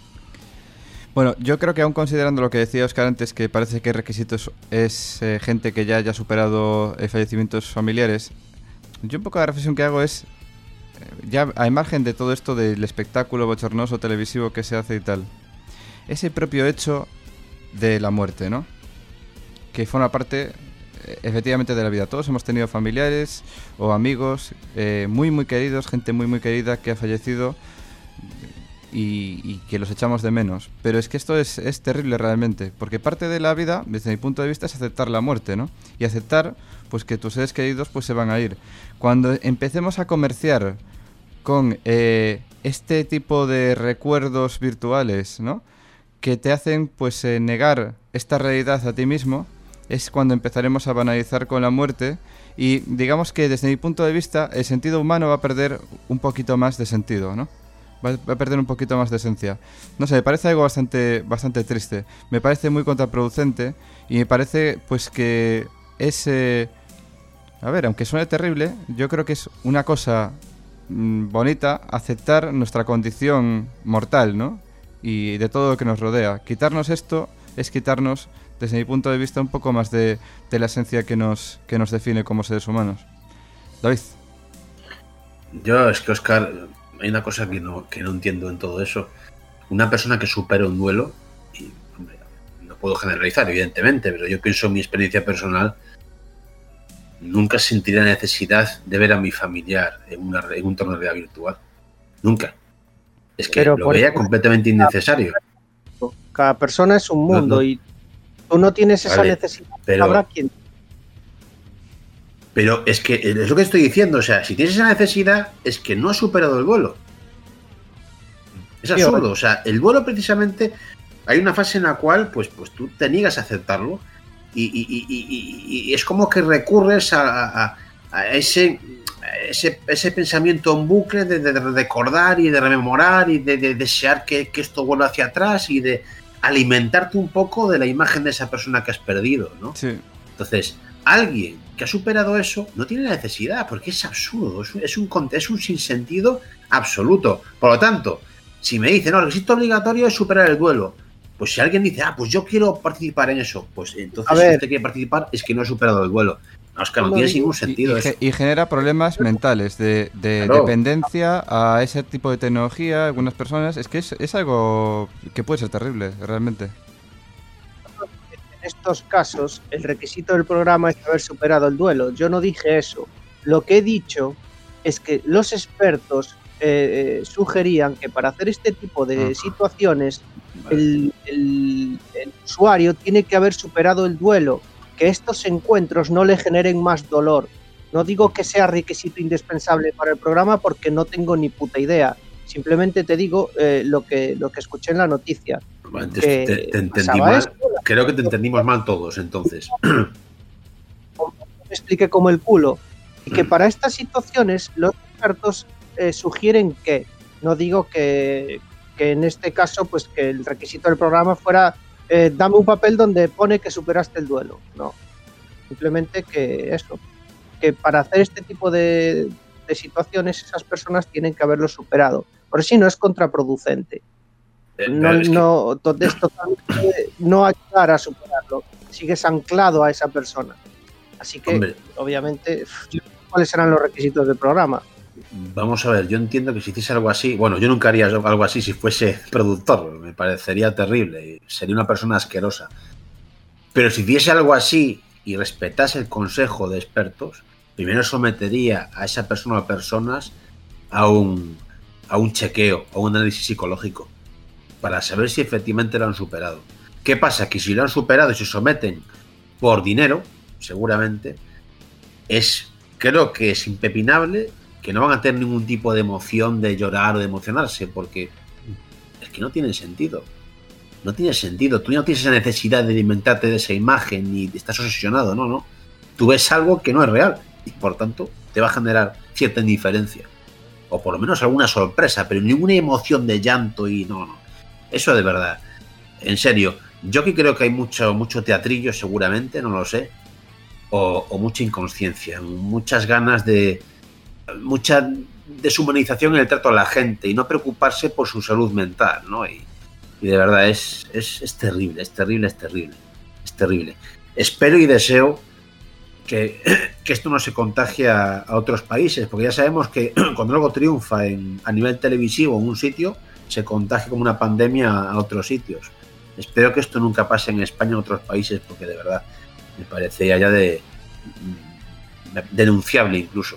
Bueno, yo creo que aún considerando lo que decía Oscar antes, que parece que el requisito es, es, eh, gente que ya haya superado eh, fallecimientos familiares, yo un poco la reflexión que hago es, eh, ya a margen de todo esto del espectáculo bochornoso televisivo que se hace y tal, ese propio hecho de la muerte, ¿no? Que forma parte eh, efectivamente de la vida. Todos hemos tenido familiares o amigos eh, muy muy queridos, gente muy muy querida que ha fallecido y, y que los echamos de menos. Pero es que esto es, es terrible realmente, porque parte de la vida, desde mi punto de vista, es aceptar la muerte, ¿no? Y aceptar pues que tus seres queridos pues se van a ir. Cuando empecemos a comerciar con eh, este tipo de recuerdos virtuales, ¿no? Que te hacen pues eh, negar esta realidad a ti mismo, es cuando empezaremos a banalizar con la muerte y digamos que desde mi punto de vista el sentido humano va a perder un poquito más de sentido, ¿no? Va a perder un poquito más de esencia. No sé, me parece algo bastante, bastante triste. Me parece muy contraproducente y me parece pues que es... Eh, a ver, aunque suene terrible, yo creo que es una cosa mmm, bonita aceptar nuestra condición mortal, ¿no? Y de todo lo que nos rodea. Quitarnos esto es quitarnos, desde mi punto de vista, un poco más de, de la esencia que nos, que nos define como seres humanos. David. Yo, es que, Oscar, hay una cosa que no, que no entiendo en todo eso. Una persona que supera un duelo, y hombre, no puedo generalizar, evidentemente, pero yo pienso en mi experiencia personal, nunca sentiré la necesidad de ver a mi familiar en, una, en un entorno de realidad virtual. Nunca. Es que Pero lo por veía ejemplo, completamente innecesario. cada persona es un mundo No, no. y tú no tienes esa Vale, necesidad. pero- Habrá quien... Pero es que es lo que estoy diciendo, o sea, si tienes esa necesidad, es que no has superado el duelo. Es Sí, absurdo, ahora- o sea, el duelo precisamente, hay una fase en la cual pues, pues tú te niegas a aceptarlo y, y- y- y- y es como que recurres a, a- a ese, a ese, ese pensamiento en bucle de, de- de recordar y de rememorar y de, de desear que, que esto vuelva hacia atrás y de alimentarte un poco de la imagen de esa persona que has perdido, ¿no? Sí. Entonces, alguien que ha superado eso no tiene la necesidad, porque es absurdo, es un, es un, cont- es un sinsentido absoluto. Por lo tanto, si me dicen, no, el requisito obligatorio es superar el duelo, pues si alguien dice, ah, pues yo quiero participar en eso, pues entonces A si ver. usted quiere participar es que no ha superado el duelo. No, es que no No, tiene no, ningún Y, sentido y eso. ge- y genera problemas mentales de, de Claro. dependencia a ese tipo de tecnología. Algunas personas, es que es, es algo que puede ser terrible, realmente. En estos casos, el requisito del programa es haber superado el duelo. Yo no dije eso. Lo que he dicho es que los expertos eh, eh, sugerían que para hacer este tipo de Ah. situaciones, el, el- el usuario tiene que haber superado el duelo, que estos encuentros no le generen más dolor. No digo que sea requisito indispensable para el programa porque no tengo ni puta idea. Simplemente te digo eh, lo que lo que escuché en la noticia. Antes que te, te entendí pasaba mal. esto, Creo que te entendimos mal todos, entonces. me explique como el culo. Y que para estas situaciones los expertos eh, sugieren que, no digo que, que en este caso, pues que el requisito del programa fuera eh, dame un papel donde pone que superaste el duelo. No. Simplemente que eso. Que para hacer este tipo de, de situaciones esas personas tienen que haberlo superado. Por si no es contraproducente. Eh, No, pero es que- no, to- es totalmente no ayudar a superarlo. Sigues anclado a esa persona. Así que, Hombre. obviamente, yo no sé cuáles serán los requisitos del programa. Vamos a ver, yo entiendo que si hiciese algo así, bueno, yo nunca haría algo así si fuese productor, me parecería terrible, sería una persona asquerosa. Pero si hiciese algo así y respetase el consejo de expertos, primero sometería a esa persona o personas a un, a un chequeo, a un análisis psicológico, para saber si efectivamente lo han superado. ¿Qué pasa? Que si lo han superado y se someten por dinero, seguramente, es, creo que es impepinable que no van a tener ningún tipo de emoción de llorar o de emocionarse, porque es que no tiene sentido. No tiene sentido. Tú no tienes esa necesidad de alimentarte de esa imagen ni estás obsesionado, no, no. Tú ves algo que no es real y por tanto te va a generar cierta indiferencia o por lo menos alguna sorpresa, pero ninguna emoción de llanto y no, no. Eso de verdad. En serio, yo que creo que hay mucho, mucho teatrillo seguramente, no lo sé, o, o mucha inconsciencia, muchas ganas de mucha deshumanización en el trato a la gente y no preocuparse por su salud mental, ¿no? Y, y de verdad es, es, es terrible, es terrible, es terrible, es terrible. Espero y deseo que, que esto no se contagie a, a otros países, porque ya sabemos que cuando algo triunfa en, a nivel televisivo en un sitio, se contagia como una pandemia a otros sitios. Espero que esto nunca pase en España o en otros países, porque de verdad me parece ya de, de denunciable incluso.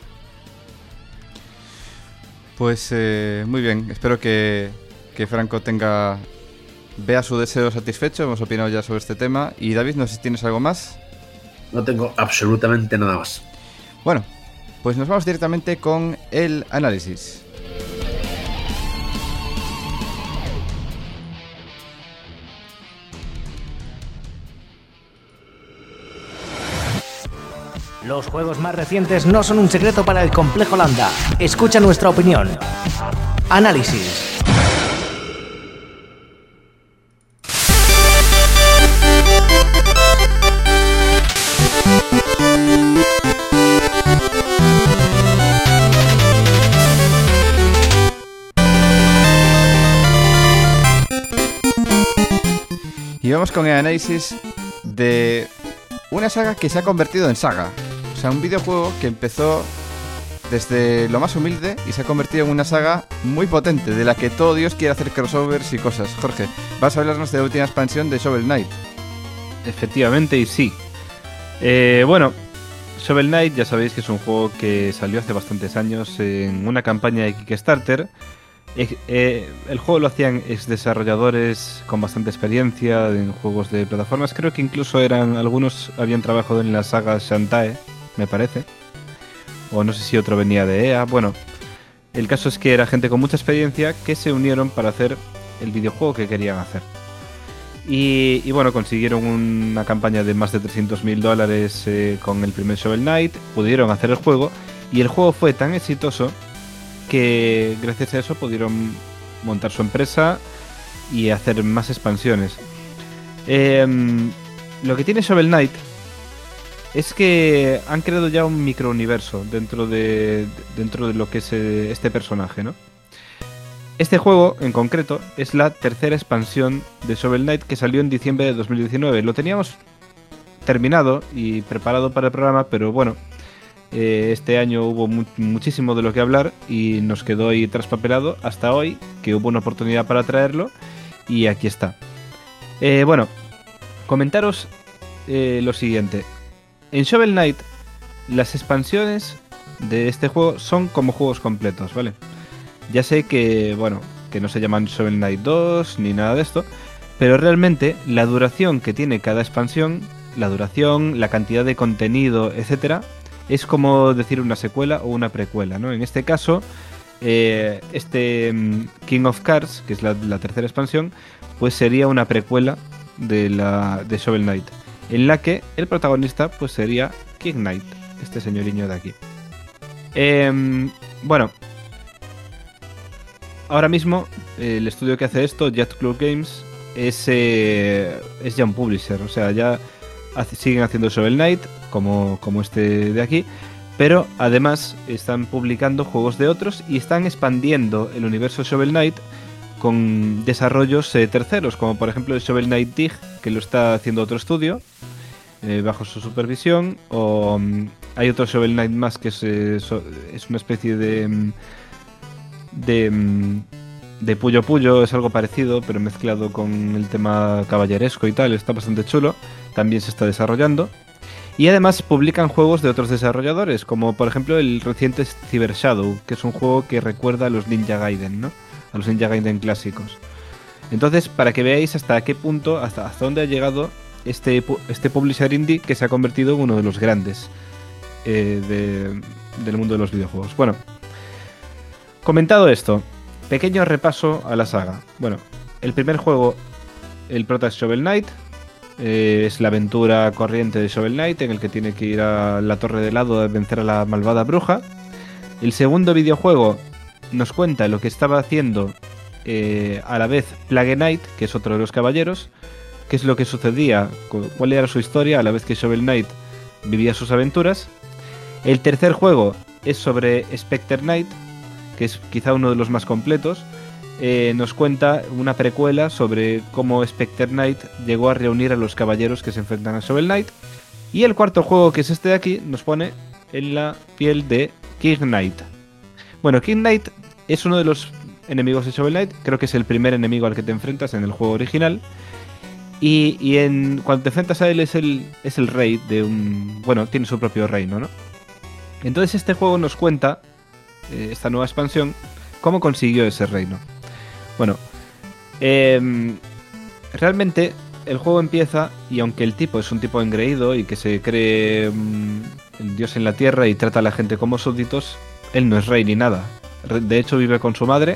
Pues eh, muy bien, espero que, que Franco tenga vea su deseo satisfecho. Hemos opinado ya sobre este tema. Y David, no sé si tienes algo más. No tengo absolutamente nada más. Bueno, pues nos vamos directamente con el análisis. Los juegos más recientes no son un secreto para el Complejo Landa. Escucha nuestra opinión. Análisis. Y vamos con el análisis de una saga que se ha convertido en saga. O sea, un videojuego que empezó desde lo más humilde y se ha convertido en una saga muy potente, de la que todo Dios quiere hacer crossovers y cosas. Jorge, vas a hablarnos de la última expansión de Shovel Knight. Efectivamente, y sí. Eh, bueno, Shovel Knight ya sabéis que es un juego que salió hace bastantes años en una campaña de Kickstarter. Eh, eh, el juego lo hacían ex desarrolladores con bastante experiencia en juegos de plataformas. Creo que incluso eran algunos habían trabajado en la saga Shantae, me parece. O no sé si otro venía de E A. Bueno, el caso es que era gente con mucha experiencia que se unieron para hacer el videojuego que querían hacer. Y, y bueno, consiguieron una campaña de más de trescientos mil dólares eh, con el primer Shovel Knight. Pudieron hacer el juego y el juego fue tan exitoso que gracias a eso pudieron montar su empresa y hacer más expansiones. Eh, lo que tiene Shovel Knight es que han creado ya un microuniverso dentro de, dentro de lo que es este personaje, ¿no? Este juego, en concreto, es la tercera expansión de Shovel Knight que salió en diciembre de dos mil diecinueve. Lo teníamos terminado y preparado para el programa, pero bueno, eh, este año hubo mu- muchísimo de lo que hablar y nos quedó ahí traspapelado hasta hoy, que hubo una oportunidad para traerlo y aquí está. Eh, bueno, comentaros eh, lo siguiente. En Shovel Knight, las expansiones de este juego son como juegos completos, ¿vale? Ya sé que, bueno, que no se llaman Shovel Knight dos ni nada de esto, pero realmente la duración que tiene cada expansión, la duración, la cantidad de contenido, etcétera, es como decir una secuela o una precuela, ¿no? En este caso, eh, este um, King of Cards, que es la, la tercera expansión, pues sería una precuela de la de Shovel Knight, en la que el protagonista pues sería King Knight, este señoriño de aquí. Eh, bueno, ahora mismo eh, el estudio que hace esto, Jet Club Games, es, eh, es ya un publisher, o sea, ya hace, siguen haciendo Shovel Knight como, como este de aquí, pero además están publicando juegos de otros y están expandiendo el universo Shovel Knight con desarrollos eh, terceros, como por ejemplo el Shovel Knight Dig, que lo está haciendo otro estudio, eh, bajo su supervisión, o um, hay otro Shovel Knight más que es, eh, so, es una especie de um, de um, de Puyo Puyo, es algo parecido, pero mezclado con el tema caballeresco y tal, está bastante chulo, también se está desarrollando. Y además publican juegos de otros desarrolladores, como por ejemplo el reciente Cyber Shadow, que es un juego que recuerda a los Ninja Gaiden, ¿no? A los Ninja Gaiden clásicos. Entonces, para que veáis hasta qué punto, hasta, hasta dónde ha llegado este, este publisher indie que se ha convertido en uno de los grandes eh, de, del mundo de los videojuegos. Bueno, comentado esto, pequeño repaso a la saga. Bueno, el primer juego, el prota es Shovel Knight. Eh, es la aventura corriente de Shovel Knight, en el que tiene que ir a la Torre de Helado a vencer a la malvada bruja. El segundo videojuego nos cuenta lo que estaba haciendo eh, a la vez Plague Knight, que es otro de los caballeros, qué es lo que sucedía, cuál era su historia a la vez que Shovel Knight vivía sus aventuras. El tercer juego es sobre Spectre Knight, que es quizá uno de los más completos. Eh, nos cuenta una precuela sobre cómo Spectre Knight llegó a reunir a los caballeros que se enfrentan a Shovel Knight. Y el cuarto juego, que es este de aquí, nos pone en la piel de King Knight. Bueno, King Knight es uno de los enemigos de Shovel Knight, creo que es el primer enemigo al que te enfrentas en el juego original. Y, y en, cuando te enfrentas a él es el, es el rey de un... Bueno, tiene su propio reino, ¿no? Entonces este juego nos cuenta, eh, esta nueva expansión, cómo consiguió ese reino. Bueno, eh, realmente el juego empieza y aunque el tipo es un tipo engreído y que se cree um, el dios en la tierra y trata a la gente como súbditos, él no es rey ni nada. De hecho vive con su madre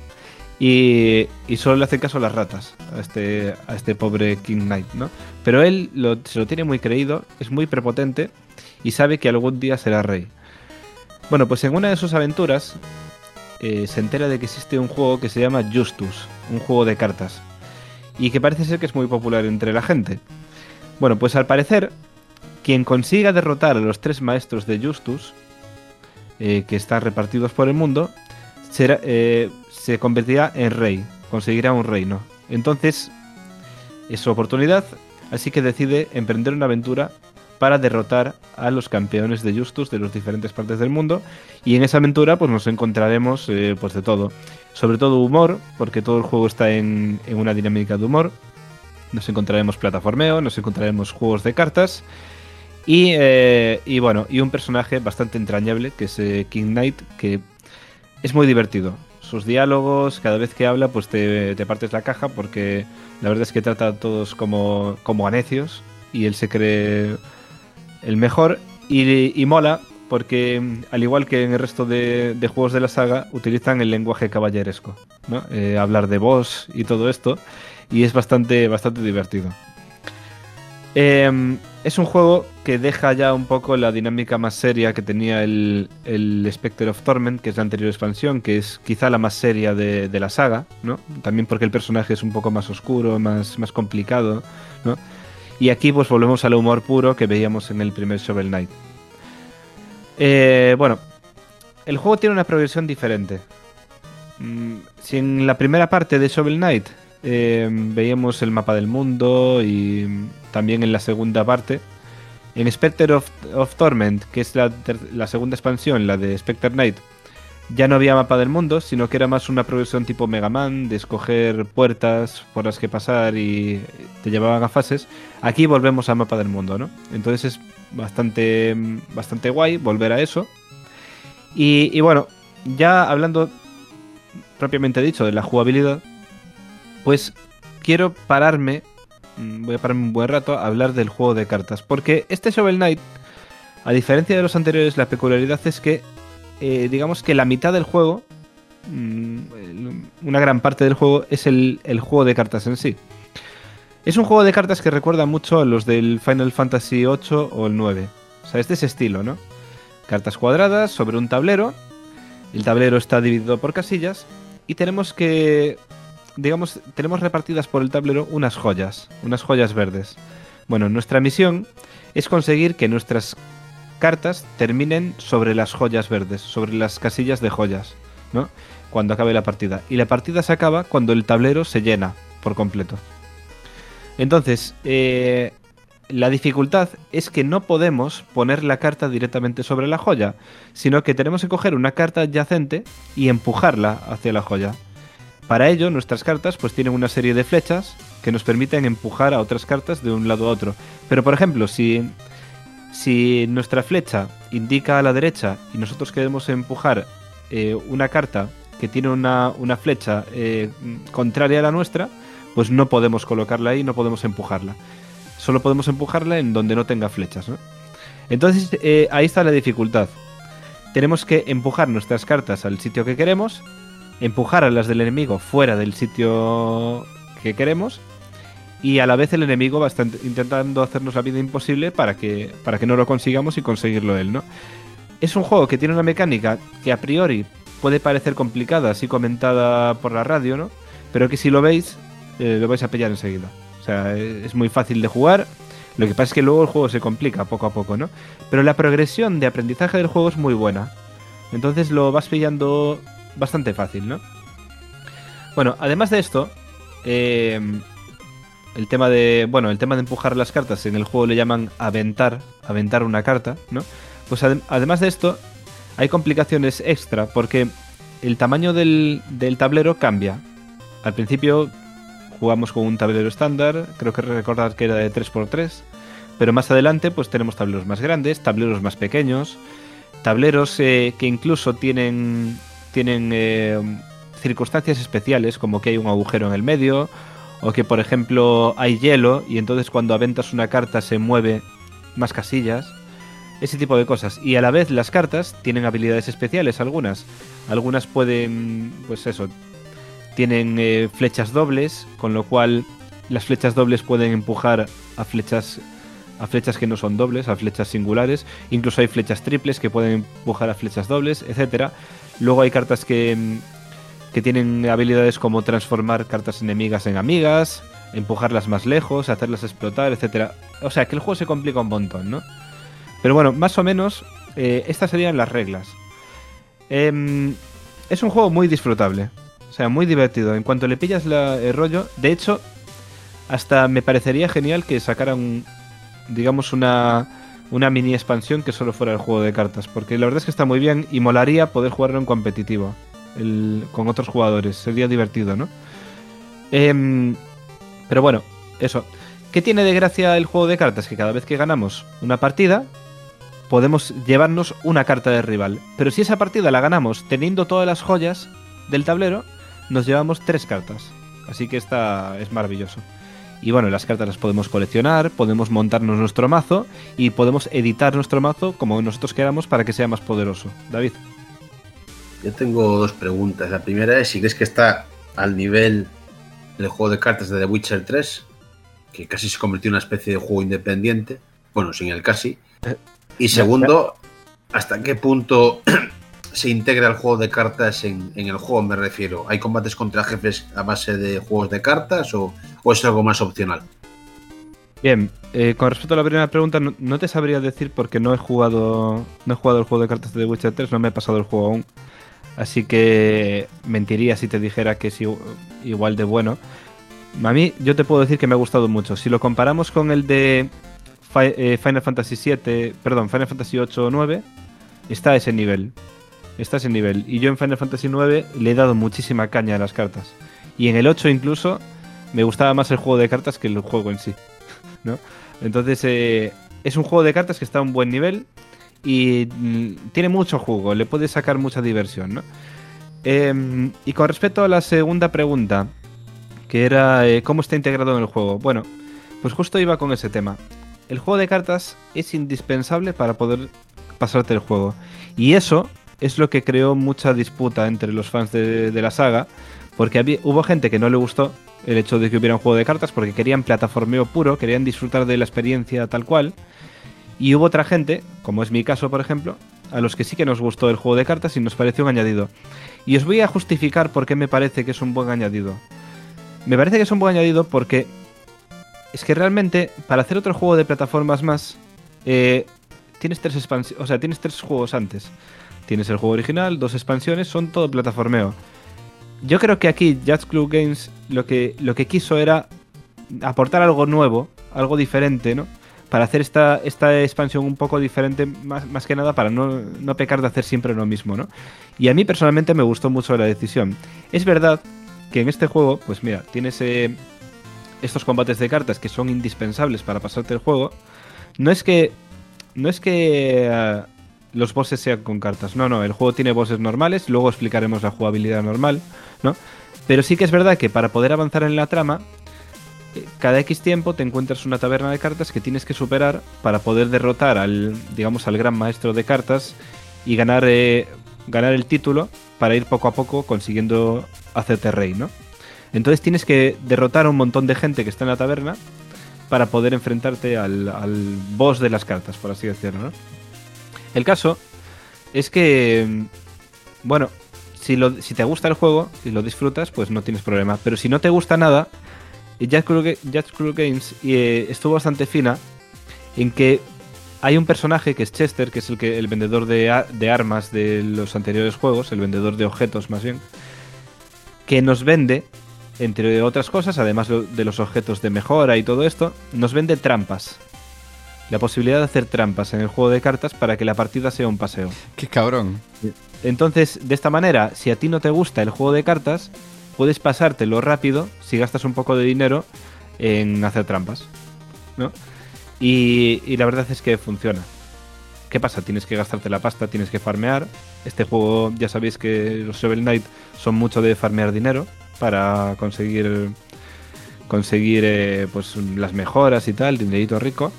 y, y solo le hace caso a las ratas, a este, a este pobre King Knight, ¿no? Pero él lo, se lo tiene muy creído, es muy prepotente y sabe que algún día será rey. Bueno, pues en una de sus aventuras... Eh, se entera de que existe un juego que se llama Justus, un juego de cartas, y que parece ser que es muy popular entre la gente. Bueno, pues al parecer, quien consiga derrotar a los tres maestros de Justus, eh, que están repartidos por el mundo, será, eh, se convertirá en rey, conseguirá un reino. Entonces, es su oportunidad, así que decide emprender una aventura para derrotar a los campeones de Justus de las diferentes partes del mundo. Y en esa aventura pues nos encontraremos eh, pues de todo. Sobre todo humor, porque todo el juego está en, en una dinámica de humor. Nos encontraremos plataformeo, nos encontraremos juegos de cartas. Y, eh, y bueno, y un personaje bastante entrañable, que es eh, King Knight, que es muy divertido. Sus diálogos, cada vez que habla, pues te, te partes la caja, porque la verdad es que trata a todos como, como a necios. Y él se cree... el mejor y, y mola porque al igual que en el resto de, de juegos de la saga utilizan el lenguaje caballeresco, ¿no? Eh, hablar de boss y todo esto y es bastante, bastante divertido. Eh, es un juego que deja ya un poco la dinámica más seria que tenía el, el Spectre of Torment, que es la anterior expansión, que es quizá la más seria de, de la saga, ¿no? También porque el personaje es un poco más oscuro, más, más complicado, ¿no? Y aquí pues volvemos al humor puro que veíamos en el primer Shovel Knight. Eh, bueno, el juego tiene una progresión diferente. Mm, si en la primera parte de Shovel Knight eh, veíamos el mapa del mundo y también en la segunda parte, en Spectre of, of Torment, que es la, la segunda expansión, la de Spectre Knight, ya no había mapa del mundo, sino que era más una progresión tipo Mega Man, de escoger puertas por las que pasar y te llevaban a fases. Aquí volvemos al mapa del mundo, ¿no? Entonces es bastante, bastante guay volver a eso. Y, y bueno, ya hablando propiamente dicho de la jugabilidad, pues quiero pararme, voy a pararme un buen rato a hablar del juego de cartas. Porque este Shovel Knight, a diferencia de los anteriores, la peculiaridad es que Eh, digamos que la mitad del juego, una gran parte del juego, es el, el juego de cartas en sí. Es un juego de cartas que recuerda mucho a los del Final Fantasy ocho o el nueve. O sea, es de ese estilo, ¿no? Cartas cuadradas sobre un tablero. El tablero está dividido por casillas. Y tenemos que... digamos, tenemos repartidas por el tablero unas joyas. Unas joyas verdes. Bueno, nuestra misión es conseguir que nuestras cartas terminen sobre las joyas verdes, sobre las casillas de joyas, ¿no? Cuando acabe la partida. Y la partida se acaba cuando el tablero se llena por completo. Entonces, eh, la dificultad es que no podemos poner la carta directamente sobre la joya, sino que tenemos que coger una carta adyacente y empujarla hacia la joya. Para ello, nuestras cartas pues tienen una serie de flechas que nos permiten empujar a otras cartas de un lado a otro. Pero, por ejemplo, si, si nuestra flecha indica a la derecha y nosotros queremos empujar eh, una carta que tiene una, una flecha eh, contraria a la nuestra, pues no podemos colocarla ahí, no podemos empujarla. Solo podemos empujarla en donde no tenga flechas, ¿no? Entonces, eh, ahí está la dificultad. Tenemos que empujar nuestras cartas al sitio que queremos, empujar a las del enemigo fuera del sitio que queremos, y a la vez el enemigo va a estar intentando hacernos la vida imposible para que, para que no lo consigamos y conseguirlo él, ¿no? Es un juego que tiene una mecánica que a priori puede parecer complicada, así comentada por la radio, ¿no? Pero que si lo veis, eh, lo vais a pillar enseguida. O sea, es muy fácil de jugar. Lo que pasa es que luego el juego se complica poco a poco, ¿no? Pero la progresión de aprendizaje del juego es muy buena. Entonces lo vas pillando bastante fácil, ¿no? Bueno, además de esto, eh, el tema de, bueno, el tema de empujar las cartas en el juego le llaman aventar, aventar una carta, ¿no? Pues ad- además de esto, hay complicaciones extra porque el tamaño del, del tablero cambia. Al principio jugamos con un tablero estándar, creo que recordar que era de tres por tres, pero más adelante pues tenemos tableros más grandes, tableros más pequeños, tableros eh, que incluso tienen, tienen eh, circunstancias especiales, como que hay un agujero en el medio, o que por ejemplo hay hielo y entonces cuando aventas una carta se mueve más casillas, ese tipo de cosas. Y a la vez las cartas tienen habilidades especiales, algunas. Algunas pueden, pues eso, tienen eh, flechas dobles, con lo cual las flechas dobles pueden empujar a flechas a flechas que no son dobles, a flechas singulares. Incluso hay flechas triples que pueden empujar a flechas dobles, etcétera. Luego hay cartas que, que tienen habilidades como transformar cartas enemigas en amigas, empujarlas más lejos, hacerlas explotar, etcétera. O sea, que el juego se complica un montón, ¿no? Pero bueno, más o menos, eh, estas serían las reglas. Eh, es un juego muy disfrutable. O sea, muy divertido. En cuanto le pillas la, el rollo, de hecho, hasta me parecería genial que sacaran, digamos, una, una mini expansión que solo fuera el juego de cartas. Porque la verdad es que está muy bien y molaría poder jugarlo en competitivo el, con otros jugadores. Sería divertido, ¿no? Eh, pero bueno, eso. ¿Qué tiene de gracia el juego de cartas? Que cada vez que ganamos una partida, podemos llevarnos una carta de rival. Pero si esa partida la ganamos teniendo todas las joyas del tablero, nos llevamos tres cartas. Así que esta es maravilloso. Y bueno, las cartas las podemos coleccionar, podemos montarnos nuestro mazo y podemos editar nuestro mazo como nosotros queramos para que sea más poderoso. David. Yo tengo dos preguntas. La primera es si crees que está al nivel del juego de cartas de The Witcher tres, que casi se convirtió en una especie de juego independiente. Bueno, sin el casi. Y segundo, ¿hasta qué punto se integra el juego de cartas en, en el juego? Me refiero, ¿hay combates contra jefes a base de juegos de cartas o, o es algo más opcional? Bien, eh, con respecto a la primera pregunta, no, no te sabría decir porque no he jugado no he jugado el juego de cartas de The Witcher tres, no me he pasado el juego aún. Así que mentiría si te dijera que es igual de bueno. A mí, yo te puedo decir que me ha gustado mucho. Si lo comparamos con el de Final Fantasy siete, perdón, Final Fantasy ocho o nueve, está a ese nivel. Está a ese nivel. Y yo en Final Fantasy nueve le he dado muchísima caña a las cartas. Y en el ocho incluso me gustaba más el juego de cartas que el juego en sí, ¿no? Entonces eh, es un juego de cartas que está a un buen nivel y mm, tiene mucho jugo, le puedes sacar mucha diversión, ¿no? Eh, y con respecto a la segunda pregunta, que era eh, cómo está integrado en el juego. Bueno, pues justo iba con ese tema. El juego de cartas es indispensable para poder pasarte el juego. Y eso es lo que creó mucha disputa entre los fans de, de la saga, porque había, hubo gente que no le gustó el hecho de que hubiera un juego de cartas porque querían plataformeo puro, querían disfrutar de la experiencia tal cual. Y hubo otra gente, como es mi caso por ejemplo, a los que sí que nos gustó el juego de cartas y nos pareció un añadido. Y os voy a justificar por qué me parece que es un buen añadido. Me parece que es un buen añadido porque es que realmente para hacer otro juego de plataformas más eh, tienes tres expansiones, o sea, tienes tres juegos antes. Tienes el juego original, dos expansiones, son todo plataformeo. Yo creo que aquí Jazz Club Games lo que, lo que quiso era aportar algo nuevo, algo diferente, ¿no? para hacer esta, esta expansión un poco diferente, más, más que nada para no, no pecar de hacer siempre lo mismo, ¿no? Y a mí personalmente me gustó mucho la decisión. Es verdad que en este juego, pues mira, tienes eh, estos combates de cartas que son indispensables para pasarte el juego. No es que, no es que uh, los bosses sean con cartas, no, no, el juego tiene bosses normales, luego explicaremos la jugabilidad normal, ¿no? Pero sí que es verdad que para poder avanzar en la trama, cada X tiempo te encuentras una taberna de cartas que tienes que superar para poder derrotar al, digamos, al gran maestro de cartas y ganar, eh, ganar el título para ir poco a poco consiguiendo hacerte rey, ¿no? Entonces tienes que derrotar a un montón de gente que está en la taberna para poder enfrentarte al, al boss de las cartas, por así decirlo, ¿no? El caso es que, bueno, si, lo, si te gusta el juego y lo disfrutas, pues no tienes problema. Pero si no te gusta nada, Jazz Crew Games eh, estuvo bastante fina en que hay un personaje que es Chester, que es el, que, el vendedor de, de armas de los anteriores juegos, el vendedor de objetos más bien, que nos vende, entre otras cosas, además de los objetos de mejora y todo esto, nos vende trampas. La posibilidad de hacer trampas en el juego de cartas para que la partida sea un paseo. ¡Qué cabrón! Entonces, de esta manera, si a ti no te gusta el juego de cartas, puedes pasártelo rápido si gastas un poco de dinero en hacer trampas, ¿no? Y, y la verdad es que funciona. ¿Qué pasa? Tienes que gastarte la pasta, tienes que farmear. Este juego, ya sabéis que los Shovel Knight son mucho de farmear dinero para conseguir conseguir eh, pues las mejoras y tal, dinerito rico.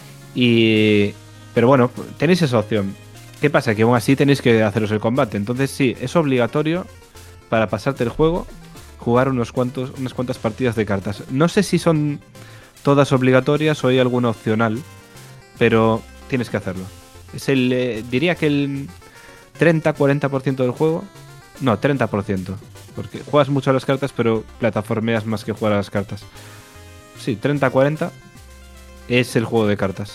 Y pero bueno, tenéis esa opción. ¿Qué pasa? Que aún así tenéis que haceros el combate. Entonces sí, es obligatorio para pasarte el juego jugar unos cuantos, unas cuantas partidas de cartas. No sé si son todas obligatorias o hay alguna opcional, pero tienes que hacerlo. Es el, eh, diría que el treinta a cuarenta por ciento del juego. No, treinta por ciento. Porque juegas mucho a las cartas, pero plataformeas más que jugar a las cartas. Sí, treinta a cuarenta es el juego de cartas.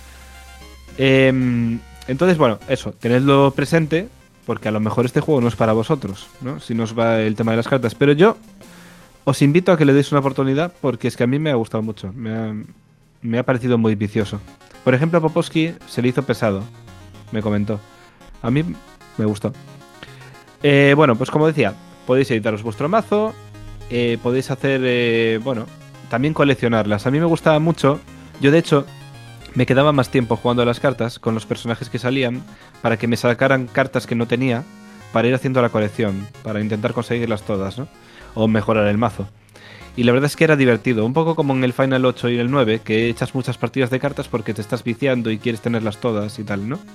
Eh, entonces, bueno, eso, tenedlo presente, porque a lo mejor este juego no es para vosotros, ¿no? Si no os va el tema de las cartas. Pero yo os invito a que le deis una oportunidad, porque es que a mí me ha gustado mucho. Me ha, me ha parecido muy vicioso. Por ejemplo, a Popovsky se le hizo pesado, me comentó. A mí me gustó. Eh, bueno, pues como decía, podéis editaros vuestro mazo, eh, podéis hacer, eh, bueno, también coleccionarlas. A mí me gustaba mucho. Yo, de hecho, me quedaba más tiempo jugando a las cartas con los personajes que salían para que me sacaran cartas que no tenía para ir haciendo la colección, para intentar conseguirlas todas, ¿no? O mejorar el mazo. Y la verdad es que era divertido, un poco como en el Final ocho y el nueve, que echas muchas partidas de cartas porque te estás viciando y quieres tenerlas todas y tal, ¿no?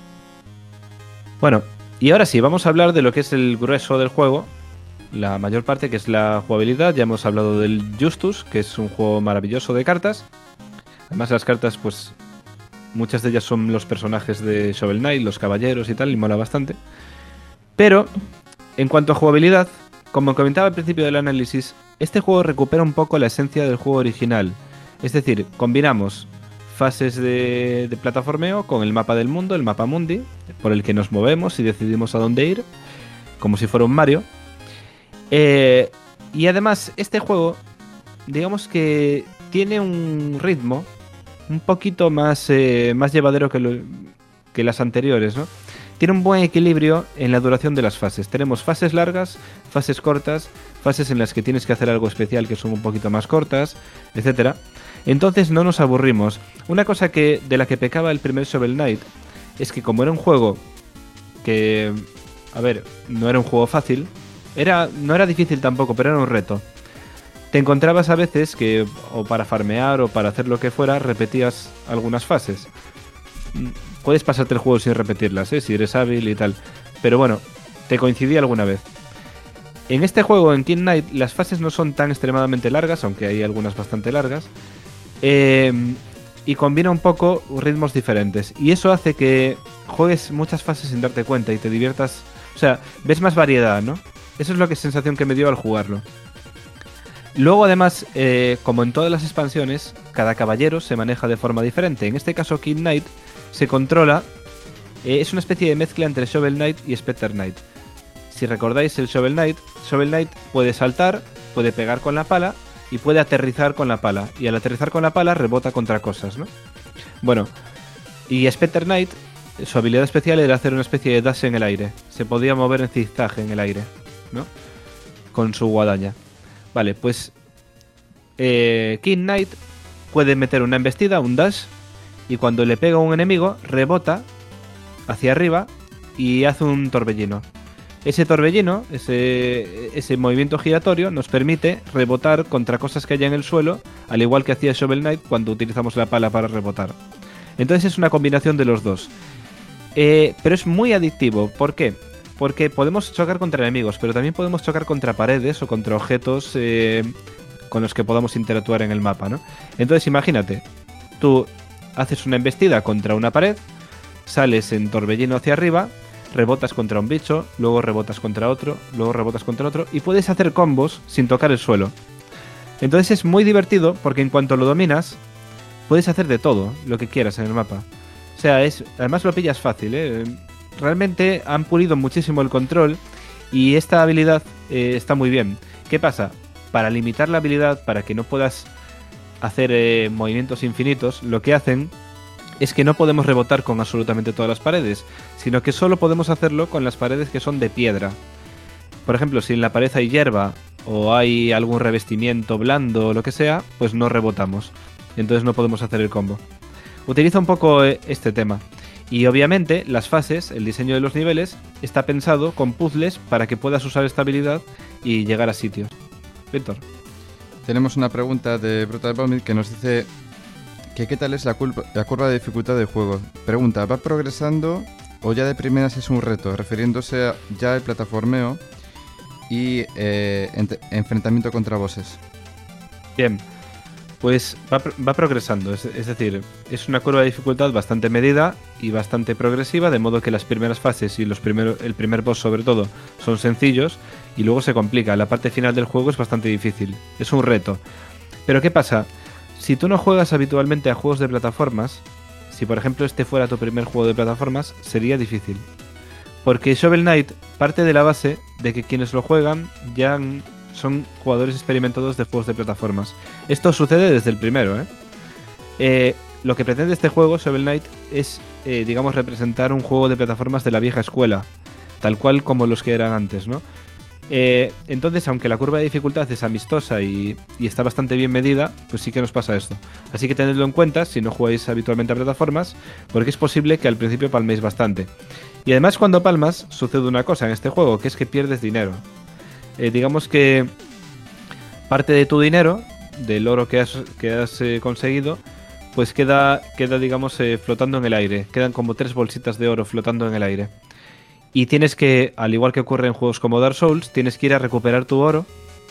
Bueno, y ahora sí, vamos a hablar de lo que es el grueso del juego, la mayor parte, que es la jugabilidad. Ya hemos hablado del Justus, que es un juego maravilloso de cartas. Además, las cartas, pues, muchas de ellas son los personajes de Shovel Knight, los caballeros y tal, y mola bastante. Pero, en cuanto a jugabilidad, como comentaba al principio del análisis, este juego recupera un poco la esencia del juego original. Es decir, combinamos fases de, de plataformeo con el mapa del mundo, el mapa mundi, por el que nos movemos y decidimos a dónde ir, como si fuera un Mario. Eh, y además, este juego, digamos que tiene un ritmo un poquito más, eh, más llevadero que, lo, que las anteriores, ¿no? Tiene un buen equilibrio en la duración de las fases. Tenemos fases largas, fases cortas, fases en las que tienes que hacer algo especial que son un poquito más cortas, etcétera. Entonces no nos aburrimos. Una cosa que de la que pecaba el primer Shovel Knight es que, como era un juego que, a ver, no era un juego fácil, era, no era difícil tampoco, pero era un reto. Te encontrabas a veces que, o para farmear o para hacer lo que fuera, repetías algunas fases. Puedes pasarte el juego sin repetirlas, ¿eh? Si eres hábil y tal. Pero bueno, te coincidía alguna vez. En este juego, en King Knight, las fases no son tan extremadamente largas, aunque hay algunas bastante largas. Eh, y combina un poco ritmos diferentes. Y eso hace que juegues muchas fases sin darte cuenta y te diviertas. O sea, ves más variedad, ¿no? Eso es lo que sensación que me dio al jugarlo. Luego, además, eh, como en todas las expansiones, cada caballero se maneja de forma diferente. En este caso, King Knight se controla, eh, es una especie de mezcla entre Shovel Knight y Spectre Knight. Si recordáis el Shovel Knight, Shovel Knight puede saltar, puede pegar con la pala y puede aterrizar con la pala. Y al aterrizar con la pala rebota contra cosas, ¿no? Bueno, y Spectre Knight, su habilidad especial era hacer una especie de dash en el aire. Se podía mover en zigzag en el aire, ¿no? Con su guadaña. Vale, pues eh, King Knight puede meter una embestida, un dash, y cuando le pega a un enemigo, rebota hacia arriba y hace un torbellino. Ese torbellino, ese, ese movimiento giratorio, nos permite rebotar contra cosas que haya en el suelo, al igual que hacía Shovel Knight cuando utilizamos la pala para rebotar. Entonces es una combinación de los dos. Eh, pero es muy adictivo. ¿Por qué? Porque podemos chocar contra enemigos, pero también podemos chocar contra paredes o contra objetos eh, con los que podamos interactuar en el mapa, ¿no? Entonces imagínate, tú haces una embestida contra una pared, sales en torbellino hacia arriba, rebotas contra un bicho, luego rebotas contra otro, luego rebotas contra otro, y puedes hacer combos sin tocar el suelo. Entonces es muy divertido porque en cuanto lo dominas, puedes hacer de todo lo que quieras en el mapa. O sea, es, además lo pillas fácil, ¿eh? Realmente han pulido muchísimo el control y esta habilidad eh, está muy bien. ¿Qué pasa? Para limitar la habilidad, para que no puedas hacer eh, movimientos infinitos, lo que hacen es que no podemos rebotar con absolutamente todas las paredes, sino que solo podemos hacerlo con las paredes que son de piedra. Por ejemplo, si en la pared hay hierba o hay algún revestimiento blando o lo que sea, pues no rebotamos. Entonces no podemos hacer el combo. Utiliza un poco este tema. Y obviamente las fases, el diseño de los niveles, está pensado con puzzles para que puedas usar esta habilidad y llegar a sitios. Víctor. Tenemos una pregunta de Brutal Vomit que nos dice que qué tal es la, culpa, la curva de dificultad del juego. Pregunta, ¿va progresando o ya de primeras es un reto? Refiriéndose a ya el plataformeo y eh, ent- enfrentamiento contra bosses. Bien. Pues va, va progresando, es, es decir, es una curva de dificultad bastante medida y bastante progresiva, de modo que las primeras fases y los primeros, el primer boss sobre todo son sencillos y luego se complica. La parte final del juego es bastante difícil, es un reto. Pero ¿qué pasa? Si tú no juegas habitualmente a juegos de plataformas, si por ejemplo este fuera tu primer juego de plataformas, sería difícil. Porque Shovel Knight parte de la base de que quienes lo juegan ya han... son jugadores experimentados de juegos de plataformas. Esto sucede desde el primero, ¿eh? Eh, lo que pretende este juego, Shovel Knight, es, eh, digamos, representar un juego de plataformas de la vieja escuela, tal cual como los que eran antes, ¿no? Eh, entonces, aunque la curva de dificultad es amistosa y, y está bastante bien medida, pues sí que nos pasa esto. Así que tenedlo en cuenta si no jugáis habitualmente a plataformas, porque es posible que al principio palméis bastante. Y además, cuando palmas, sucede una cosa en este juego, que es que pierdes dinero. Eh, digamos que parte de tu dinero, del oro que has, que has eh, conseguido, pues queda, queda digamos, eh, flotando en el aire. Quedan como tres bolsitas de oro flotando en el aire. Y tienes que, al igual que ocurre en juegos como Dark Souls, tienes que ir a recuperar tu oro.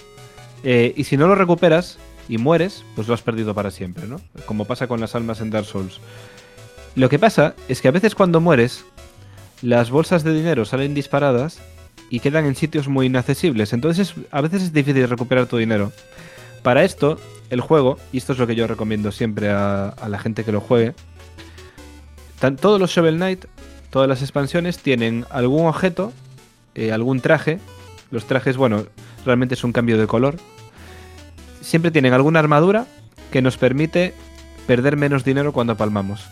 Eh, y si no lo recuperas y mueres, pues lo has perdido para siempre, ¿no? Como pasa con las almas en Dark Souls. Lo que pasa es que a veces cuando mueres, las bolsas de dinero salen disparadas y quedan en sitios muy inaccesibles. Entonces a veces es difícil recuperar tu dinero. Para esto, el juego, y esto es lo que yo recomiendo siempre a, a la gente que lo juegue, tan, todos los Shovel Knight, todas las expansiones tienen algún objeto, eh, algún traje. Los trajes, bueno, realmente es un cambio de color. Siempre tienen alguna armadura que nos permite perder menos dinero cuando palmamos.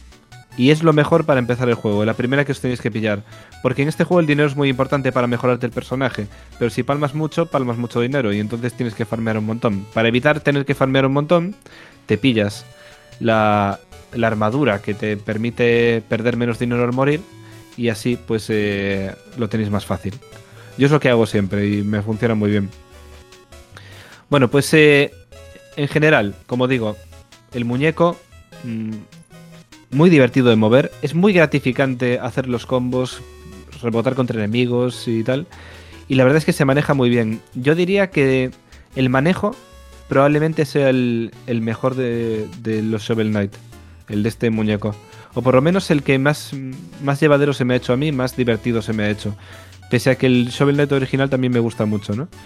Y es lo mejor para empezar el juego, la primera que os tenéis que pillar. Porque en este juego el dinero es muy importante para mejorarte el personaje. Pero si palmas mucho, palmas mucho dinero y entonces tienes que farmear un montón. Para evitar tener que farmear un montón, te pillas la, la armadura que te permite perder menos dinero al morir. Y así pues eh, lo tenéis más fácil. Yo es lo que hago siempre y me funciona muy bien. Bueno, pues eh, en general, como digo, el muñeco... Mmm, muy divertido de mover, es muy gratificante hacer los combos, rebotar contra enemigos y tal, y la verdad es que se maneja muy bien. Yo diría que el manejo probablemente sea el, el mejor de, de los Shovel Knight, el de este muñeco, o por lo menos el que más, más llevadero se me ha hecho a mí, más divertido se me ha hecho, pese a que el Shovel Knight original también me gusta mucho, ¿no?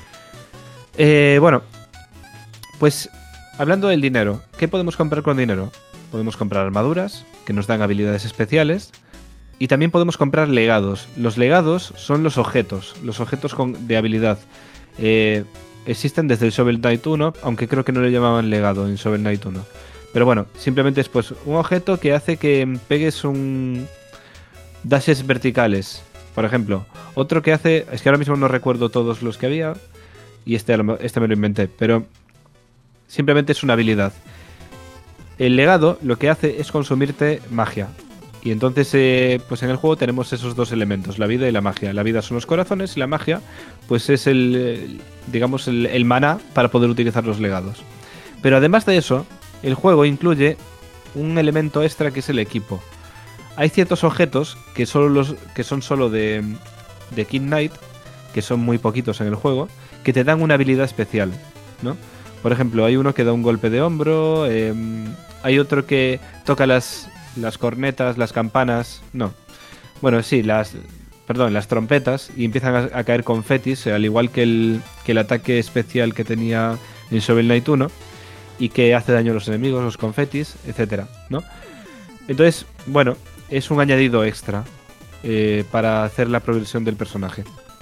Eh, bueno, pues hablando del dinero, ¿qué podemos comprar con dinero? Podemos comprar armaduras, que nos dan habilidades especiales, y también podemos comprar legados. Los legados son los objetos, los objetos con, de habilidad. Eh, existen desde el Shovel Knight uno, aunque creo que no le llamaban legado en Shovel Knight uno. Pero bueno, simplemente es pues un objeto que hace que pegues un dashes verticales, por ejemplo. Otro que hace, es que ahora mismo no recuerdo todos los que había y este, este me lo inventé, pero simplemente es una habilidad. El legado lo que hace es consumirte magia. Y entonces, eh, pues en el juego tenemos esos dos elementos, la vida y la magia. La vida son los corazones y la magia, pues es el, el digamos, el, el maná para poder utilizar los legados. Pero además de eso, el juego incluye un elemento extra que es el equipo. Hay ciertos objetos que, solo los, que son solo de, de King Knight, que son muy poquitos en el juego, que te dan una habilidad especial, ¿no? Por ejemplo, hay uno que da un golpe de hombro, eh, hay otro que toca las... las cornetas, las campanas, no. Bueno, sí, las, perdón, las trompetas y empiezan a, a caer confetis, al igual que el, que el ataque especial que tenía en Shovel Knight uno y que hace daño a los enemigos, los confetis, etcétera, ¿no? Entonces, bueno, es un añadido extra eh, para hacer la progresión del personaje.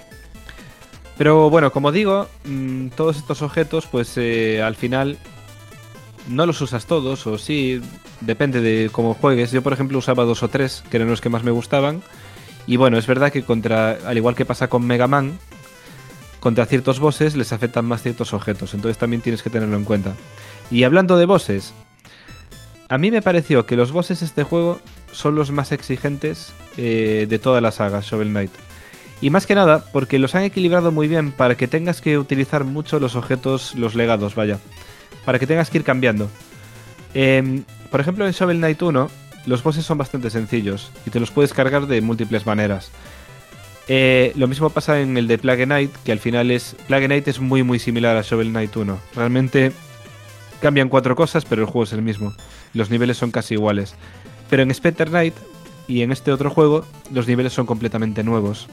Pero bueno, como digo, mmm, todos estos objetos, pues eh, al final no los usas todos, o sí, depende de cómo juegues. Yo, por ejemplo, usaba dos o tres, que eran los que más me gustaban. Y bueno, es verdad que contra, al igual que pasa con Mega Man, contra ciertos bosses les afectan más ciertos objetos. Entonces también tienes que tenerlo en cuenta. Y hablando de bosses, a mí me pareció que los bosses de este juego son los más exigentes eh, de toda la saga Shovel Knight. Y más que nada, porque los han equilibrado muy bien para que tengas que utilizar mucho los objetos, los legados, vaya. Para que tengas que ir cambiando. Eh, por ejemplo, en Shovel Knight uno, los bosses son bastante sencillos y te los puedes cargar de múltiples maneras. Eh, lo mismo pasa en el de Plague Knight, que al final es... Plague Knight es muy muy similar a Shovel Knight uno. Realmente cambian cuatro cosas, pero el juego es el mismo. Los niveles son casi iguales. Pero en Spectre Knight y en este otro juego, los niveles son completamente nuevos.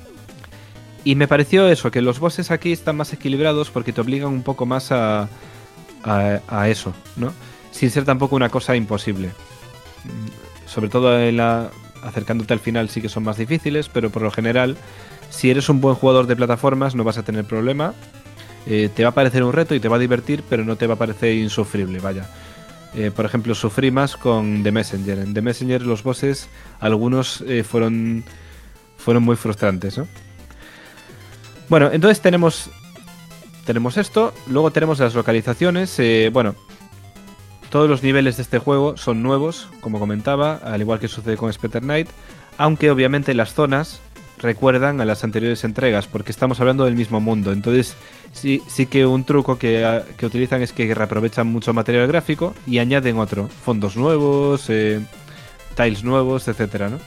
Y me pareció eso, que los bosses aquí están más equilibrados porque te obligan un poco más a... A, a eso, ¿no? Sin ser tampoco una cosa imposible. Sobre todo en la, acercándote al final sí que son más difíciles, pero por lo general, si eres un buen jugador de plataformas no vas a tener problema. Eh, te va a parecer un reto y te va a divertir, pero no te va a parecer insufrible, vaya. Eh, por ejemplo, sufrí más con The Messenger. En The Messenger los bosses, algunos eh, fueron, fueron muy frustrantes, ¿no? Bueno, entonces tenemos... Tenemos esto, luego tenemos las localizaciones, eh, bueno, todos los niveles de este juego son nuevos, como comentaba, al igual que sucede con Spectre Knight, aunque obviamente las zonas recuerdan a las anteriores entregas, porque estamos hablando del mismo mundo, entonces sí, sí que un truco que, que utilizan es que reaprovechan mucho material gráfico y añaden otro, fondos nuevos, eh, tiles nuevos, etcétera, ¿no?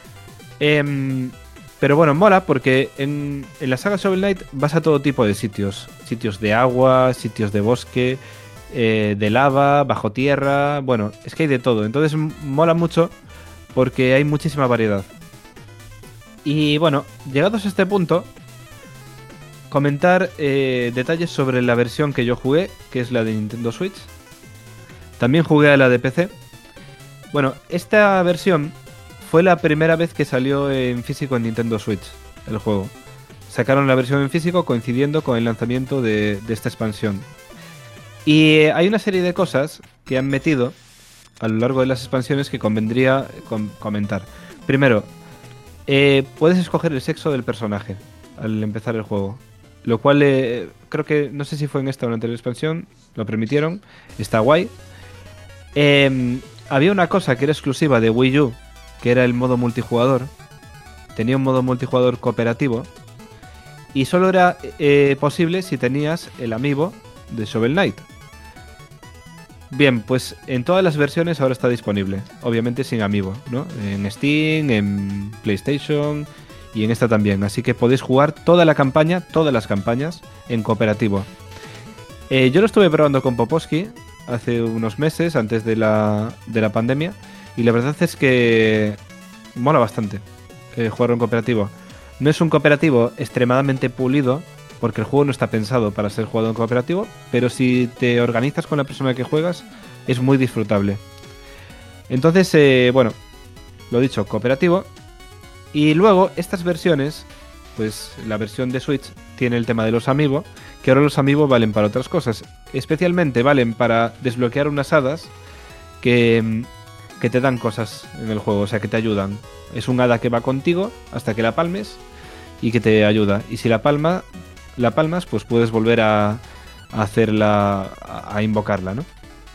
Eh, Pero bueno, mola porque en, en la saga Shovel Knight vas a todo tipo de sitios. Sitios de agua, sitios de bosque, eh, de lava, bajo tierra... Bueno, es que hay de todo. Entonces mola mucho porque hay muchísima variedad. Y bueno, llegados a este punto, comentar eh, detalles sobre la versión que yo jugué, que es la de Nintendo Switch. También jugué a la de P C. Bueno, esta versión... Fue la primera vez que salió en físico en Nintendo Switch, el juego. Sacaron la versión en físico coincidiendo con el lanzamiento de, de esta expansión. Y hay una serie de cosas que han metido a lo largo de las expansiones que convendría com- comentar. Primero, eh, puedes escoger el sexo del personaje al empezar el juego. Lo cual eh, creo que, no sé si fue en esta o en la anterior expansión, lo permitieron. Está guay. Eh, había una cosa que era exclusiva de Wii U, que era el modo multijugador. Tenía un modo multijugador cooperativo y solo era eh, posible si tenías el amiibo de Shovel Knight. Bien, pues en todas las versiones ahora está disponible, obviamente sin amiibo, ¿no? En Steam, en PlayStation y en esta también, así que podéis jugar toda la campaña, todas las campañas en cooperativo. Eh, yo lo estuve probando con Poposki hace unos meses, antes de la, de la pandemia. Y la verdad es que mola bastante eh, jugar en cooperativo. No es un cooperativo extremadamente pulido, porque el juego no está pensado para ser jugado en cooperativo, pero si te organizas con la persona que juegas, es muy disfrutable. Entonces, eh, bueno, lo dicho, cooperativo. Y luego, estas versiones, pues la versión de Switch tiene el tema de los amiibo, que ahora los amiibo valen para otras cosas. Especialmente valen para desbloquear unas hadas que, que te dan cosas en el juego, o sea, que te ayudan. Es un hada que va contigo hasta que la palmes y que te ayuda. Y si la palma, la palmas, pues puedes volver a, a hacerla, a, a invocarla, ¿no?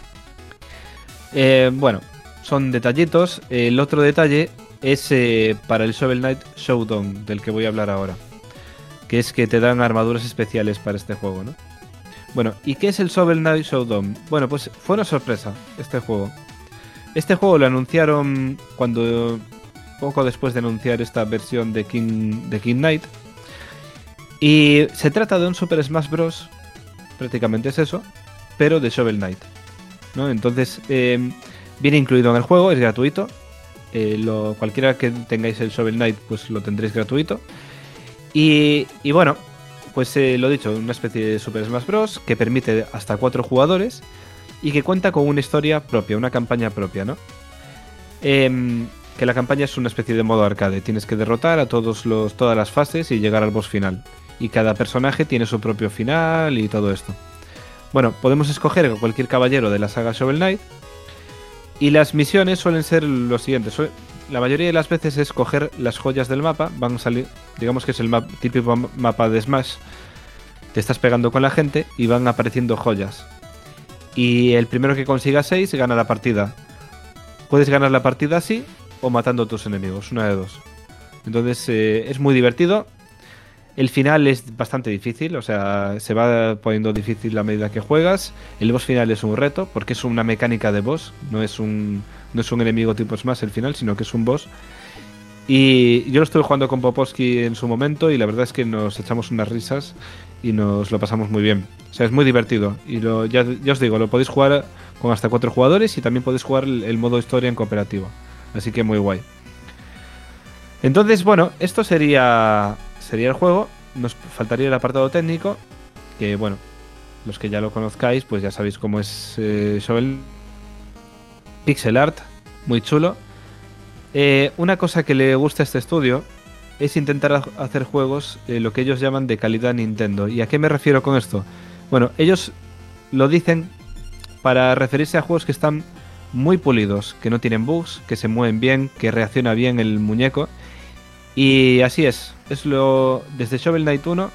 Eh, bueno, son detallitos. El otro detalle es eh, para el Shovel Knight Showdown, del que voy a hablar ahora, que es que te dan armaduras especiales para este juego, ¿no? Bueno, ¿y qué es el Shovel Knight Showdown? Bueno, pues fue una sorpresa este juego. Este juego lo anunciaron cuando poco después de anunciar esta versión de King, de King Knight. Y se trata de un Super Smash Bros. Prácticamente es eso, pero de Shovel Knight, ¿no? Entonces, eh, viene incluido en el juego, es gratuito. Eh, lo, cualquiera que tengáis el Shovel Knight, pues lo tendréis gratuito. Y, y bueno, pues eh, lo dicho, una especie de Super Smash Bros. Que permite hasta cuatro jugadores y que cuenta con una historia propia, una campaña propia, ¿no? Eh, que la campaña es una especie de modo arcade. Tienes que derrotar a todos los, todas las fases y llegar al boss final. Y cada personaje tiene su propio final y todo esto. Bueno, podemos escoger a cualquier caballero de la saga Shovel Knight. Y las misiones suelen ser lo siguiente. La mayoría de las veces es coger las joyas del mapa. Van a salir, digamos que es el map, típico mapa de Smash. Te estás pegando con la gente y van apareciendo joyas. Y el primero que consiga seis gana la partida. Puedes ganar la partida así o matando a tus enemigos, una de dos. Entonces eh, es muy divertido. El final es bastante difícil, o sea, se va poniendo difícil a medida que juegas. El boss final es un reto, porque es una mecánica de boss, no es un, no es un enemigo tipo Smash el final, sino que es un boss. Y yo lo estuve jugando con Popovsky en su momento y la verdad es que nos echamos unas risas y nos lo pasamos muy bien. O sea, es muy divertido. Y lo, ya, ya os digo, lo podéis jugar con hasta cuatro jugadores y también podéis jugar el, el modo historia en cooperativo. Así que muy guay. Entonces, bueno, esto sería... sería el juego. Nos faltaría el apartado técnico, que bueno, los que ya lo conozcáis pues ya sabéis cómo es eh, Shovel. Pixel art, muy chulo. Eh, una cosa que le gusta a este estudio es intentar hacer juegos eh, lo que ellos llaman de calidad Nintendo. ¿Y a qué me refiero con esto? Bueno, ellos lo dicen para referirse a juegos que están muy pulidos, que no tienen bugs, que se mueven bien, que reacciona bien el muñeco. Y así es, es lo desde Shovel Knight uno,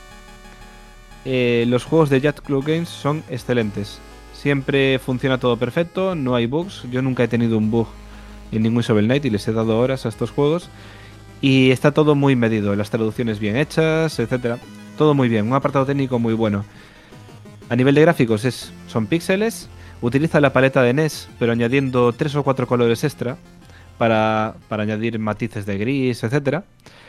eh, los juegos de Yacht Club Games son excelentes. Siempre funciona todo perfecto, no hay bugs. Yo nunca he tenido un bug en ningún Shovel Knight y les he dado horas a estos juegos. Y está todo muy medido, las traducciones bien hechas, etcétera. Todo muy bien, un apartado técnico muy bueno. A nivel de gráficos es, son píxeles, utiliza la paleta de N E S, pero añadiendo tres o cuatro colores extra. Para, para añadir matices de gris, etcétera.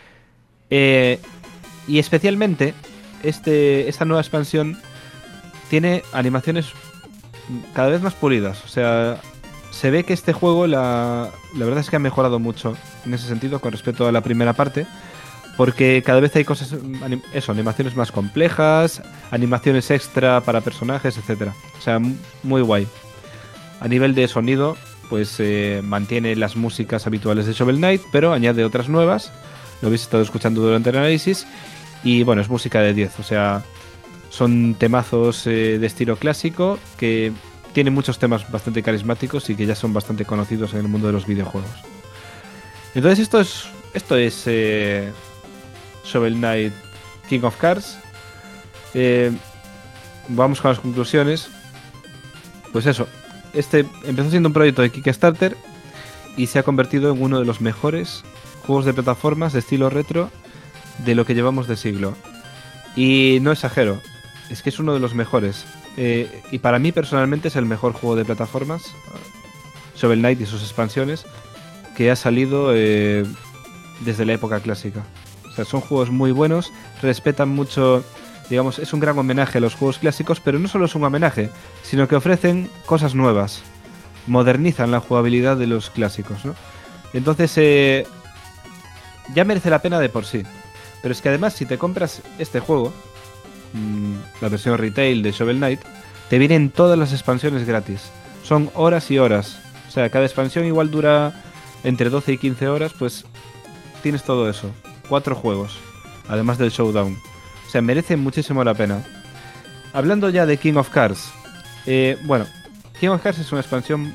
Eh, y especialmente, este, esta nueva expansión tiene animaciones cada vez más pulidas. O sea, se ve que este juego, la, la verdad es que ha mejorado mucho en ese sentido con respecto a la primera parte. Porque cada vez hay cosas, anim, eso, animaciones más complejas, animaciones extra para personajes, etcétera. O sea, muy guay. A nivel de sonido, pues eh, mantiene las músicas habituales de Shovel Knight, pero añade otras nuevas. Lo habéis estado escuchando durante el análisis. Y bueno, es música de diez, o sea, son temazos eh, de estilo clásico que tienen muchos temas bastante carismáticos y que ya son bastante conocidos en el mundo de los videojuegos. Entonces esto es, esto es eh, Shovel Knight King of Cards. Eh, vamos con las conclusiones. Pues eso. Este empezó siendo un proyecto de Kickstarter y se ha convertido en uno de los mejores juegos de plataformas de estilo retro de lo que llevamos de siglo. Y no exagero, es que es uno de los mejores. Eh, y para mí personalmente es el mejor juego de plataformas, Shovel Knight y sus expansiones, que ha salido eh, desde la época clásica. O sea, son juegos muy buenos, respetan mucho... Digamos, es un gran homenaje a los juegos clásicos, pero no solo es un homenaje, sino que ofrecen cosas nuevas, modernizan la jugabilidad de los clásicos, ¿no? Entonces, eh, ya merece la pena de por sí. Pero es que además, si te compras este juego, mmm, la versión retail de Shovel Knight, te vienen todas las expansiones gratis. Son horas y horas. O sea, cada expansión igual dura entre doce y quince horas, pues tienes todo eso. Cuatro juegos, además del Showdown. O sea, merece muchísimo la pena. Hablando ya de King of Cards. Eh, bueno, King of Cards es una expansión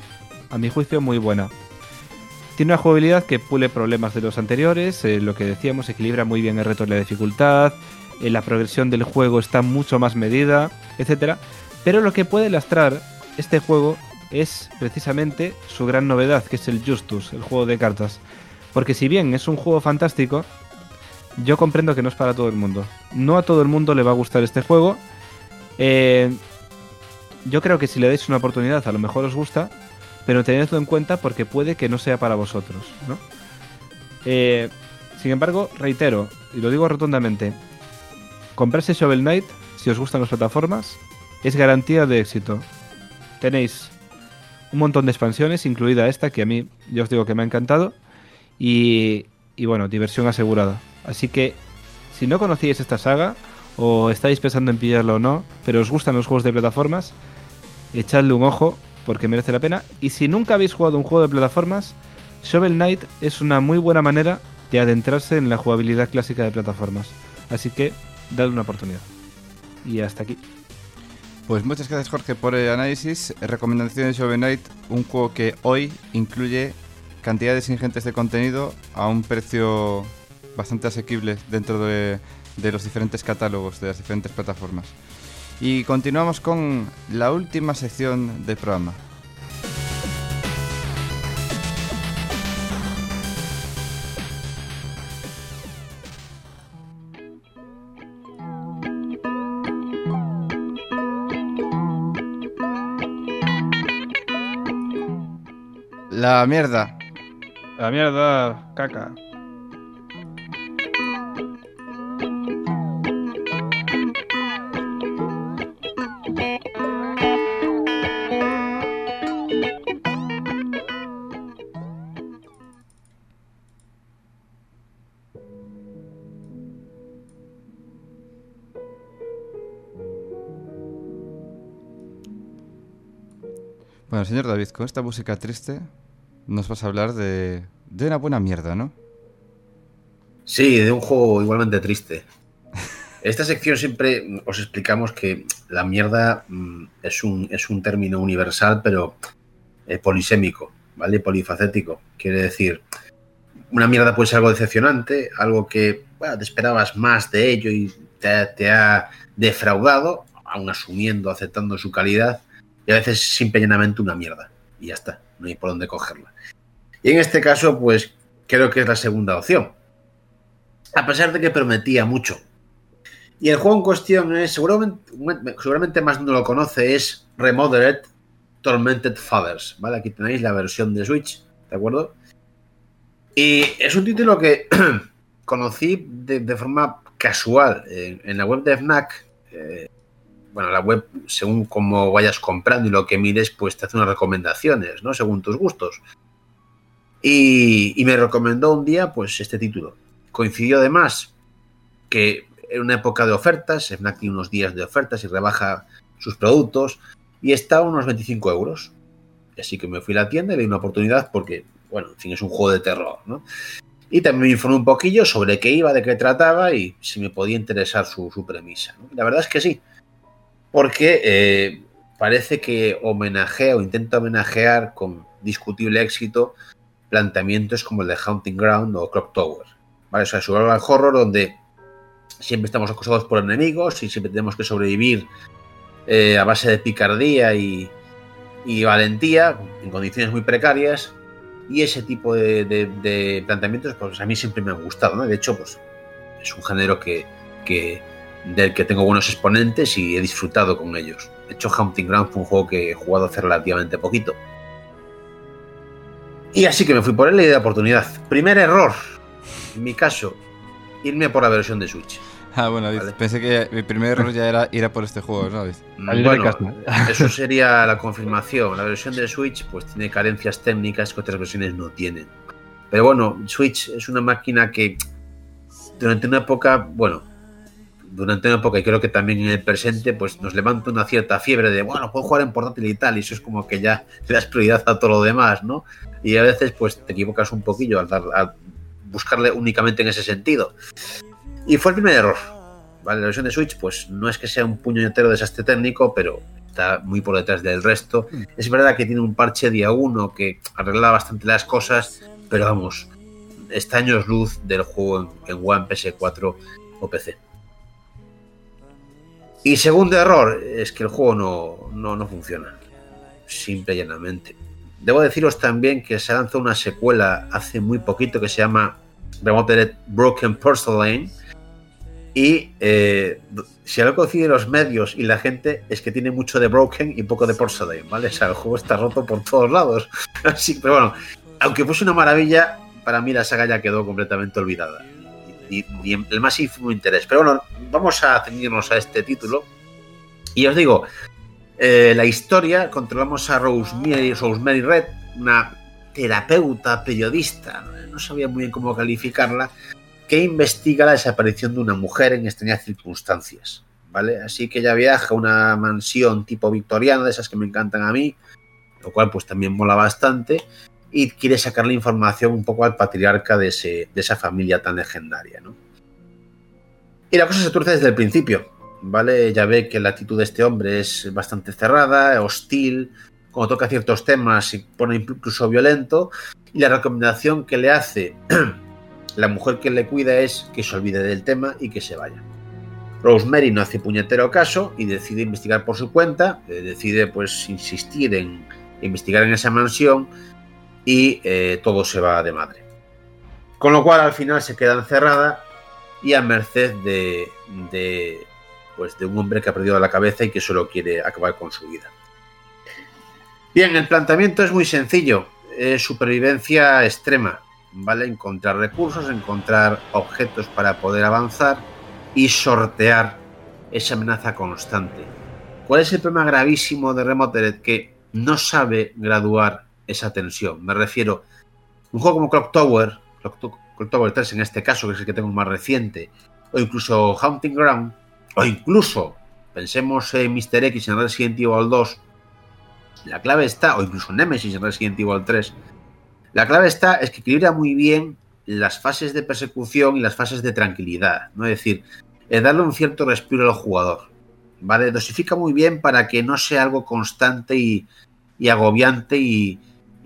a mi juicio, muy buena. Tiene una jugabilidad que pule problemas de los anteriores, eh, lo que decíamos, equilibra muy bien el reto de la dificultad, eh, la progresión del juego está mucho más medida, etcétera. Pero lo que puede lastrar este juego es precisamente su gran novedad, que es el Justus, el juego de cartas. Porque si bien es un juego fantástico, yo comprendo que no es para todo el mundo. No a todo el mundo le va a gustar este juego. Eh, yo creo que si le dais una oportunidad a lo mejor os gusta, pero tenedlo en cuenta porque puede que no sea para vosotros, ¿no? Eh, sin embargo, reitero, y lo digo rotundamente, comprarse Shovel Knight, si os gustan las plataformas, es garantía de éxito. Tenéis un montón de expansiones, incluida esta, que a mí, ya os digo que me ha encantado, y, y bueno, diversión asegurada. Así que, si no conocíais esta saga, o estáis pensando en pillarlo o no, pero os gustan los juegos de plataformas, echadle un ojo, porque merece la pena. Y si nunca habéis jugado un juego de plataformas, Shovel Knight es una muy buena manera de adentrarse en la jugabilidad clásica de plataformas. Así que, dadle una oportunidad. Y hasta aquí. Pues muchas gracias, Jorge, por el análisis. Recomendación de Shovel Knight, un juego que hoy incluye cantidades ingentes de contenido a un precio bastante asequible dentro de, de los diferentes catálogos de las diferentes plataformas. Y continuamos con la última sección del programa. La mierda. La mierda, caca. Bueno, señor David, con esta música triste nos vas a hablar de, de una buena mierda, ¿no? Sí, de un juego igualmente triste. Esta sección siempre os explicamos que la mierda mm, es, un, es un término universal, pero eh, polisémico, ¿vale? Polifacético. Quiere decir, una mierda puede ser algo decepcionante, algo que bueno, te esperabas más de ello y te, te ha defraudado, aún asumiendo, aceptando su calidad, y a veces simple y llanamente una mierda. Y ya está, no hay por dónde cogerla. Y en este caso, pues creo que es la segunda opción. A pesar de que prometía mucho. Y el juego en cuestión es, seguramente, seguramente más de uno lo conoce, es Remodeled Tormented Fathers, ¿vale? Aquí tenéis la versión de Switch, ¿de acuerdo? Y es un título que conocí de, de forma casual en, en la web de Fnac. Eh, bueno, la web, según cómo vayas comprando y lo que mires, pues te hace unas recomendaciones, ¿no? Según tus gustos. Y, y me recomendó un día, pues, este título. Coincidió además que en una época de ofertas, Fnac tiene unos días de ofertas y rebaja sus productos, y está a unos veinticinco euros. Así que me fui a la tienda y le di una oportunidad porque, bueno, en fin, es un juego de terror, ¿no? Y también me informé un poquillo sobre qué iba, de qué trataba y si me podía interesar su, su premisa, ¿no? La verdad es que sí, porque eh, parece que homenajea o intenta homenajear con discutible éxito planteamientos como el de Haunting Ground o Clock Tower, ¿vale? O sea, survival horror donde siempre estamos acosados por enemigos y siempre tenemos que sobrevivir eh, a base de picardía y, y valentía en condiciones muy precarias, y ese tipo de, de, de planteamientos pues a mí siempre me han gustado, ¿no? De hecho, pues es un género que, que del que tengo buenos exponentes y he disfrutado con ellos. De hecho, Haunting Ground fue un juego que he jugado hace relativamente poquito. Y así que me fui por él y le di la oportunidad. Primer error, en mi caso, irme por la versión de Switch. Ah, bueno, vale. Pensé que mi primer error ya era ir a por este juego, ¿sabes? Bueno, eso sería la confirmación. La versión de Switch pues tiene carencias técnicas que otras versiones no tienen. Pero bueno, Switch es una máquina que durante una época, bueno, durante una época y creo que también en el presente, pues nos levanta una cierta fiebre de, bueno, puedo jugar en portátil y tal, y eso es como que ya le das prioridad a todo lo demás, ¿no? Y a veces pues te equivocas un poquillo al, dar, al buscarle únicamente en ese sentido. Y fue el primer error, ¿vale? La versión de Switch pues no es que sea un puñetero desastre técnico, pero está muy por detrás del resto. Es verdad que tiene un parche día uno que arregla bastante las cosas, pero vamos, está años luz del juego en, en One, P S cuatro o P C. Y segundo error, es que el juego no, no, no funciona, simple y llanamente. Debo deciros también que se lanzó una secuela hace muy poquito que se llama Remote Broken Porcelain, y eh, si algo coincide los medios y la gente es que tiene mucho de Broken y poco de Porcelain, ¿vale? O sea, el juego está roto por todos lados. Así, pero bueno, aunque fuese una maravilla, para mí la saga ya quedó completamente olvidada. Y, y el más ínfimo interés. Pero bueno, vamos a ceñirnos a este título. Y os digo, eh, la historia, controlamos a Rosemary, Rosemary Red, una terapeuta, periodista, no sabía muy bien cómo calificarla, que investiga la desaparición de una mujer en extrañas circunstancias, ¿vale? Así que ella viaja a una mansión tipo victoriana, de esas que me encantan a mí, lo cual pues también mola bastante, y quiere sacarle información un poco al patriarca de, ese, de esa familia tan legendaria, ¿no? Y la cosa se tuerce desde el principio, ¿vale? Ya ve que la actitud de este hombre es bastante cerrada, hostil, cuando toca ciertos temas se pone incluso violento, y la recomendación que le hace la mujer que le cuida es que se olvide del tema y que se vaya. Rosemary no hace puñetero caso y decide investigar por su cuenta, eh, decide pues insistir en investigar en esa mansión, y eh, todo se va de madre. Con lo cual al final se queda encerrada y a merced de, de, pues, de un hombre que ha perdido la cabeza y que solo quiere acabar con su vida. Bien, el planteamiento es muy sencillo, es supervivencia extrema, ¿vale? Encontrar recursos, encontrar objetos para poder avanzar y sortear esa amenaza constante. ¿Cuál es el problema gravísimo de Remote? Que no sabe graduar esa tensión. Me refiero, un juego como Clock Tower, Clock, Clock Tower tres en este caso, que es el que tengo más reciente, o incluso Haunting Ground, o incluso, pensemos en mister X en Resident Evil dos, la clave está, o incluso Nemesis en Resident Evil tres, la clave está es que equilibra muy bien las fases de persecución y las fases de tranquilidad, ¿no? Es decir, es darle un cierto respiro al jugador, ¿vale? Dosifica muy bien para que no sea algo constante y, y agobiante y,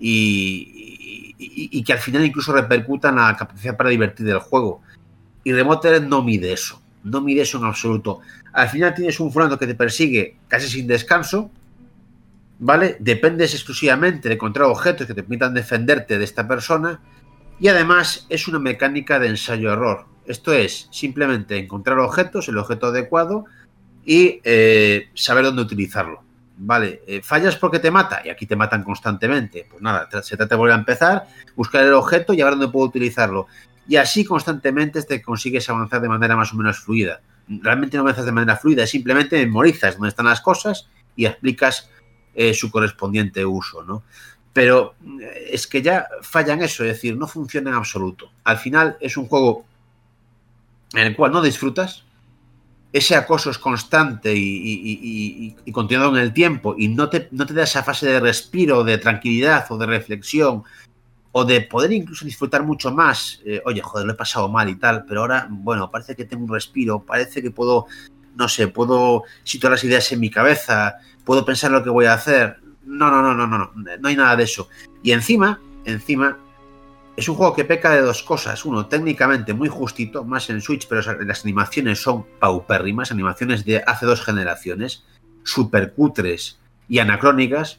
y, y, y que al final incluso repercuta en la capacidad para divertir del juego. Y Remote no mide eso, no mide eso en absoluto. Al final tienes un fulano que te persigue casi sin descanso, ¿vale? Dependes exclusivamente de encontrar objetos que te permitan defenderte de esta persona, y además es una mecánica de ensayo-error. Esto es simplemente encontrar objetos, el objeto adecuado, y eh, saber dónde utilizarlo, ¿vale? Eh, fallas porque te mata, y aquí te matan constantemente. Pues nada, se trata de volver a empezar, buscar el objeto y a ver dónde puedo utilizarlo. Y así constantemente te consigues avanzar de manera más o menos fluida. Realmente no avanzas de manera fluida, simplemente memorizas dónde están las cosas y explicas eh, su correspondiente uso, ¿no? Pero es que ya fallan eso, es decir, no funciona en absoluto. Al final es un juego en el cual no disfrutas, ese acoso es constante y, y, y, y continuado en el tiempo, y no te, no te da esa fase de respiro, de tranquilidad o de reflexión, o de poder incluso disfrutar mucho más. Eh, oye, joder, lo he pasado mal y tal, pero ahora, bueno, parece que tengo un respiro, parece que puedo, no sé, puedo situar las ideas en mi cabeza, puedo pensar lo que voy a hacer. No, no, no, no, no, no, no hay nada de eso. Y encima, encima, es un juego que peca de dos cosas. Uno, técnicamente muy justito, más en Switch, pero las animaciones son paupérrimas, animaciones de hace dos generaciones, súper cutres y anacrónicas.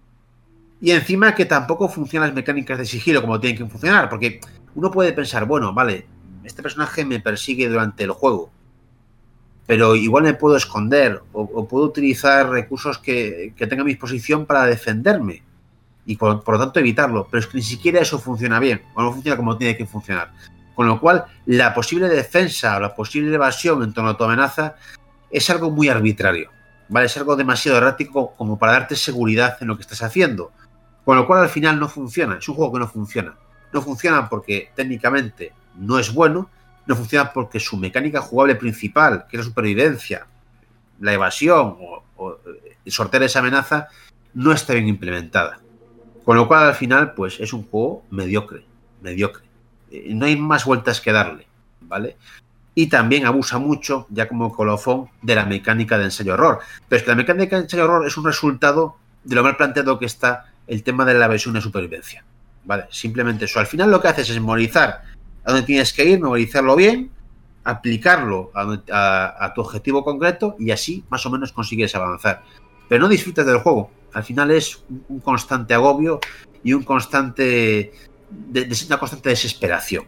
Y encima que tampoco funcionan las mecánicas de sigilo como tienen que funcionar, porque uno puede pensar, bueno, vale, este personaje me persigue durante el juego, pero igual me puedo esconder o, o puedo utilizar recursos que, que tenga a mi disposición para defenderme y por, por lo tanto evitarlo, pero es que ni siquiera eso funciona bien o no funciona como tiene que funcionar, con lo cual la posible defensa o la posible evasión en torno a tu amenaza es algo muy arbitrario, ¿vale? Es algo demasiado errático como para darte seguridad en lo que estás haciendo, con lo cual al final no funciona. Es un juego que no funciona, no funciona porque técnicamente no es bueno, no funciona porque su mecánica jugable principal, que es la supervivencia, la evasión o, o sortear esa amenaza, no está bien implementada. Con lo cual, al final, pues es un juego mediocre, mediocre. Eh, no hay más vueltas que darle, ¿vale? y también abusa mucho, ya como colofón, de la mecánica de ensayo-error. Pero es que la mecánica de ensayo-error es un resultado de lo mal planteado que está el tema de la versión de supervivencia. ¿Vale? Simplemente eso. Al final lo que haces es memorizar a dónde tienes que ir, memorizarlo bien, aplicarlo a, a, a tu objetivo concreto y así más o menos consigues avanzar. Pero no disfrutas del juego. Al final es un, un constante agobio y un constante de, de, una constante desesperación.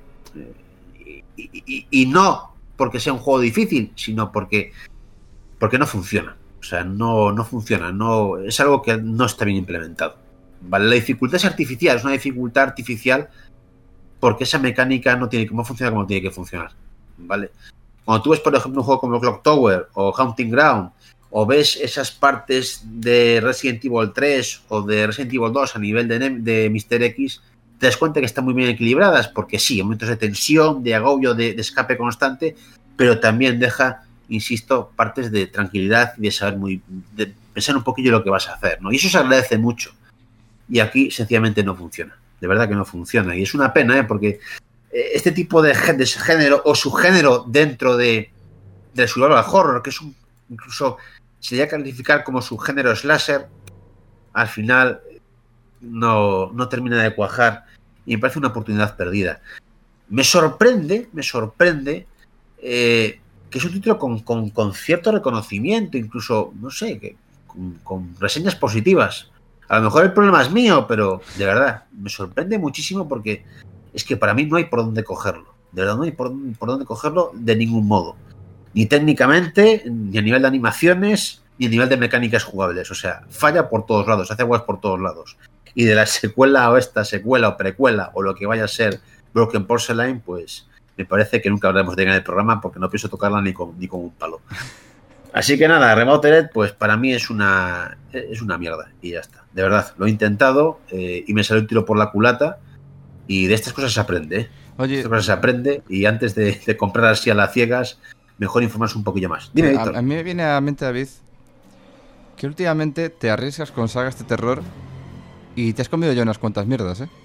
Y, y, y no porque sea un juego difícil, sino porque, porque no funciona. O sea, no, no funciona. No, es algo que no está bien implementado. ¿Vale? La dificultad es artificial, es una dificultad artificial porque esa mecánica no tiene cómo funciona como tiene que funcionar. ¿Vale? Cuando tú ves, por ejemplo, un juego como Clock Tower o Haunting Ground, o ves esas partes de Resident Evil tres o de Resident Evil dos a nivel de, de míster X, te das cuenta que están muy bien equilibradas, porque sí, hay momentos de tensión, de agobio, de, de escape constante, pero también deja, insisto, partes de tranquilidad y de saber muy, de pensar un poquillo lo que vas a hacer, ¿no? Y eso se agradece mucho. Y aquí sencillamente no funciona. De verdad que no funciona. Y es una pena, ¿eh? Porque este tipo de, de género o subgénero dentro de del survival horror, que es un, incluso se llega a calificar como subgénero slasher, al final no, no termina de cuajar y me parece una oportunidad perdida. Me sorprende, me sorprende eh, que es un título con, con, con cierto reconocimiento, incluso, no sé, que, con, con reseñas positivas. A lo mejor el problema es mío, pero de verdad, me sorprende muchísimo porque es que para mí no hay por dónde cogerlo. De verdad, no hay por, por dónde cogerlo de ningún modo. Ni técnicamente, ni a nivel de animaciones, ni a nivel de mecánicas jugables. O sea, falla por todos lados, hace guas por todos lados. Y de la secuela o esta secuela o precuela o lo que vaya a ser Broken Porcelain, pues me parece que nunca hablaremos de ella en el programa porque no pienso tocarla ni con, ni con un palo. Así que nada, Remotered, pues para mí es una es una mierda y ya está. De verdad, lo he intentado eh, y me salió el tiro por la culata y de estas cosas se aprende, ¿eh? Oye, de estas cosas se aprende y antes de, de comprar así a las ciegas, mejor informarse un poquillo más. Dime, Víctor. A, a mí me viene a la mente, David, que últimamente te arriesgas con sagas de terror y te has comido ya unas cuantas mierdas, ¿eh?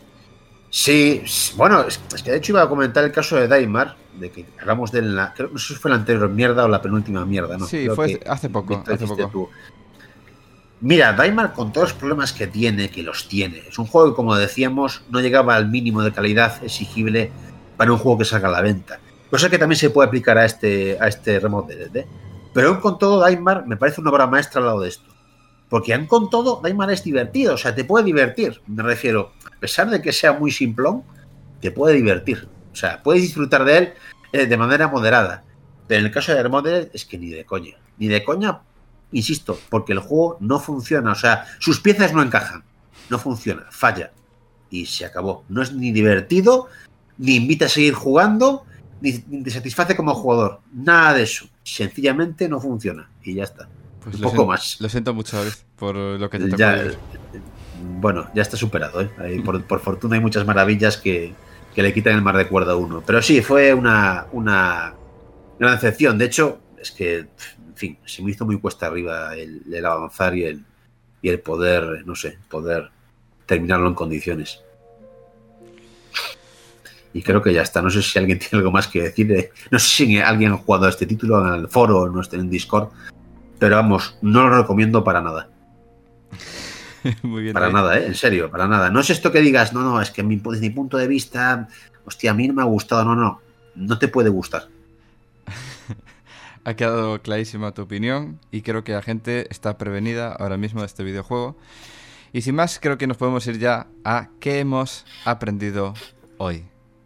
Sí, bueno, es, es que de hecho iba a comentar el caso de Daimar, de que hablamos de la, creo, no sé si fue la anterior mierda o la penúltima mierda, ¿no? Sí, creo fue que, hace poco, hace poco. Tú. Mira, Daimar, con todos los problemas que tiene, que los tiene, es un juego que, como decíamos, no llegaba al mínimo de calidad exigible para un juego que salga a la venta. Cosa que también se puede aplicar a este, a este Remote, ¿eh? Pero aún con todo, Daimar me parece una obra maestra al lado de esto. Porque aún con todo, Daimar es divertido, o sea, te puede divertir, me refiero, a pesar de que sea muy simplón, te puede divertir. O sea, puedes disfrutar de él eh, de manera moderada. Pero en el caso de Remote es que ni de coña. Ni de coña, insisto, porque el juego no funciona. O sea, sus piezas no encajan. No funciona, falla. Y se acabó. No es ni divertido, ni invita a seguir jugando, ni, ni te satisface como jugador. Nada de eso. Sencillamente no funciona. Y ya está. Pues un lo poco siento, más. Lo siento mucho, David, por lo que te tocó Ya, vivir. Bueno, ya está superado, ¿eh? Ahí, por, por fortuna hay muchas maravillas que, que le quitan el mar de cuerda a uno. Pero sí, fue una, una gran decepción. De hecho, es que, en fin, se me hizo muy cuesta arriba el, el avanzar y el, y el poder, no sé, poder terminarlo en condiciones. Y creo que ya está. No sé si alguien tiene algo más que decir. No sé si alguien ha jugado a este título en el foro o no esté en Discord. Pero vamos, no lo recomiendo para nada. Muy bien, para David. nada, ¿eh? En serio, para nada. No es esto que digas, no, no, es que mi, desde mi punto de vista, hostia, a mí no me ha gustado. No, no, no te puede gustar. Ha quedado clarísima tu opinión y creo que la gente está prevenida ahora mismo de este videojuego. Y sin más, creo que nos podemos ir ya a qué hemos aprendido hoy.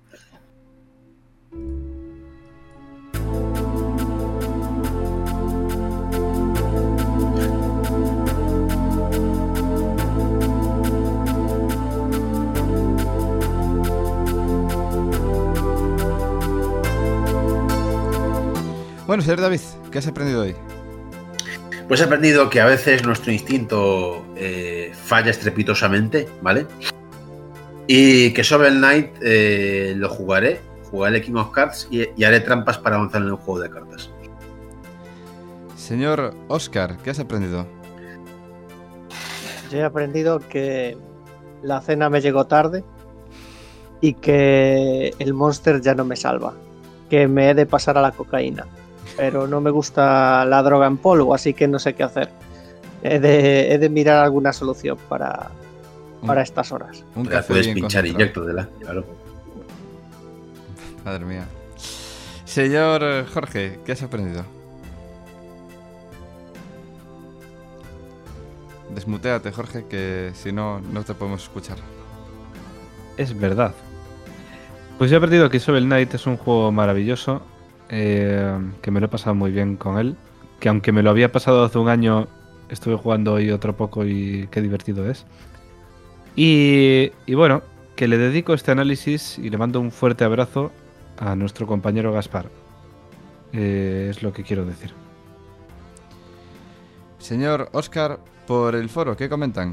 Bueno, señor David, ¿qué has aprendido hoy? Pues he aprendido que a veces nuestro instinto eh, falla estrepitosamente, ¿vale? Y que Shovel Knight eh, lo jugaré, jugaré King of Cards y, y haré trampas para avanzar en el juego de cartas. Señor Oscar, ¿qué has aprendido? Yo he aprendido que la cena me llegó tarde y que el Monster ya no me salva. que me he de pasar a la cocaína. Pero no me gusta la droga en polvo, así que no sé qué hacer. He de, he de mirar alguna solución para, para estas horas. Un La café puedes bien pinchar concentrado. inyecto de la. Claro. Madre mía. Señor eh, Jorge, ¿qué has aprendido? Desmuteate, Jorge, que si no, no te podemos escuchar. Es verdad. Pues yo he aprendido que Shovel Knight es un juego maravilloso, eh, que me lo he pasado muy bien con él, que aunque me lo había pasado hace un año, estuve jugando hoy otro poco y qué divertido es. Y, y bueno, que le dedico este análisis y le mando un fuerte abrazo a nuestro compañero Gaspar. Eh, es lo que quiero decir. Señor Óscar, por el foro, ¿qué comentan?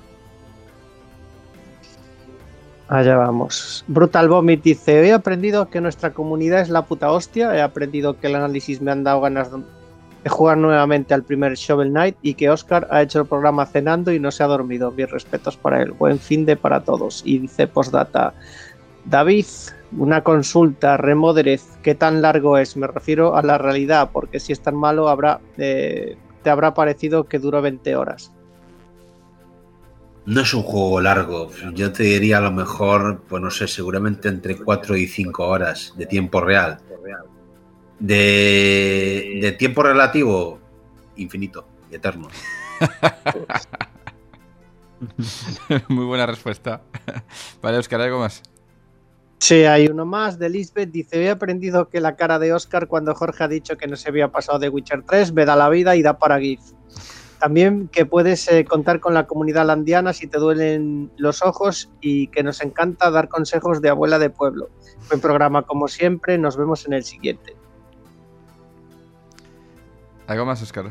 Allá vamos. Brutal Vomit dice: he aprendido que nuestra comunidad es la puta hostia. He aprendido que el análisis me han dado ganas de jugar nuevamente al primer Shovel Knight y que Óscar ha hecho el programa cenando y no se ha dormido. Mis respetos para él. Buen fin de para todos. Y dice postdata: David, una consulta, Remoderez, ¿qué tan largo es? Me refiero a la realidad, porque si es tan malo habrá eh, te habrá parecido que duró veinte horas. No es un juego largo. Yo te diría a lo mejor, pues no sé, seguramente entre cuatro y cinco horas de tiempo real. De, de tiempo relativo, infinito y eterno. Muy buena respuesta. Vale, Óscar, ¿algo más? Sí, hay uno más de Lisbeth. Dice: he aprendido que la cara de Óscar cuando Jorge ha dicho que no se había pasado de Witcher tres me da la vida y da para GIF. También que puedes eh, contar con la comunidad landiana si te duelen los ojos y que nos encanta dar consejos de abuela de pueblo. Buen programa como siempre, nos vemos en el siguiente. ¿Algo más, Óscar?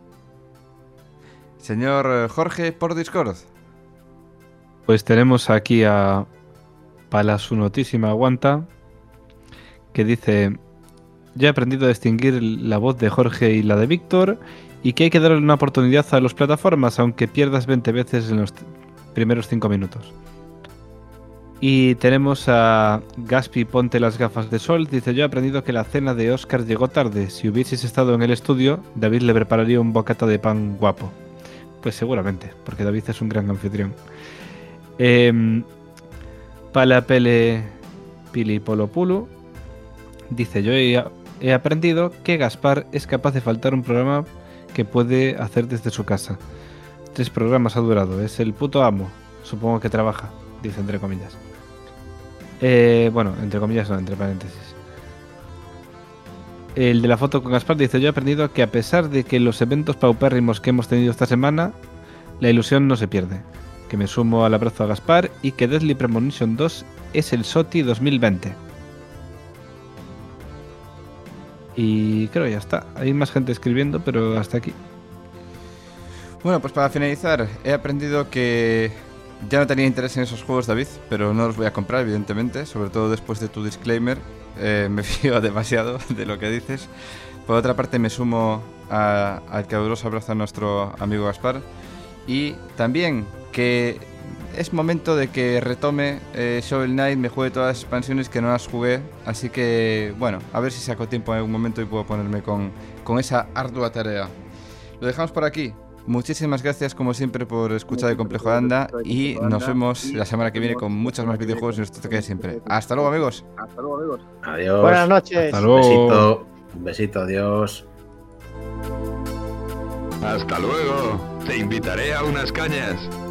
Señor eh, Jorge, por Discord. Pues tenemos aquí a Palasunotísima Aguanta, que dice: ya he aprendido a distinguir la voz de Jorge y la de Víctor, y que hay que darle una oportunidad a las plataformas, aunque pierdas veinte veces en los primeros cinco minutos. Y tenemos a Gaspi Ponte las gafas de sol. Dice: yo he aprendido que la cena de Óscar llegó tarde. Si hubieses estado en el estudio, David le prepararía un bocata de pan guapo. Pues seguramente, porque David es un gran anfitrión. Eh, Palapele Pilipolopulu dice: yo he, he aprendido que Gaspar es capaz de faltar un programa que puede hacer desde su casa. Tres programas ha durado. Es el puto amo. Supongo que trabaja, dice entre comillas. Eh, bueno, entre comillas no, entre paréntesis. El de la foto con Gaspar dice: yo he aprendido que a pesar de que los eventos paupérrimos que hemos tenido esta semana, la ilusión no se pierde. Que me sumo al abrazo a Gaspar y que Deadly Premonition dos es el SOTI dos mil veinte. Y creo que ya está. Hay más gente escribiendo, pero hasta aquí. Bueno, pues para finalizar, he aprendido que ya no tenía interés en esos juegos, David, pero no los voy a comprar, evidentemente, sobre todo después de tu disclaimer. Eh, me fío demasiado de lo que dices. Por otra parte, me sumo a, al caluroso abrazo a nuestro amigo Gaspar. Y también que es momento de que retome eh, Shovel Knight, me juegue todas las expansiones que no las jugué. Así que, bueno, a ver si saco tiempo en algún momento y puedo ponerme con, con esa ardua tarea. Lo dejamos por aquí. Muchísimas gracias, como siempre, por escuchar el Complejo Anda. Y nos vemos la semana que viene con muchos más videojuegos en nuestro toque de siempre. Hasta luego, amigos. Hasta luego, amigos. Adiós. Buenas noches. Hasta Un luego. besito. Un besito, adiós. Hasta luego. Te invitaré a unas cañas.